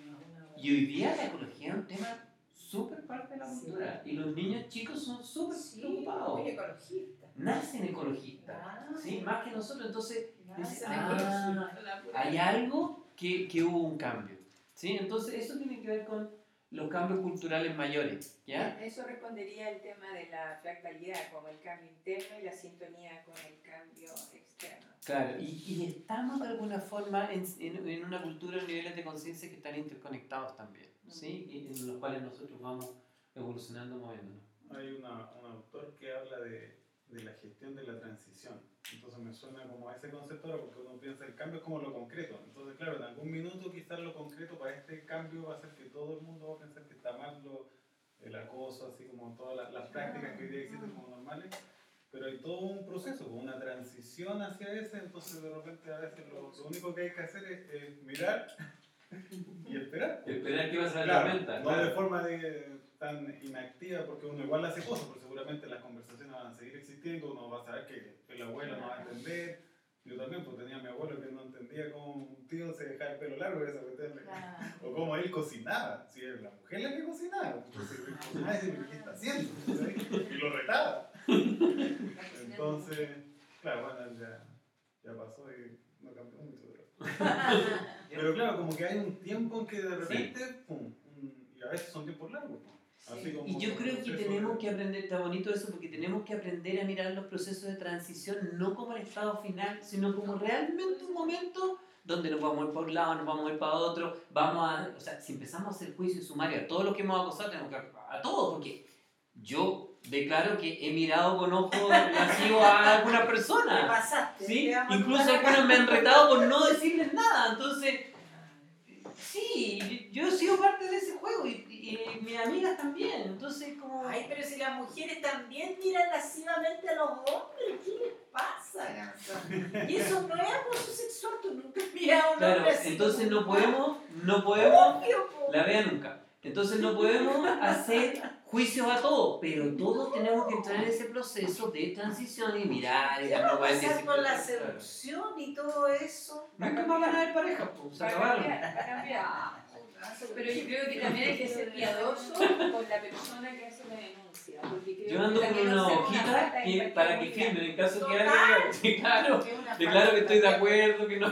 Y hoy día la ecología es un tema súper parte de la cultura, y los niños chicos son súper Sí, preocupados. muy ecologista. Nacen ecologistas, Ah. ¿sí? Más que nosotros, entonces Nacen dice, ecologistas. ah, hay algo que, que hubo un cambio, ¿sí? Entonces eso tiene que ver con los cambios culturales mayores, ¿ya? Eso respondería al tema de la fractalidad, como el cambio interno y la sintonía con el cambio externo. Claro, y, y estamos de alguna forma en, en, en una cultura, en niveles de conciencia que están interconectados también, ¿sí? Y en los cuales nosotros vamos evolucionando, moviéndonos. Hay una, un autor que habla de, de la gestión de la transición. Entonces me suena como a ese concepto ahora porque uno piensa el cambio es como lo concreto. Entonces, claro, en algún minuto quizás lo concreto para este cambio va a ser que todo el mundo va a pensar que está mal lo, el acoso, así como todas las, las prácticas que hoy día existen como normales. Pero hay todo un proceso, una transición hacia ese, entonces de repente a veces lo, lo único que hay que hacer es, es mirar y esperar. Esperar que va a ser la Claro, tormenta. no de forma de, tan inactiva, porque uno igual hace cosas, pero seguramente las conversaciones van a seguir existiendo, uno va a saber que, que la abuela no va a entender. Yo también, pues tenía a mi abuelo que no entendía cómo un tío se dejaba el pelo largo, esa cuestión, Claro. o cómo él cocinaba, si era la mujer la que cocinaba, entonces él cocinaba y decía, ¿qué está haciendo? ¿Sí? Y lo retaba. Entonces, claro, bueno, ya, ya pasó y no cambió mucho. Pero claro, como que hay un tiempo en que de repente, sí. pum, y a veces son tiempos largos. Así como y yo creo que tenemos que aprender, está bonito eso, porque tenemos que aprender a mirar los procesos de transición no como el estado final, sino como realmente un momento donde nos vamos a ir para un lado, nos vamos a ir para otro, vamos a, o sea, si empezamos a hacer juicio sumario a todos los que hemos acosado, tenemos que a todos, porque yo declaro que he mirado con ojos lascivos a algunas personas. ¿Qué pasaste? ¿Sí? Incluso algunos me han retado por no decirles nada, entonces, sí, yo he sido parte de ese juego y, y mis amigas también, entonces como... Ay, pero si las mujeres también miran lascivamente a los hombres, ¿qué les pasa, Gansa? Y eso no es acoso sexual, tú nunca has mirado a un Claro, hombre así. entonces no podemos, no podemos, Obvio, po. la vea nunca, entonces no podemos hacer juicios a todos, pero todos tenemos que entrar en ese proceso de transición y mirar y ¿Qué va a decir, pasar con la claro. seducción y todo eso? Nunca más van a haber pareja, pues, se Va a acabaron. cambiar, va a cambiar. Pero yo creo que también hay que ser piadoso con la persona que hace la denuncia. Porque creo Yo ando que con también una observa hojita falta de que, empatía para muy que grande. firmen en caso que Total. alguien, sí, claro, Que es una declaro que estoy de falta acuerdo, que no.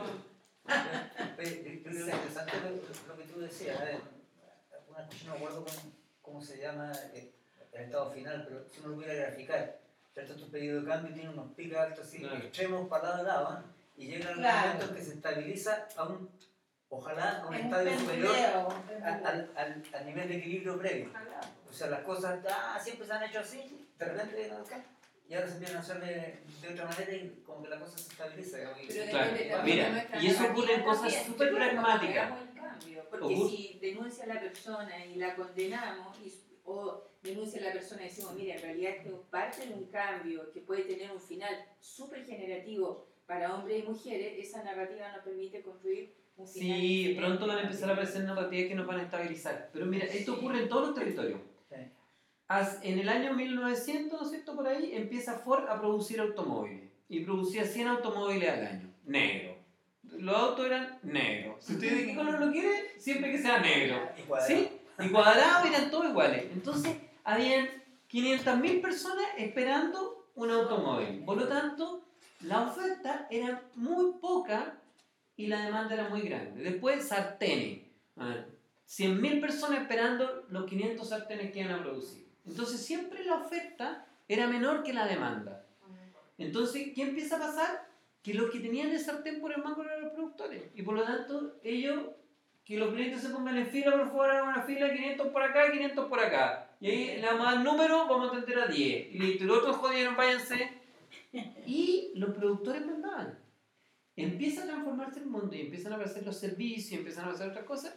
Oye, creo que era interesante lo, lo que tú decías. ¿eh? Una cosa no me acuerdo cómo, cómo se llama el, el estado final, pero si uno lo pudiera graficar, ¿cierto? Tu pedido de cambio tiene unos picos altos así, Claro. extremos para lado a lado, ¿eh? Y llega un Claro. momento en que se estabiliza a un, ojalá, a un Es un estadio superior penduleo, un a- penduleo. al, al, al nivel de equilibrio previo. O sea, las cosas ah, siempre se han hecho así, de repente no, y ahora se empiezan a hacer de, de otra manera y como que la cosa se estabiliza. digamos, y- Pero Claro, depende también mira, de nuestra y eso ocurre en narrativa cosas también. súper Yo creo que pragmáticas. hagamos el cambio, porque Ocurre- si denuncia a la persona y la condenamos y, o denuncia a la persona y decimos, mira, en realidad esto es parte de un cambio que puede tener un final súper generativo para hombres y mujeres, esa narrativa nos permite construir un final. Sí, pronto van a empezar a aparecer narrativas que nos van a estabilizar. Pero mira, esto ocurre en todos los territorios. As- En el año mil novecientos, ¿no es cierto? Por ahí empieza Ford a producir automóviles. Y producía cien automóviles al año. Negro. Los autos eran negros. Si usted de qué color lo quiere, siempre que sea negro. Y cuadrado. ¿Sí? Y cuadrados eran todos iguales. Entonces, habían quinientas mil personas esperando un automóvil. Por lo tanto, la oferta era muy poca y la demanda era muy grande. Después, sartenes. cien mil personas esperando los quinientos sartenes que iban a producir. Entonces, siempre la oferta era menor que la demanda. Entonces, ¿qué empieza a pasar? Que los que tenían el sartén por el mango eran los productores. Y por lo tanto, ellos, que los clientes se pongan en fila, por favor, hagan una fila, quinientos por acá, quinientos por acá. Y ahí le damos al número, vamos a atender a diez. Y listo, y los otros jodieron, váyanse. Y los productores mandaban. Empieza a transformarse el mundo y empiezan a aparecer los servicios, empiezan a aparecer otras cosas.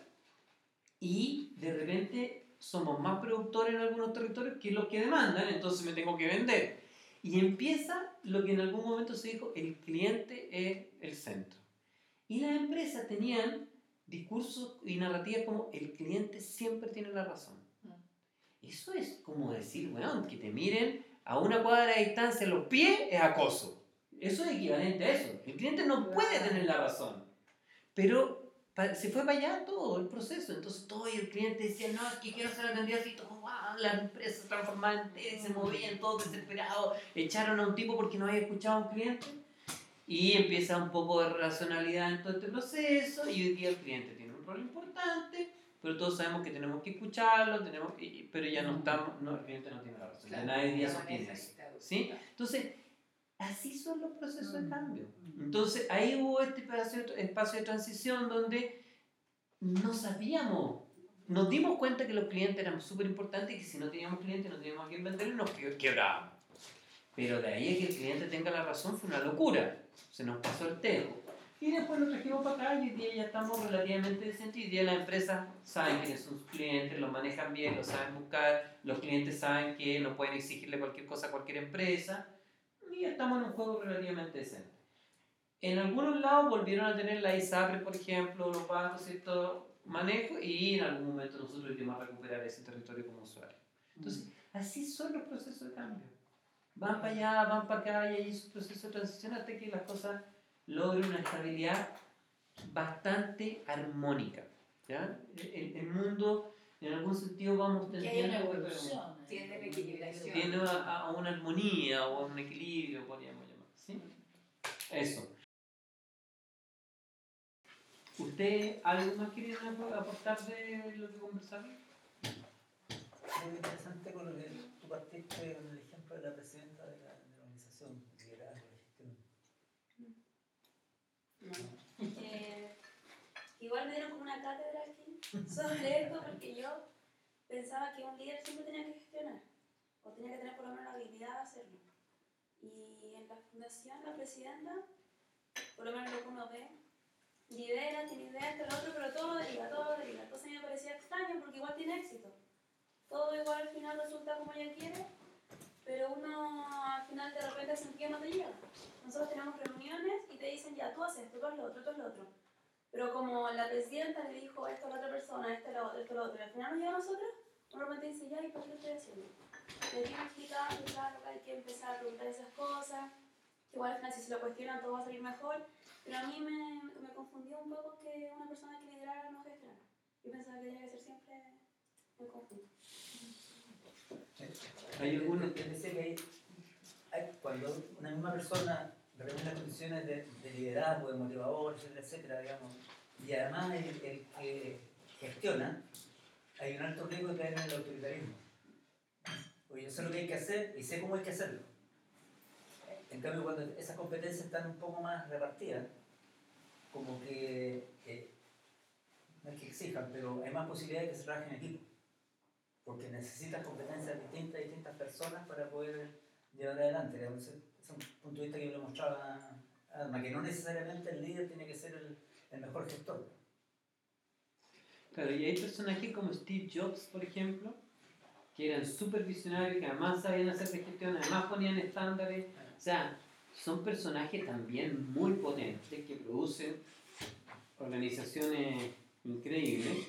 Y de repente somos más productores en algunos territorios que los que demandan, entonces me tengo que vender. Y empieza lo que en algún momento se dijo, el cliente es el centro. Y las empresas tenían discursos y narrativas como el cliente siempre tiene la razón. Eso es como decir, weón, que te miren a una cuadra de distancia los pies es acoso. Eso es equivalente a eso. El cliente no puede tener la razón. Pero se fue para allá todo el proceso. Entonces todo y el cliente decía, no, es que quiero ser atendido así. Todo, wow, las empresas se transformaban en se movían todos desesperados. Echaron a un tipo porque no había escuchado a un cliente. Y empieza un poco de racionalidad en todo este proceso. Y hoy día el cliente tiene un rol importante. Pero todos sabemos que tenemos que escucharlo, tenemos, pero ya no estamos, no, el cliente no tiene la razón. Claro, nadie día sostiene eso. ¿Sí? Entonces, así son los procesos de cambio. Entonces, ahí hubo este espacio, espacio de transición donde no sabíamos, nos dimos cuenta que los clientes eran súper importantes y que si no teníamos clientes no teníamos a quién venderlo y nos quebrábamos. Pero de ahí a que el cliente tenga la razón fue una locura. Se nos pasó el tejo. Y después lo trajimos para acá y hoy día ya estamos relativamente decentes. Y hoy día las empresas saben quiénes son sus clientes, los manejan bien, los saben buscar. Los clientes saben que no pueden exigirle cualquier cosa a cualquier empresa. Y estamos en un juego relativamente decente. En algunos lados volvieron a tener la ISAPRE, por ejemplo, los bancos, cierto manejo, y en algún momento nosotros íbamos a recuperar ese territorio como usuario. Entonces, así son los procesos de cambio. Van para allá, van para acá, y hay su proceso de transición hasta que las cosas logren una estabilidad bastante armónica. ¿Ya? El, el mundo, en algún sentido, vamos teniendo... Que hay una evolución. Tiene la equilibración. Tiene a, a una armonía o a un equilibrio, podríamos llamar. ¿Sí? Eso. ¿Usted algo más quería aportar de lo que conversamos? Muy interesante con lo que tú partiste con el ejemplo de la presidenta de la, de la organización, de liderazgo, de gestión. No. Eh, igual me dieron como una cátedra aquí sobre esto porque yo pensaba que un líder siempre tenía que gestionar o tenía que tener por lo menos la habilidad de hacerlo. Y en la fundación, la presidenta, por lo menos lo que uno ve, lidera, tiene idea, esto, lo otro, pero todo deriva, todo deriva. Entonces a mí me parecía extraño porque igual tiene éxito. Todo igual al final resulta como ella quiere, pero uno al final de repente sentía que no te llega. Nosotros tenemos reuniones y te dicen ya, tú haces esto, tú haces lo otro, tú haces lo otro. Pero como la presidenta le dijo esto a la otra persona, esto, lo otro, esto, lo otro, y al final nos llega a nosotros, uno de repente dice ya, ¿y por qué lo estoy haciendo? Y aquí me explicando, claro, que hay que empezar a preguntar esas cosas, que igual al final si se lo cuestionan todo va a salir mejor, pero a mí me, me confundió un poco que una persona que liderara no gestionara. Yo pensaba que tenía que ser siempre en conjunto. Hay algunos que dicen que hay, hay, cuando una misma persona reúne las condiciones de, de liderazgo, de motivador, etcétera, etcétera, digamos, y además el, el que gestiona, hay un alto riesgo de caer en el autoritarismo. Porque yo sé lo que hay que hacer y sé cómo hay que hacerlo. En cambio, cuando esas competencias están un poco más repartidas, como que, eh, no es que exijan, pero hay más posibilidades de que se trabaje en equipo. Porque necesitas competencias distintas de distintas personas para poder llevar adelante. Ese es un punto de vista que yo le mostraba a Alma, que no necesariamente el líder tiene que ser el, el mejor gestor. Claro, y hay personajes como Steve Jobs, por ejemplo, que eran súper visionarios, que además sabían hacer de gestión, además ponían estándares. O sea, son personajes también muy potentes que producen organizaciones increíbles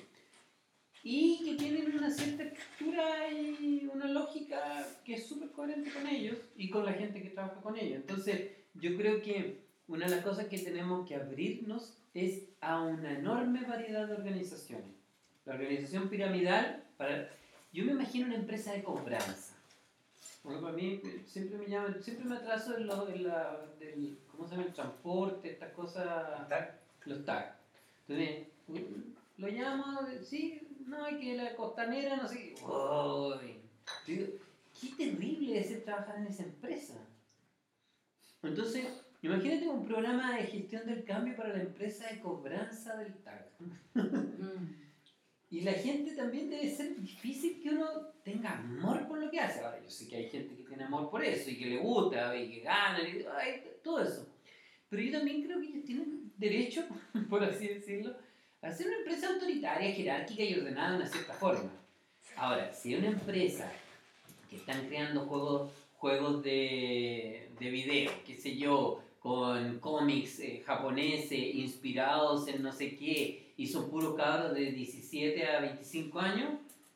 y que tienen una cierta estructura y una lógica que es súper coherente con ellos y con la gente que trabaja con ellos. Entonces, yo creo que una de las cosas que tenemos que abrirnos es a una enorme variedad de organizaciones. La organización piramidal, para, yo me imagino una empresa de cobranza. Bueno, para mí siempre me llama, siempre me atraso en lo de la, del, ¿cómo se llama? El transporte, estas cosas, ¿Tag? los tags. Entonces, lo llamo, sí, no, hay que la costanera, no sé qué. Uy, digo, qué terrible es ser trabajar en esa empresa. Entonces, imagínate un programa de gestión del cambio para la empresa de cobranza del T A C. Y la gente también debe ser difícil que uno tenga amor por lo que hace. Ahora, yo sé que hay gente que tiene amor por eso y que le gusta y que gana y ay, todo eso. Pero yo también creo que ellos tienen derecho, por así decirlo, a ser una empresa autoritaria, jerárquica y ordenada de una cierta forma. Ahora, si es una empresa que están creando juegos, juegos de, de video, qué sé yo, con cómics eh, japoneses inspirados en no sé qué, y son puros cabros de diecisiete a veinticinco años,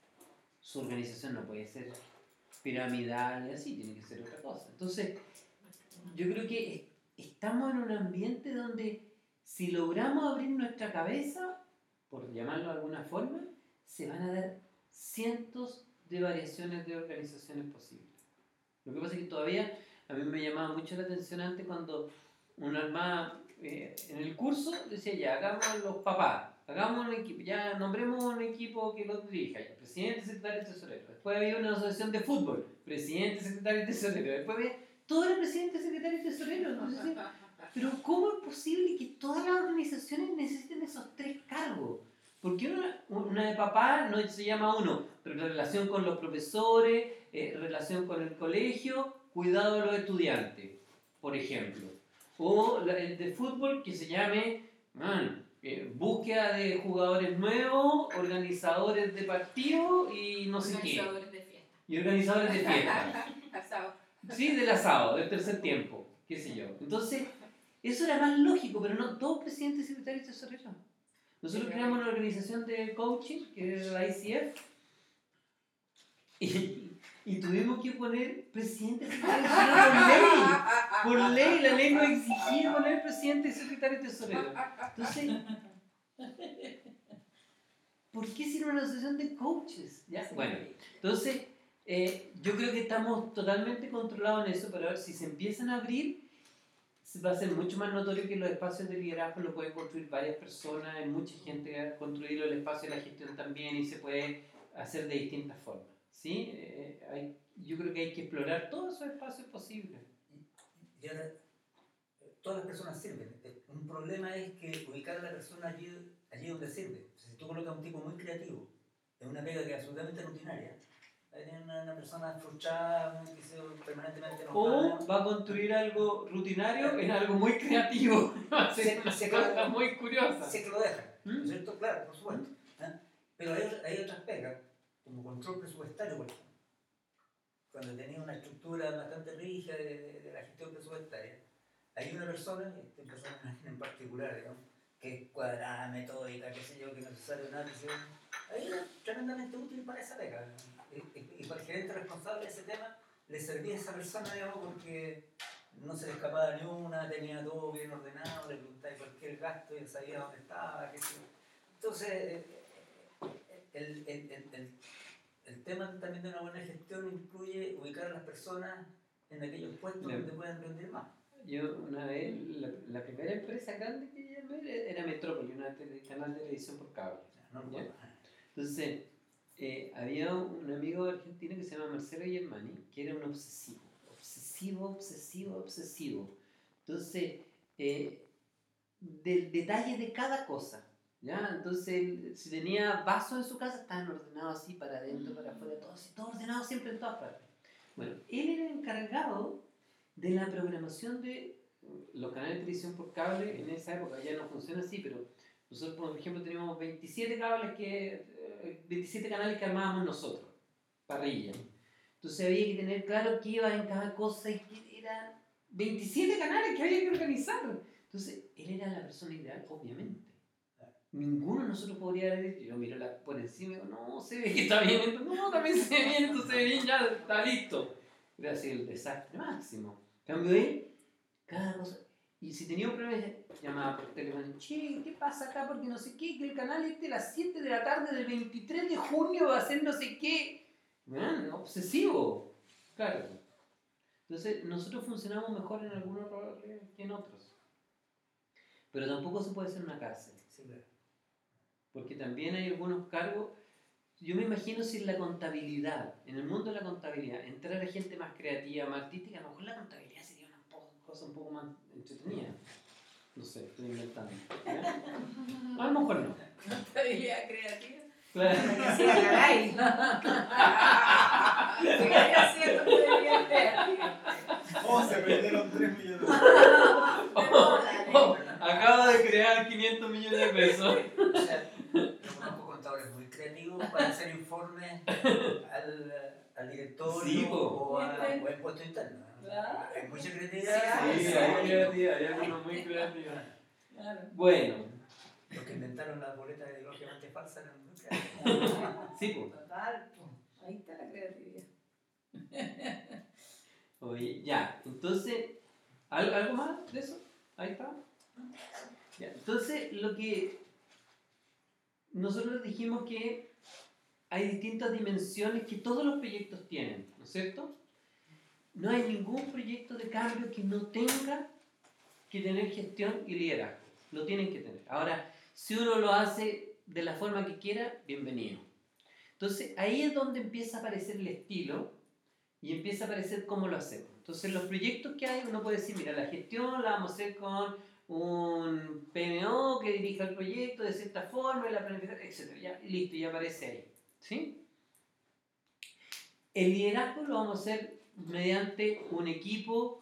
su organización no puede ser piramidal y así, tiene que ser otra cosa. Entonces, yo creo que estamos en un ambiente donde si logramos abrir nuestra cabeza, por llamarlo de alguna forma, se van a dar cientos de variaciones de organizaciones posibles. Lo que pasa es que todavía a mí me llamaba mucho la atención antes cuando una armada eh, en el curso decía ya, hagamos los papás, hagamos un equipo, ya nombremos un equipo que los dirija, ya, presidente, secretario y tesorero. Después había una asociación de fútbol, presidente, secretario y tesorero. Después había todo era presidente, secretario y tesorero. Entonces, pero ¿cómo es posible que todas las organizaciones necesiten esos tres cargos? Porque una, una de papá no se llama uno, pero la relación con los profesores, eh, relación con el colegio, cuidado de los estudiantes, por ejemplo. O la, el de fútbol que se llame, man, eh, búsqueda de jugadores nuevos, organizadores de partidos y no sé qué. Organizadores de fiesta. Y organizadores de fiesta. Asado. Sí, del asado, del tercer tiempo, qué sé yo. Entonces, eso era más lógico, pero no todos presidentes, secretarios y tesoreros. Nosotros creamos una organización de coaching, que es la I C F, y, y tuvimos que poner presidente, secretario y tesorero por ley. Por ley, la ley nos exigía poner presidente, secretario y tesorero. Entonces, ¿por qué hicieron una asociación de coaches? ¿Ya? Bueno, entonces, eh, yo creo que estamos totalmente controlados en eso, pero a ver si se empiezan a abrir, va a ser mucho más notorio que los espacios de liderazgo lo pueden construir varias personas, hay mucha gente que ha construido el espacio de la gestión también y se puede hacer de distintas formas. ¿Sí? Eh, hay, yo creo que hay que explorar todos esos espacios posibles. Y ahora, todas las personas sirven. Un problema es que ubicar a la persona allí, allí donde sirve. O sea, si tú colocas a un tipo muy creativo en una pega que es absolutamente rutinaria, una, una persona frustrada, que se permanentemente enojada, o va a construir algo rutinario en algo muy creativo. se, una se, cosa se, muy curiosa. Se que lo deja, ¿Mm? ¿no es cierto? Claro, por supuesto. ¿Eh? Pero hay, hay otras pegas, como control presupuestario, por ejemplo. Cuando tenía una estructura bastante rígida de, de, de la gestión presupuestaria, hay una persona, esta persona en particular, digamos, que es cuadrada, metódica, qué sé yo, que es necesario análisis, ahí era tremendamente útil para esa pega. Y, y, y para el gerente responsable de ese tema, le servía a esa persona, digamos, porque no se le escapaba ni una, tenía todo bien ordenado, le preguntaba cualquier gasto y él sabía dónde estaba, qué sé yo. Entonces, el, el, el, el, el tema también de una buena gestión incluye ubicar a las personas en aquellos puestos Bien. donde pueden rendir más. Yo una vez, la, la primera empresa grande que llamé era Metrópoli, un canal de televisión por cable. No, no, ¿Ya? no. Entonces, eh, había un amigo argentino que se llama Marcelo Germani, que era un obsesivo, obsesivo, obsesivo, obsesivo. Entonces, eh, del detalle de cada cosa, ¿ya? Entonces, si tenía vasos en su casa, estaban ordenados así, para adentro, para afuera, todo así, todo ordenado siempre en todas partes. Bueno, él era encargado de la programación de los canales de televisión por cable. En esa época ya no funciona así, pero nosotros, por ejemplo, teníamos veintisiete cables que, veintisiete canales que armábamos nosotros, parrilla. Entonces había que tener claro qué iba en cada cosa y que eran veintisiete canales que había que organizar. Entonces, él era la persona ideal, obviamente. Ninguno de nosotros podría haber dicho, yo miro la, por encima y digo, no, se ve que está bien, esto, no, también se ve bien, esto se ve bien, ya está listo. Era así el desastre máximo. En cambio, él, cada cosa, y si tenía un problema, llamaba por teléfono, che, ¿qué pasa acá? Porque no sé qué, que el canal este a las siete de la tarde del veintitrés de junio va a hacer no sé qué. Bueno, obsesivo, claro. Entonces, nosotros funcionamos mejor en algunos roles que en otros. Pero tampoco se puede hacer una cárcel. Sí, claro. Porque también hay algunos cargos. Yo me imagino si en la contabilidad, en el mundo de la contabilidad, entrara gente más creativa, más artística, a lo mejor la contabilidad sería una po- cosa un poco más entretenida. No sé, estoy inventando. ¿Ya? A lo mejor no. Contabilidad creativa. Claro. Decía, caray. ¿Qué quería hacer contabilidad creativa? Oh, se perdieron tres millones de Oh, acabo de crear quinientos millones de pesos. O sea, yo conozco contadores muy creativos para hacer informes al, al directorio Sí, po. o, a, o a impuesto interno. Claro. Hay mucha creatividad. Sí, Sí, hay creatividad, hay algunos muy creativos. Claro. Bueno, Los que inventaron las boletas ideológicamente falsas eran muy creativos. sí, pues. Total, po. Ahí está la creatividad. Oye, ya, entonces, ¿al- ¿algo más de eso? Ahí está. Ya, entonces, lo que nosotros dijimos que hay distintas dimensiones que todos los proyectos tienen, ¿no es cierto? No hay ningún proyecto de cambio que no tenga que tener gestión y liderazgo. Lo tienen que tener. Ahora, si uno lo hace de la forma que quiera, bienvenido. Entonces, ahí es donde empieza a aparecer el estilo y empieza a aparecer cómo lo hacemos. Entonces, los proyectos que hay, uno puede decir, mira, la gestión la vamos a hacer con un P M O que dirija el proyecto de cierta forma, la planificación, etcétera. Ya, y listo, ya aparece ahí. ¿Sí? El liderazgo lo vamos a hacer mediante un equipo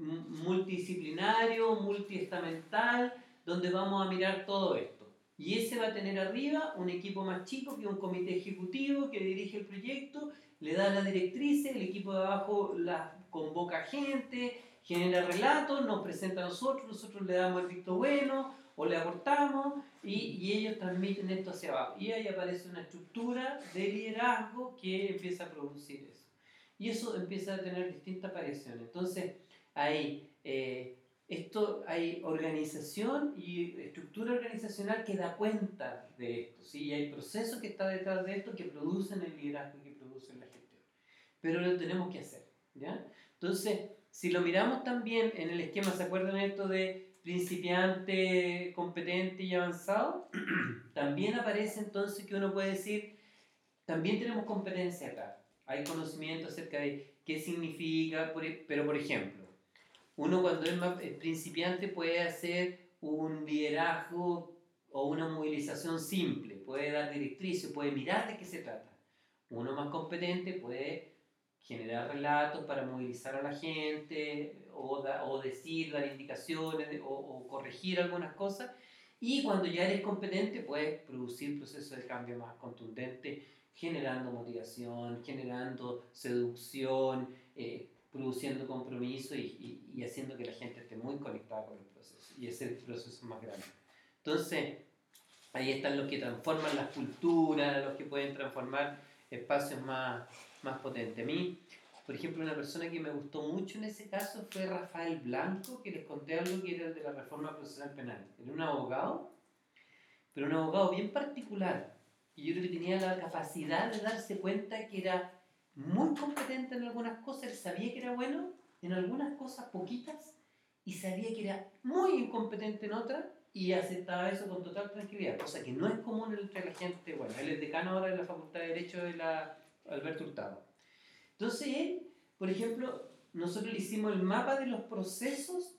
multidisciplinario, multiestamental, donde vamos a mirar todo esto. Y ese va a tener arriba un equipo más chico que un comité ejecutivo que dirige el proyecto, le da las directrices, el equipo de abajo la convoca gente, genera relatos, nos presenta a nosotros, nosotros le damos el visto bueno o le aportamos y, y ellos transmiten esto hacia abajo. Y ahí aparece una estructura de liderazgo que empieza a producir eso. Y eso empieza a tener distintas variaciones. Entonces, hay, eh, esto, hay organización y estructura organizacional que da cuenta de esto, ¿sí? Y hay procesos que están detrás de esto que producen el liderazgo y que producen la gestión. Pero lo tenemos que hacer, ¿ya? Entonces, si lo miramos también en el esquema, ¿se acuerdan esto de principiante, competente y avanzado? También aparece entonces que uno puede decir, también tenemos competencia acá. Hay conocimiento acerca de qué significa, pero por ejemplo, uno cuando es más principiante puede hacer un liderazgo o una movilización simple, puede dar directrices, puede mirar de qué se trata. Uno más competente puede generar relatos para movilizar a la gente o, da, o decir, dar indicaciones o, o corregir algunas cosas. Y cuando ya eres competente puedes producir procesos de cambio más contundentes, generando motivación, generando seducción, eh, produciendo compromiso y, y, y haciendo que la gente esté muy conectada con el proceso y ese proceso es más grande. Entonces, ahí están los que transforman las culturas, los que pueden transformar espacios más, más potentes. A mí, por ejemplo, una persona que me gustó mucho en ese caso fue Rafael Blanco, que les conté algo que era el de la reforma procesal penal. Era un abogado, pero un abogado bien particular. Y yo creo que tenía la capacidad de darse cuenta que era muy competente en algunas cosas, él sabía que era bueno en algunas cosas poquitas y sabía que era muy incompetente en otras y aceptaba eso con total tranquilidad, cosa que no es común entre la gente. Bueno, él es decano ahora de la Facultad de Derecho de la Alberto Hurtado. Entonces él, por ejemplo, nosotros le hicimos el mapa de los procesos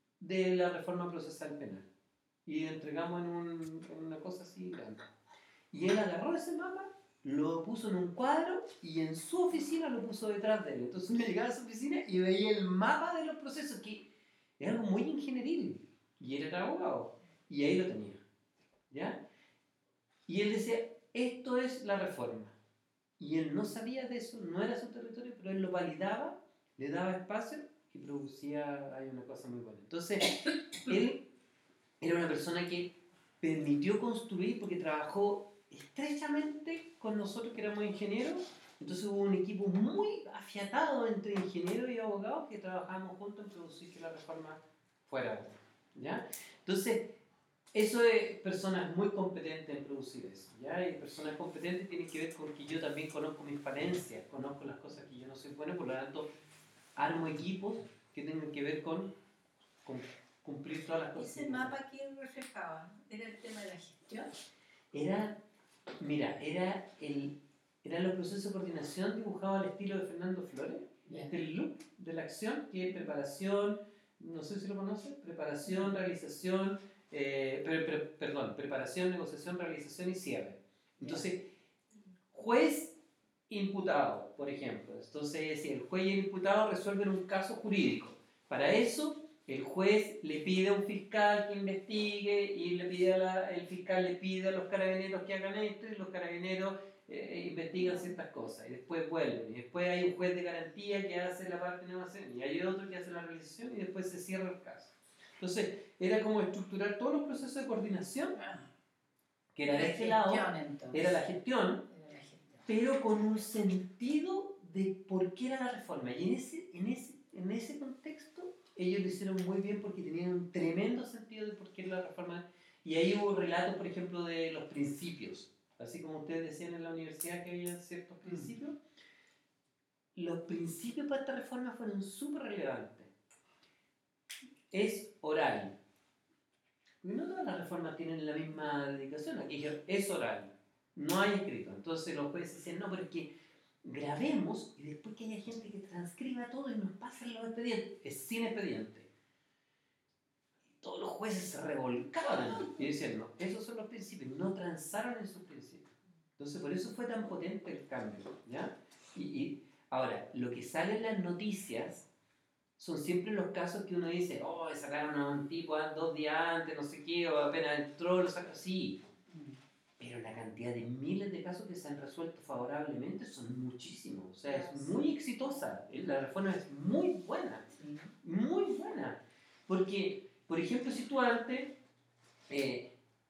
de la reforma procesal penal y lo entregamos en, un, en una cosa así grande. Y él agarró ese mapa, lo puso en un cuadro y en su oficina lo puso detrás de él. Entonces uno llegaba a su oficina y veía el mapa de los procesos, que era algo muy ingenieril. Y él era abogado. Y ahí lo tenía. ¿Ya? Y él decía, esto es la reforma. y él no sabía de eso, no era su territorio, pero él lo validaba, le daba espacio y producía hay una cosa muy buena. Entonces, él era una persona que permitió construir porque trabajó estrechamente con nosotros que éramos ingenieros. Entonces hubo un equipo muy afiatado entre ingenieros y abogados que trabajábamos juntos en producir que la reforma fuera buena, ¿ya? Entonces, eso es personas muy competentes en producir eso, ¿ya? Y personas competentes tienen que ver con que yo también conozco mis falencias, conozco las cosas que yo no soy bueno, por lo tanto, armo equipos que tengan que ver con, con cumplir todas las cosas. ¿Ese mapa que reflejaba? ¿Era el tema de la gestión? Era, mira, era el... Eran los procesos de coordinación dibujados al estilo de Fernando Flores, Yeah. este loop de la acción, que es preparación, no sé si lo conoces, preparación, realización, eh, pre, pre, perdón, preparación, negociación, realización y cierre. Entonces, juez, imputado, por ejemplo. Entonces, si el juez y el imputado resuelven un caso jurídico, para eso el juez le pide a un fiscal que investigue y le pide a la, el fiscal le pide a los carabineros que hagan esto y los carabineros Eh, investigan ciertas cosas y después vuelven y después hay un juez de garantía que hace la parte de negociación y hay otro que hace la realización y después se cierra el caso. Entonces era como estructurar todos los procesos de coordinación que era de este lado, era la gestión, Era la gestión. pero con un sentido de por qué era la reforma y en ese, en ese, en ese contexto ellos lo hicieron muy bien porque tenían un tremendo sentido de por qué era la reforma y ahí hubo relatos por ejemplo de los principios. Así como ustedes decían en la universidad que había ciertos principios, los principios para esta reforma fueron súper relevantes. Es oral. Y no todas las reformas tienen la misma dedicación. Aquí es oral, no hay escrito. Entonces los jueces dicen, no, pero es que grabemos y después que haya gente que transcriba todo y nos pasen los expedientes. Es sin expediente. Todos los jueces se revolcaban y decían, no, esos son los principios, no transaron en sus principios. Entonces, por eso fue tan potente el cambio, ¿ya? Y, y ahora, lo que sale en las noticias son siempre los casos que uno dice, oh, sacaron a un tipo dos días antes, no sé qué, o apenas entró, lo sacaron, sí. Pero la cantidad de miles de casos que se han resuelto favorablemente son muchísimos. O sea, es muy exitosa. La reforma es muy buena, muy buena. Porque, por ejemplo, si tú antes eh,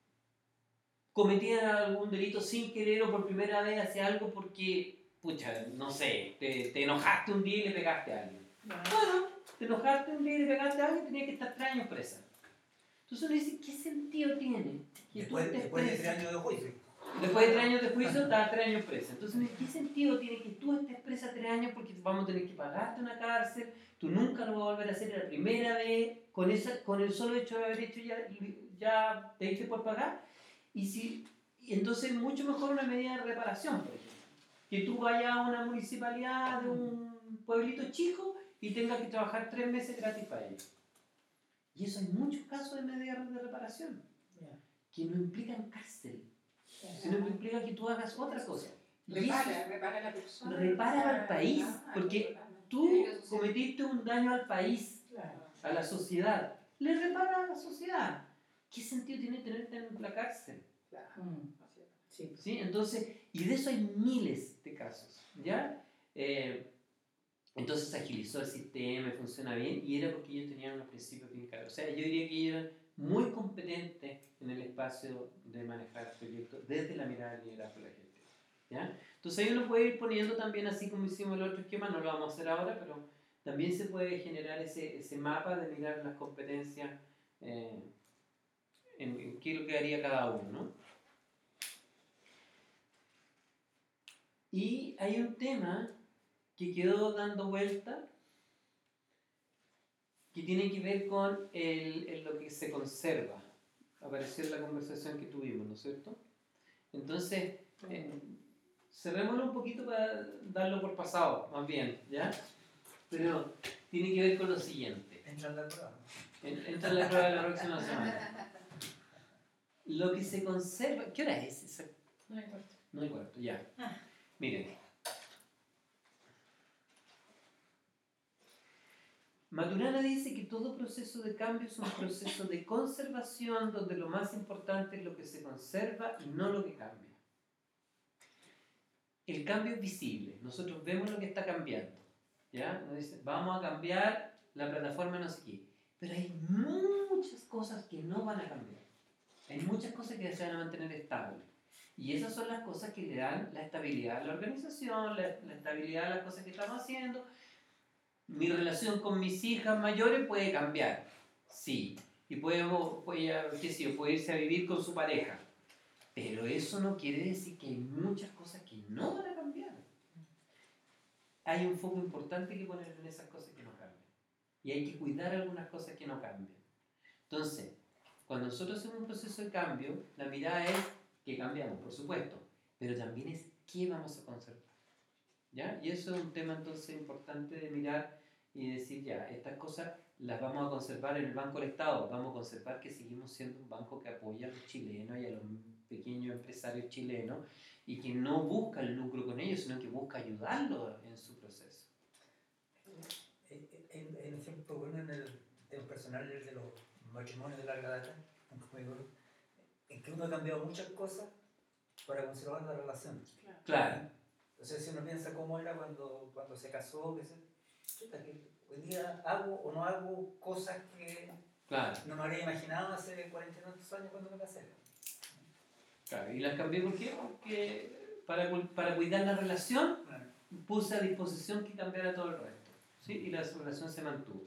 cometías algún delito sin querer o por primera vez hacías algo porque, pucha, no sé, te, te enojaste un día y le pegaste a alguien. Bueno, te enojaste un día y le pegaste a alguien y tenías que estar tres años presa. Entonces uno dice, ¿qué sentido tiene? Que Después, tú después de estés tres años de juicio. Después de tres años de juicio, estás tres años presa. Entonces, ¿qué sentido tiene que tú estés presa tres años porque vamos a tener que pagarte una cárcel? Tú nunca lo vas a volver a hacer la primera vez. Con, esa, con el solo hecho de haber hecho ya, ya te diste por pagar. Y, si, y entonces, mucho mejor una medida de reparación, por ejemplo. Que tú vayas a una municipalidad de un pueblito chico y tengas que trabajar tres meses gratis para ellos. Y eso hay muchos casos de medidas de reparación que no implican cárcel, sino que implica que tú hagas otra cosa. Y Repara, eso repara a la persona. repara al país, Ah, porque repara. tú cometiste un daño al país, a la sociedad. Le repara a la sociedad. ¿Qué sentido tiene tenerte en la cárcel? Sí. ¿Sí? Entonces, y de eso hay miles de casos, ¿ya? Eh, entonces se agilizó el sistema, funciona bien, y era porque ellos tenían unos principios bien claros. O sea, yo diría que ellos eran muy competentes en el espacio de manejar proyectos desde la mirada del liderazgo de la gente, ¿ya? Entonces ahí uno puede ir poniendo también, así como hicimos el otro esquema, no lo vamos a hacer ahora, pero también se puede generar ese, ese mapa de mirar las competencias eh, en, en qué es lo que haría cada uno, ¿no? Y hay un tema que quedó dando vuelta que tiene que ver con el, el lo que se conserva. Apareció en la conversación que tuvimos, ¿no es cierto? Entonces, eh, cerrémoslo un poquito para darlo por pasado, más bien, ¿ya? Pero tiene que ver con lo siguiente. Entra en la prueba. En- Entra en la prueba de la próxima semana. Lo que se conserva... ¿Qué hora es? Esa? No importa. No hay cuarto, ya. Miren. Maturana dice que todo proceso de cambio es un proceso de conservación donde lo más importante es lo que se conserva y no lo que cambia. el cambio es visible, nosotros vemos lo que está cambiando, ¿ya? Nos dice, vamos a cambiar la plataforma no sé qué, pero hay muchas cosas que no van a cambiar, hay muchas cosas que se van a mantener estables, y esas son las cosas que le dan la estabilidad a la organización, la, la estabilidad a las cosas que estamos haciendo. Mi relación con mis hijas mayores puede cambiar, sí, y puede, puede, qué sé yo, puede irse a vivir con su pareja, pero eso no quiere decir que hay muchas cosas que no van a cambiar. Hay un foco importante que poner en esas cosas que no cambian, y hay que cuidar algunas cosas que no cambian. Entonces, cuando nosotros hacemos un proceso de cambio, la mirada es que cambiamos, por supuesto, pero también es qué vamos a conservar, ¿ya? Y eso es un tema entonces importante de mirar y decir, ya, estas cosas las vamos a conservar en el Banco del Estado, vamos a conservar que seguimos siendo un banco que apoya a los chilenos y a los pequeños empresarios chilenos y que no busca el lucro con ellos, sino que busca ayudarlos en su proceso. Hay un ejemplo bueno en el tema personal, el de los matrimonios de larga data, en que uno ha cambiado muchas cosas para conservar la relación. Claro. Entonces, si uno piensa cómo era cuando, cuando se casó, que, se, que hoy día hago o no hago cosas que claro. no me habría imaginado hace cuarenta y tantos años cuando me casé. Claro, y las cambié ¿por qué? Porque para, para cuidar la relación claro. Puse a disposición que cambiara todo el resto, ¿sí? Y la relación se mantuvo.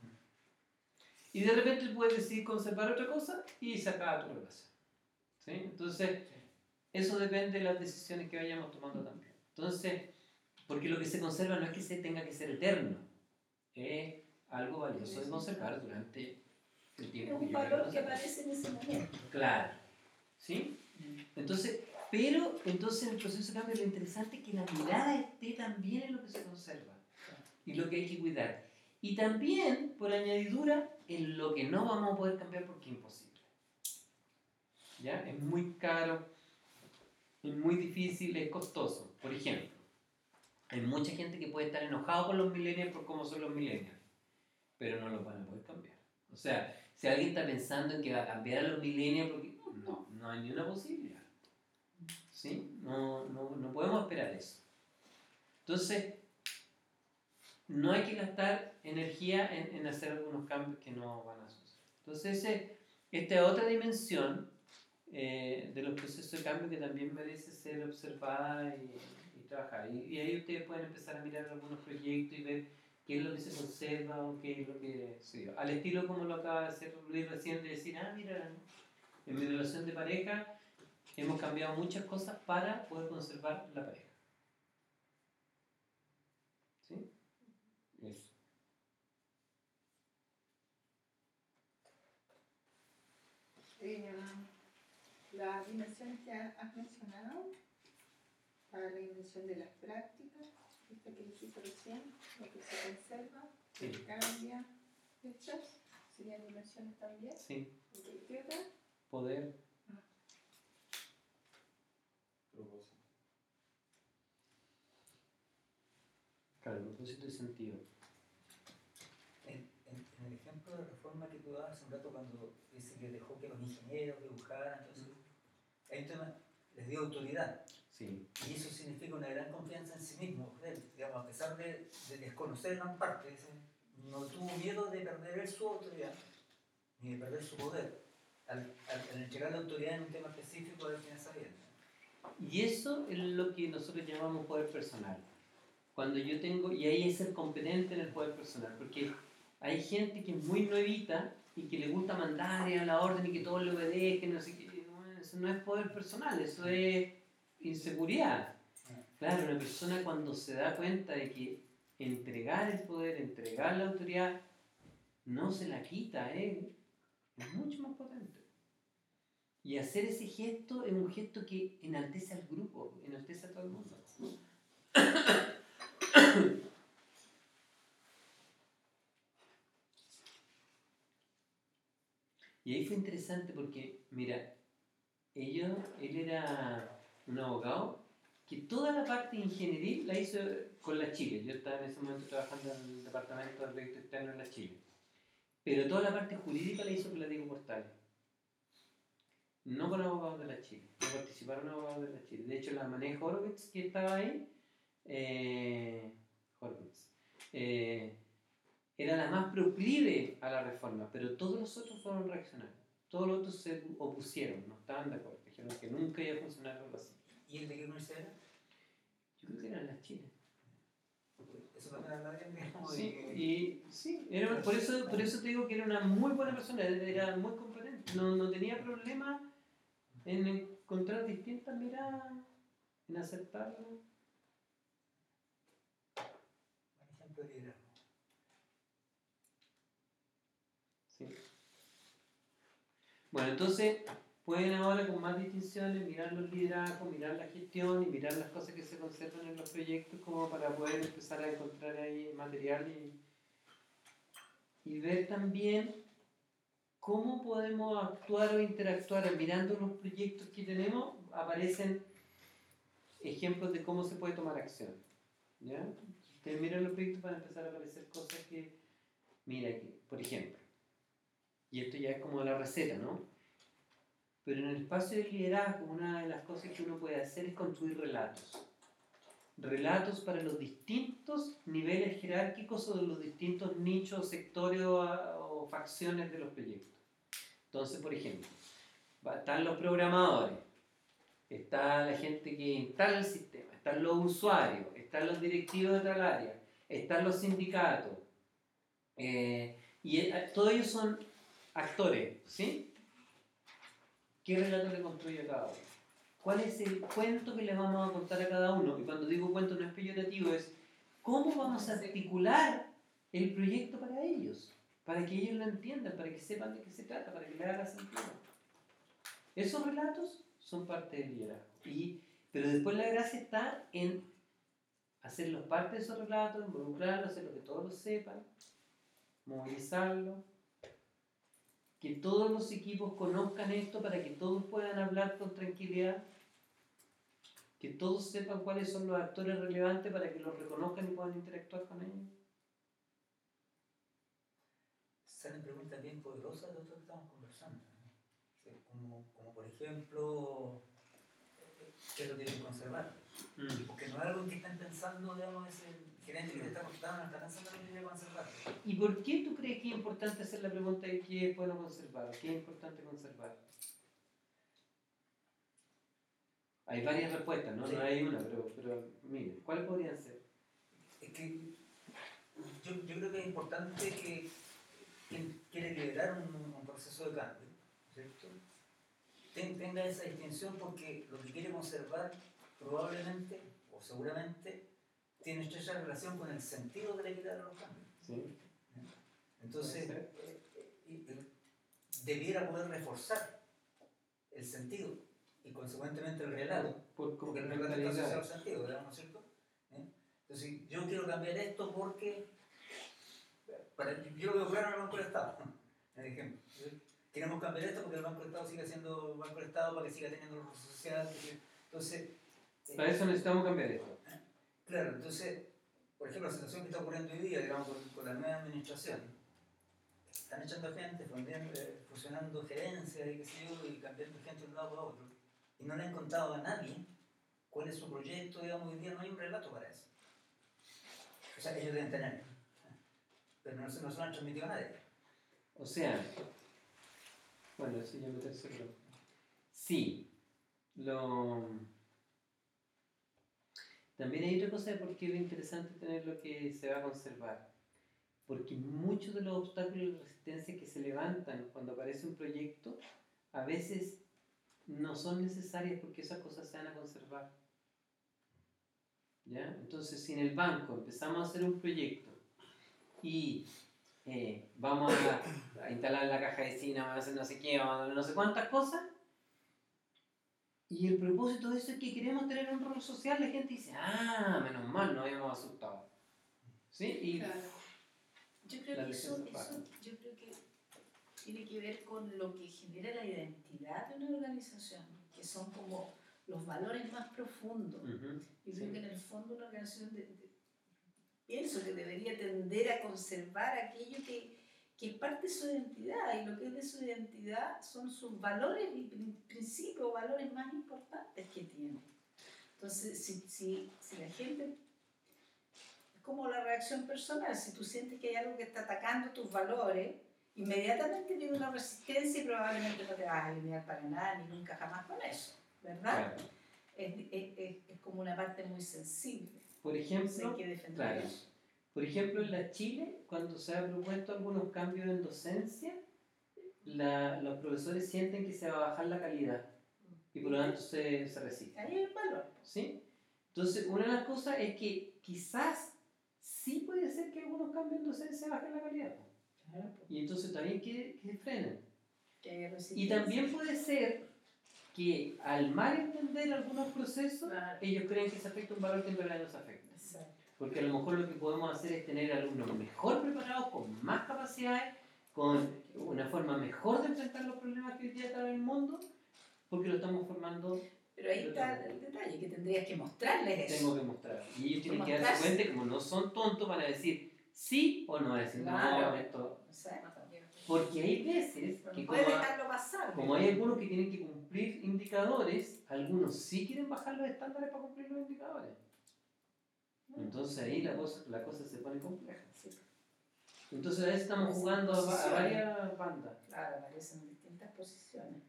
Y de repente puedes decidir conservar otra cosa y se acaba tu relación, ¿sí? Entonces, eso depende de las decisiones que vayamos tomando también. Entonces, porque lo que se conserva no es que se tenga que ser eterno, es algo valioso de conservar durante el tiempo. Es un valor que aparece en ese momento. Claro, ¿sí? Entonces, pero entonces en el proceso de cambio lo interesante es que la mirada esté también en lo que se conserva y lo que hay que cuidar. Y también, por añadidura, en lo que no vamos a poder cambiar porque es imposible. ¿Ya? Es muy caro, es muy difícil, es costoso. Por ejemplo, hay mucha gente que puede estar enojado con los millennials por cómo son los millennials, pero no los van a poder cambiar. O sea, si alguien está pensando en que va a cambiar a los millennials, porque no, no hay ni una posibilidad. ¿Sí? No, no, no podemos esperar eso. Entonces, no hay que gastar energía en, en hacer algunos cambios que no van a suceder. Entonces, ese, esta es otra dimensión eh, de los procesos de cambio que también merece ser observada y, y trabajar. Y, y ahí ustedes pueden empezar a mirar algunos proyectos y ver qué es lo que se conserva o qué es lo que se dio. Al estilo como lo acaba de hacer Luis recién, de decir, ah, mira, en mi relación de pareja hemos cambiado muchas cosas para poder conservar la pareja. ¿Sí? Eso. Eh, las dimensiones que has mencionado, para la dimensión de las prácticas, esta que dijiste recién, lo que se conserva, sí. que cambia, hechas, serían dimensiones también. Sí. ¿Qué otra? Poder. Ah. Propósito. Claro, propósito y sentido. En, en, en el ejemplo de reforma que tú dabas hace un rato cuando dice que dejó que los ingenieros dibujaran, entonces, hay un tema, les dio autoridad. Sí. Y eso significa una gran confianza en sí mismo, digamos, a pesar de, de desconocer gran parte, no tuvo miedo de perder él su autoridad, ni de perder su poder, al, al, al entregar la autoridad en un tema específico de quien sabía. Y eso es lo que nosotros llamamos poder personal. Cuando yo tengo, y ahí es ser competente en el poder personal, porque hay gente que es muy nuevita y que le gusta mandar a la orden y que todos le obedezcan, no sé qué, no, eso no es poder personal, eso es inseguridad. Claro, una persona cuando se da cuenta de que entregar el poder, entregar la autoridad, no se la quita a él, es mucho más potente. Y hacer ese gesto es un gesto que enaltece al grupo, enaltece a todo el mundo. Y ahí fue interesante porque, mira, ellos, él era un abogado que toda la parte ingenieril la hizo con la Chile. Yo estaba en ese momento trabajando en el departamento de proyectos externos en la Chile. Pero toda la parte jurídica la hizo con la Diego Portales. no con abogados de la Chile, no participaron abogados de la Chile. De hecho, la Mané Horowitz que estaba ahí, eh, Horowitz, eh, era la más proclive a la reforma, pero todos los otros fueron reaccionarios. Todos los otros se opusieron, no estaban de acuerdo, dijeron que nunca iba a funcionar algo así. ¿Y el de qué universidad era? Yo creo que era en la Chile. Eso también habla bien, digamos, Sí, de que- y sí, era, por, eso, por eso te digo que era una muy buena persona, era muy competente, no, no tenía problema en encontrar distintas miradas, en aceptarlo. Buen ejemplo de liderazgo. Sí. Bueno, entonces pueden ahora con más distinciones mirar los liderazgos, mirar la gestión y mirar las cosas que se conservan en los proyectos como para poder empezar a encontrar ahí material y, y ver también cómo podemos actuar o interactuar. Mirando los proyectos que tenemos aparecen ejemplos de cómo se puede tomar acción. ¿Ya? Ustedes miran los proyectos van a empezar a aparecer cosas que, mira aquí, por ejemplo, y esto ya es como la receta, ¿no? Pero en el espacio de liderazgo, una de las cosas que uno puede hacer es construir relatos. Relatos para los distintos niveles jerárquicos o de los distintos nichos, sectores o, o facciones de los proyectos. Entonces, por ejemplo, están los programadores, está la gente que instala el sistema, están los usuarios, están los directivos de tal área, están los sindicatos, eh, y eh, todos ellos son actores, ¿sí? ¿Qué relato le construye a cada uno? ¿Cuál es el cuento que le vamos a contar a cada uno? Y cuando digo cuento no es peyorativo, es cómo vamos a articular el proyecto para ellos, para que ellos lo entiendan, para que sepan de qué se trata, para que le haga sentido. Esos relatos son parte del liderazgo. Y, pero después la gracia está en hacerlos parte de esos relatos, involucrarlos, hacerlo que todos lo sepan, movilizarlo, que todos los equipos conozcan esto para que todos puedan hablar con tranquilidad, que todos sepan cuáles son los actores relevantes para que los reconozcan y puedan interactuar con ellos. Salen preguntas bien poderosas de esto que estamos conversando, ¿no? Sí, como, como por ejemplo, ¿qué es lo que deben conservar? Mm. Porque no es algo que estén pensando, digamos, ese gerente que te está contando, no está pensando en lo que debe conservar. ¿Y por qué tú crees que es importante hacer la pregunta de qué es bueno conservar? ¿Qué es importante conservar? Hay varias respuestas, ¿no? Sí. No hay una, pero, pero mire, ¿cuáles podrían ser? Es que yo, yo creo que es importante que quien quiere liderar un, un proceso de cambio, ¿cierto? Ten, tenga esa distinción porque lo que quiere conservar probablemente o seguramente tiene estrecha relación con el sentido que le quiere dar a los cambios. ¿Sí? Entonces, eh, eh, eh, debiera poder reforzar el sentido y consecuentemente el relato, Por porque el relato está asociado complementariedad. al sentido, digamos, ¿no es cierto? ¿Eh? Entonces, yo quiero cambiar esto porque, para, yo lo veo claro en el Banco del Estado, por ejemplo. Queremos cambiar esto porque el Banco del Estado siga siendo Banco del Estado, para que siga teniendo los recursos sociales. Entonces, eh, Para eso necesitamos cambiar esto. claro, entonces, por ejemplo, la situación que está ocurriendo hoy día, digamos, con, con la nueva administración, están echando gente, fundiendo, eh, fusionando gerencias y qué sé yo, y cambiando gente de un lado para otro, y no le han contado a nadie cuál es su proyecto, digamos, hoy día no hay un relato para eso. O sea, ellos deben tener, pero no se, no se lo han transmitido a nadie. O sea, bueno, eso ya meterse en lo... Sí, lo... También hay otra cosa de por qué es interesante tener lo que se va a conservar. Porque muchos de los obstáculos y resistencias que se levantan cuando aparece un proyecto, a veces no son necesarias porque esas cosas se van a conservar. ¿Ya? Entonces, si en el banco empezamos a hacer un proyecto y eh, vamos a, a instalar la caja de vecina, vamos a hacer no sé qué, vamos a hacer no sé cuántas cosas, y el propósito de eso es que queremos tener un rol social, la gente dice, ah, menos mal, no habíamos asustado. ¿Sí? Y Claro. Yo creo la que eso, defensa eso pasa. yo creo que tiene que ver con lo que genera la identidad de una organización, que son como los valores más profundos. Ujú, Yo sí. creo que en el fondo una organización de, de- pienso que debería tender a conservar aquello que, que es parte de su identidad, y lo que es de su identidad son sus valores y prin- principios, valores más importantes que tiene. Entonces, si, si, si la gente, es como la reacción personal, si tú sientes que hay algo que está atacando tus valores, inmediatamente viene una resistencia y probablemente no te vas a alinear para nada, ni nunca jamás con eso, ¿verdad? Claro. Es, es, es, es como una parte muy sensible. Por Entonces ejemplo, hay que defender claro. eso. Por ejemplo, en la Chile, cuando se han propuesto algunos cambios en docencia, la, los profesores sienten que se va a bajar la calidad y por lo tanto se, se resisten. Ahí hay un valor. ¿Sí? Entonces, una de las cosas es que quizás sí puede ser que algunos cambios en docencia bajen la calidad. Claro, Y entonces también que, que frenen. que hay Y resistencia. también puede ser que al mal entender algunos procesos, Claro. ellos creen que se afecta un valor que en realidad no se afecta. Exacto. Porque a lo mejor lo que podemos hacer es tener alumnos mejor preparados, con más capacidades, con una forma mejor de enfrentar los problemas que hoy día están en el mundo, porque lo estamos formando. Pero ahí está el detalle, que tendrías que mostrarles eso. Tengo que mostrar. Y ellos tienen que darse Mostrarse. cuenta que como no son tontos, van a decir sí o no, van a decir Claro. no, esto. Exacto. Porque hay veces Pero que no como, puedes a- dejarlo pasar. como hay algunos que tienen que cumplir indicadores, algunos sí quieren bajar los estándares para cumplir los indicadores. Entonces ahí la cosa, la cosa se pone compleja. Sí. Entonces a veces estamos jugando a, va- a varias bandas. Claro, aparecen en distintas posiciones.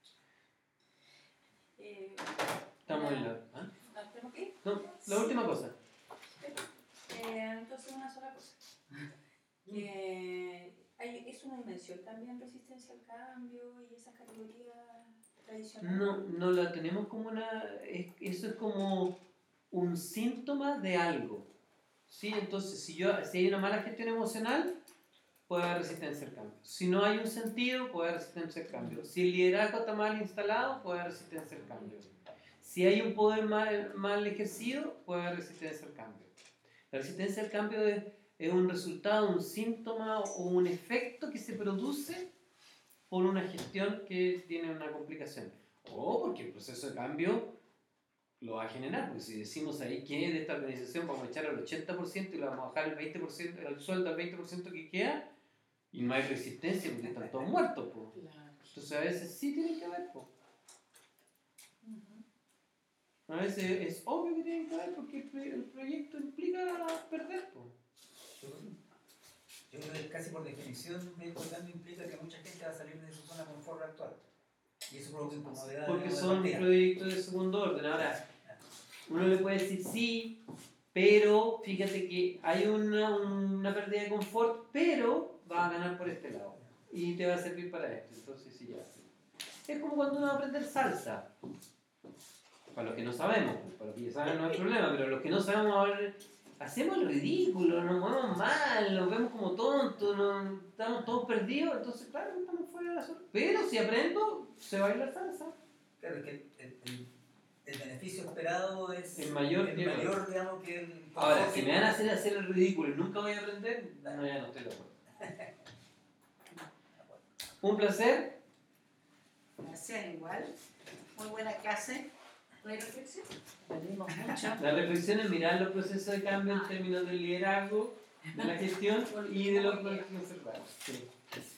Eh, Estamos en una- la... ¿ah? ¿ah, ¿tenemos que ir? No, la última cosa. Eh, entonces, una sola cosa. Que hay, es una dimensión también resistencia al cambio y esas categorías tradicionales. No, no la tenemos como una... es- eso es como un síntoma de algo. ¿Sí? Entonces, si, yo, si hay una mala gestión emocional, puede haber resistencia al cambio. Si no hay un sentido, puede haber resistencia al cambio. Si el liderazgo está mal instalado, puede haber resistencia al cambio. Si hay un poder mal, mal ejercido, puede haber resistencia al cambio. La resistencia al cambio es, es un resultado, un síntoma o un efecto que se produce por una gestión que tiene una complicación. O porque el proceso de cambio lo va a generar, porque si decimos ahí que de esta organización vamos a echar al ochenta por ciento y le vamos a bajar el veinte por ciento, el sueldo al veinte por ciento que queda, y no hay resistencia porque están todos muertos. Po. Claro. Entonces a veces sí tienen que haber. Po. A veces es obvio que tienen que haber porque el, pro- el proyecto implica perder. Po. Yo, yo creo que casi por definición el cambio implica que mucha gente va a salir de su zona de confort actual. Y eso provoca incomodidad. Porque de son partida. proyectos de segundo orden. Ahora, uno le puede decir sí, pero fíjate que hay una, una pérdida de confort, pero va a ganar por este lado. Y te va a servir para esto. Entonces, sí, ya. Es como cuando uno va a aprender salsa. Para los que no sabemos, pues, para los que ya saben no hay problema, pero los que no sabemos, a ver, hacemos el ridículo, nos movemos mal, nos vemos como tontos, nos, estamos todos perdidos, entonces, claro, estamos fuera de la zona. Pero si aprendo, se baila salsa. Claro, es que el, el, el beneficio esperado es Es mayor el que- mayor, digamos, que el Ahora, si me van a hacer hacer el ridículo y nunca voy a aprender, no, ya no estoy de acuerdo. Un placer. Gracias, igual. Muy buena clase. ¿No hay reflexión? Aprendimos mucho. La reflexión es mirar los procesos de cambio en términos del liderazgo, de la gestión y de los proyectos observados. Sí.